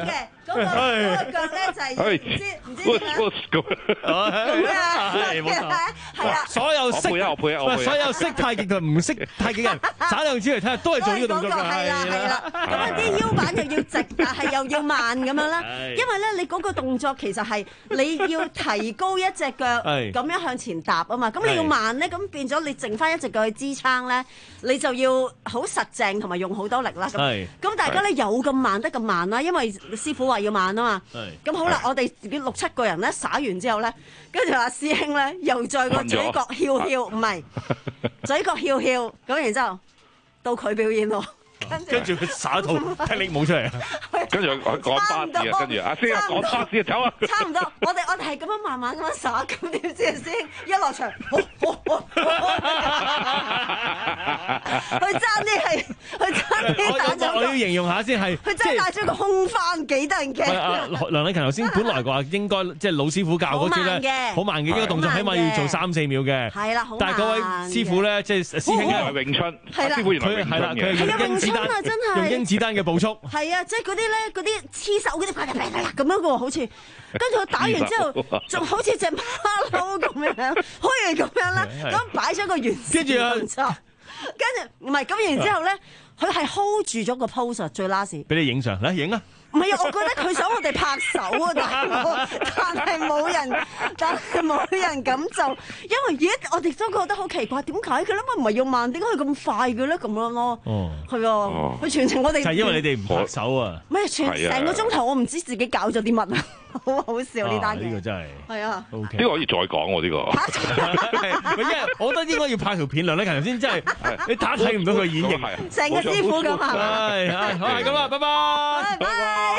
嗰個嗰個腳咧就係唔知唔知點樣咁啊，係啦， 所有識所有識太極同唔識太極人，耍兩次嚟睇下，都係做呢個動作㗎。 係啦係啦，咁啊啲腰板又要直，但係又要慢咁樣啦。因為咧，你嗰個動作其實係你要提高一隻腳咁樣向前踏啊嘛。咁你要慢咧，咁變咗你剩翻一隻腳去支撐咧，你就要好實淨同埋用好多力啦。咁咁大家咧有咁慢得咁慢啦，因為師傅話要慢啊嘛。咁好啦，我哋自己六七個人咧耍完之後咧，跟住阿師兄咧又再個嘴角翹翹，唔係嘴角翹翹，咁然之後到佢表演咯。 跟住佢耍一套霹靂舞出嚟， 跟住佢趕巴士啊！跟住阿師啊，趕巴士啊，走啊！ 差唔多，我哋我哋係咁樣慢慢咁樣耍，咁點知阿師兄一落場，佢爭啲係，佢爭啲打咗。 我要形容下先係， 佢真係打咗個空翻，幾得人驚。 梁禮勤頭先本來話應該即係老師傅教嗰啲咧，好慢嘅呢個動作，起碼要做三四秒嘅。 係啦，好慢。 但係嗰位師傅咧，即係師兄係詠春，師傅原來係啦，佢係用子彈啊，真係用甄子丹嘅步速。 係啊，即係嗰啲咧，嗰啲黐手嗰啲，啪啪啪啪咁樣嘅喎，好似跟住佢打完之後，仲好似隻馬騮咁樣，好似咁樣啦，咁擺咗個完善動作，跟住唔係咁，然之後咧，佢係 hold 住咗個 pose 最 last。 俾你影相，嚟影啊！ 唔係啊，我覺得佢想我哋拍手啊，但係但係冇人，但係冇人咁做，因為而家我哋都覺得好奇怪，點解佢咧？唔係要慢，點解佢咁快嘅咧？咁樣咯，哦，係啊，佢全程我哋就係因為你哋唔拍手啊， 唔係全成個鐘頭，我唔知自己搞咗啲乜啊，好好笑呢單嘢。 呢個真係係啊， 呢個可以再講喎，呢個。 因為我覺得應該要拍條片，梁禮勤頭先真係你打睇唔到佢演繹， 成個師傅咁啊， 係係好係咁啊，拜拜， 拜拜。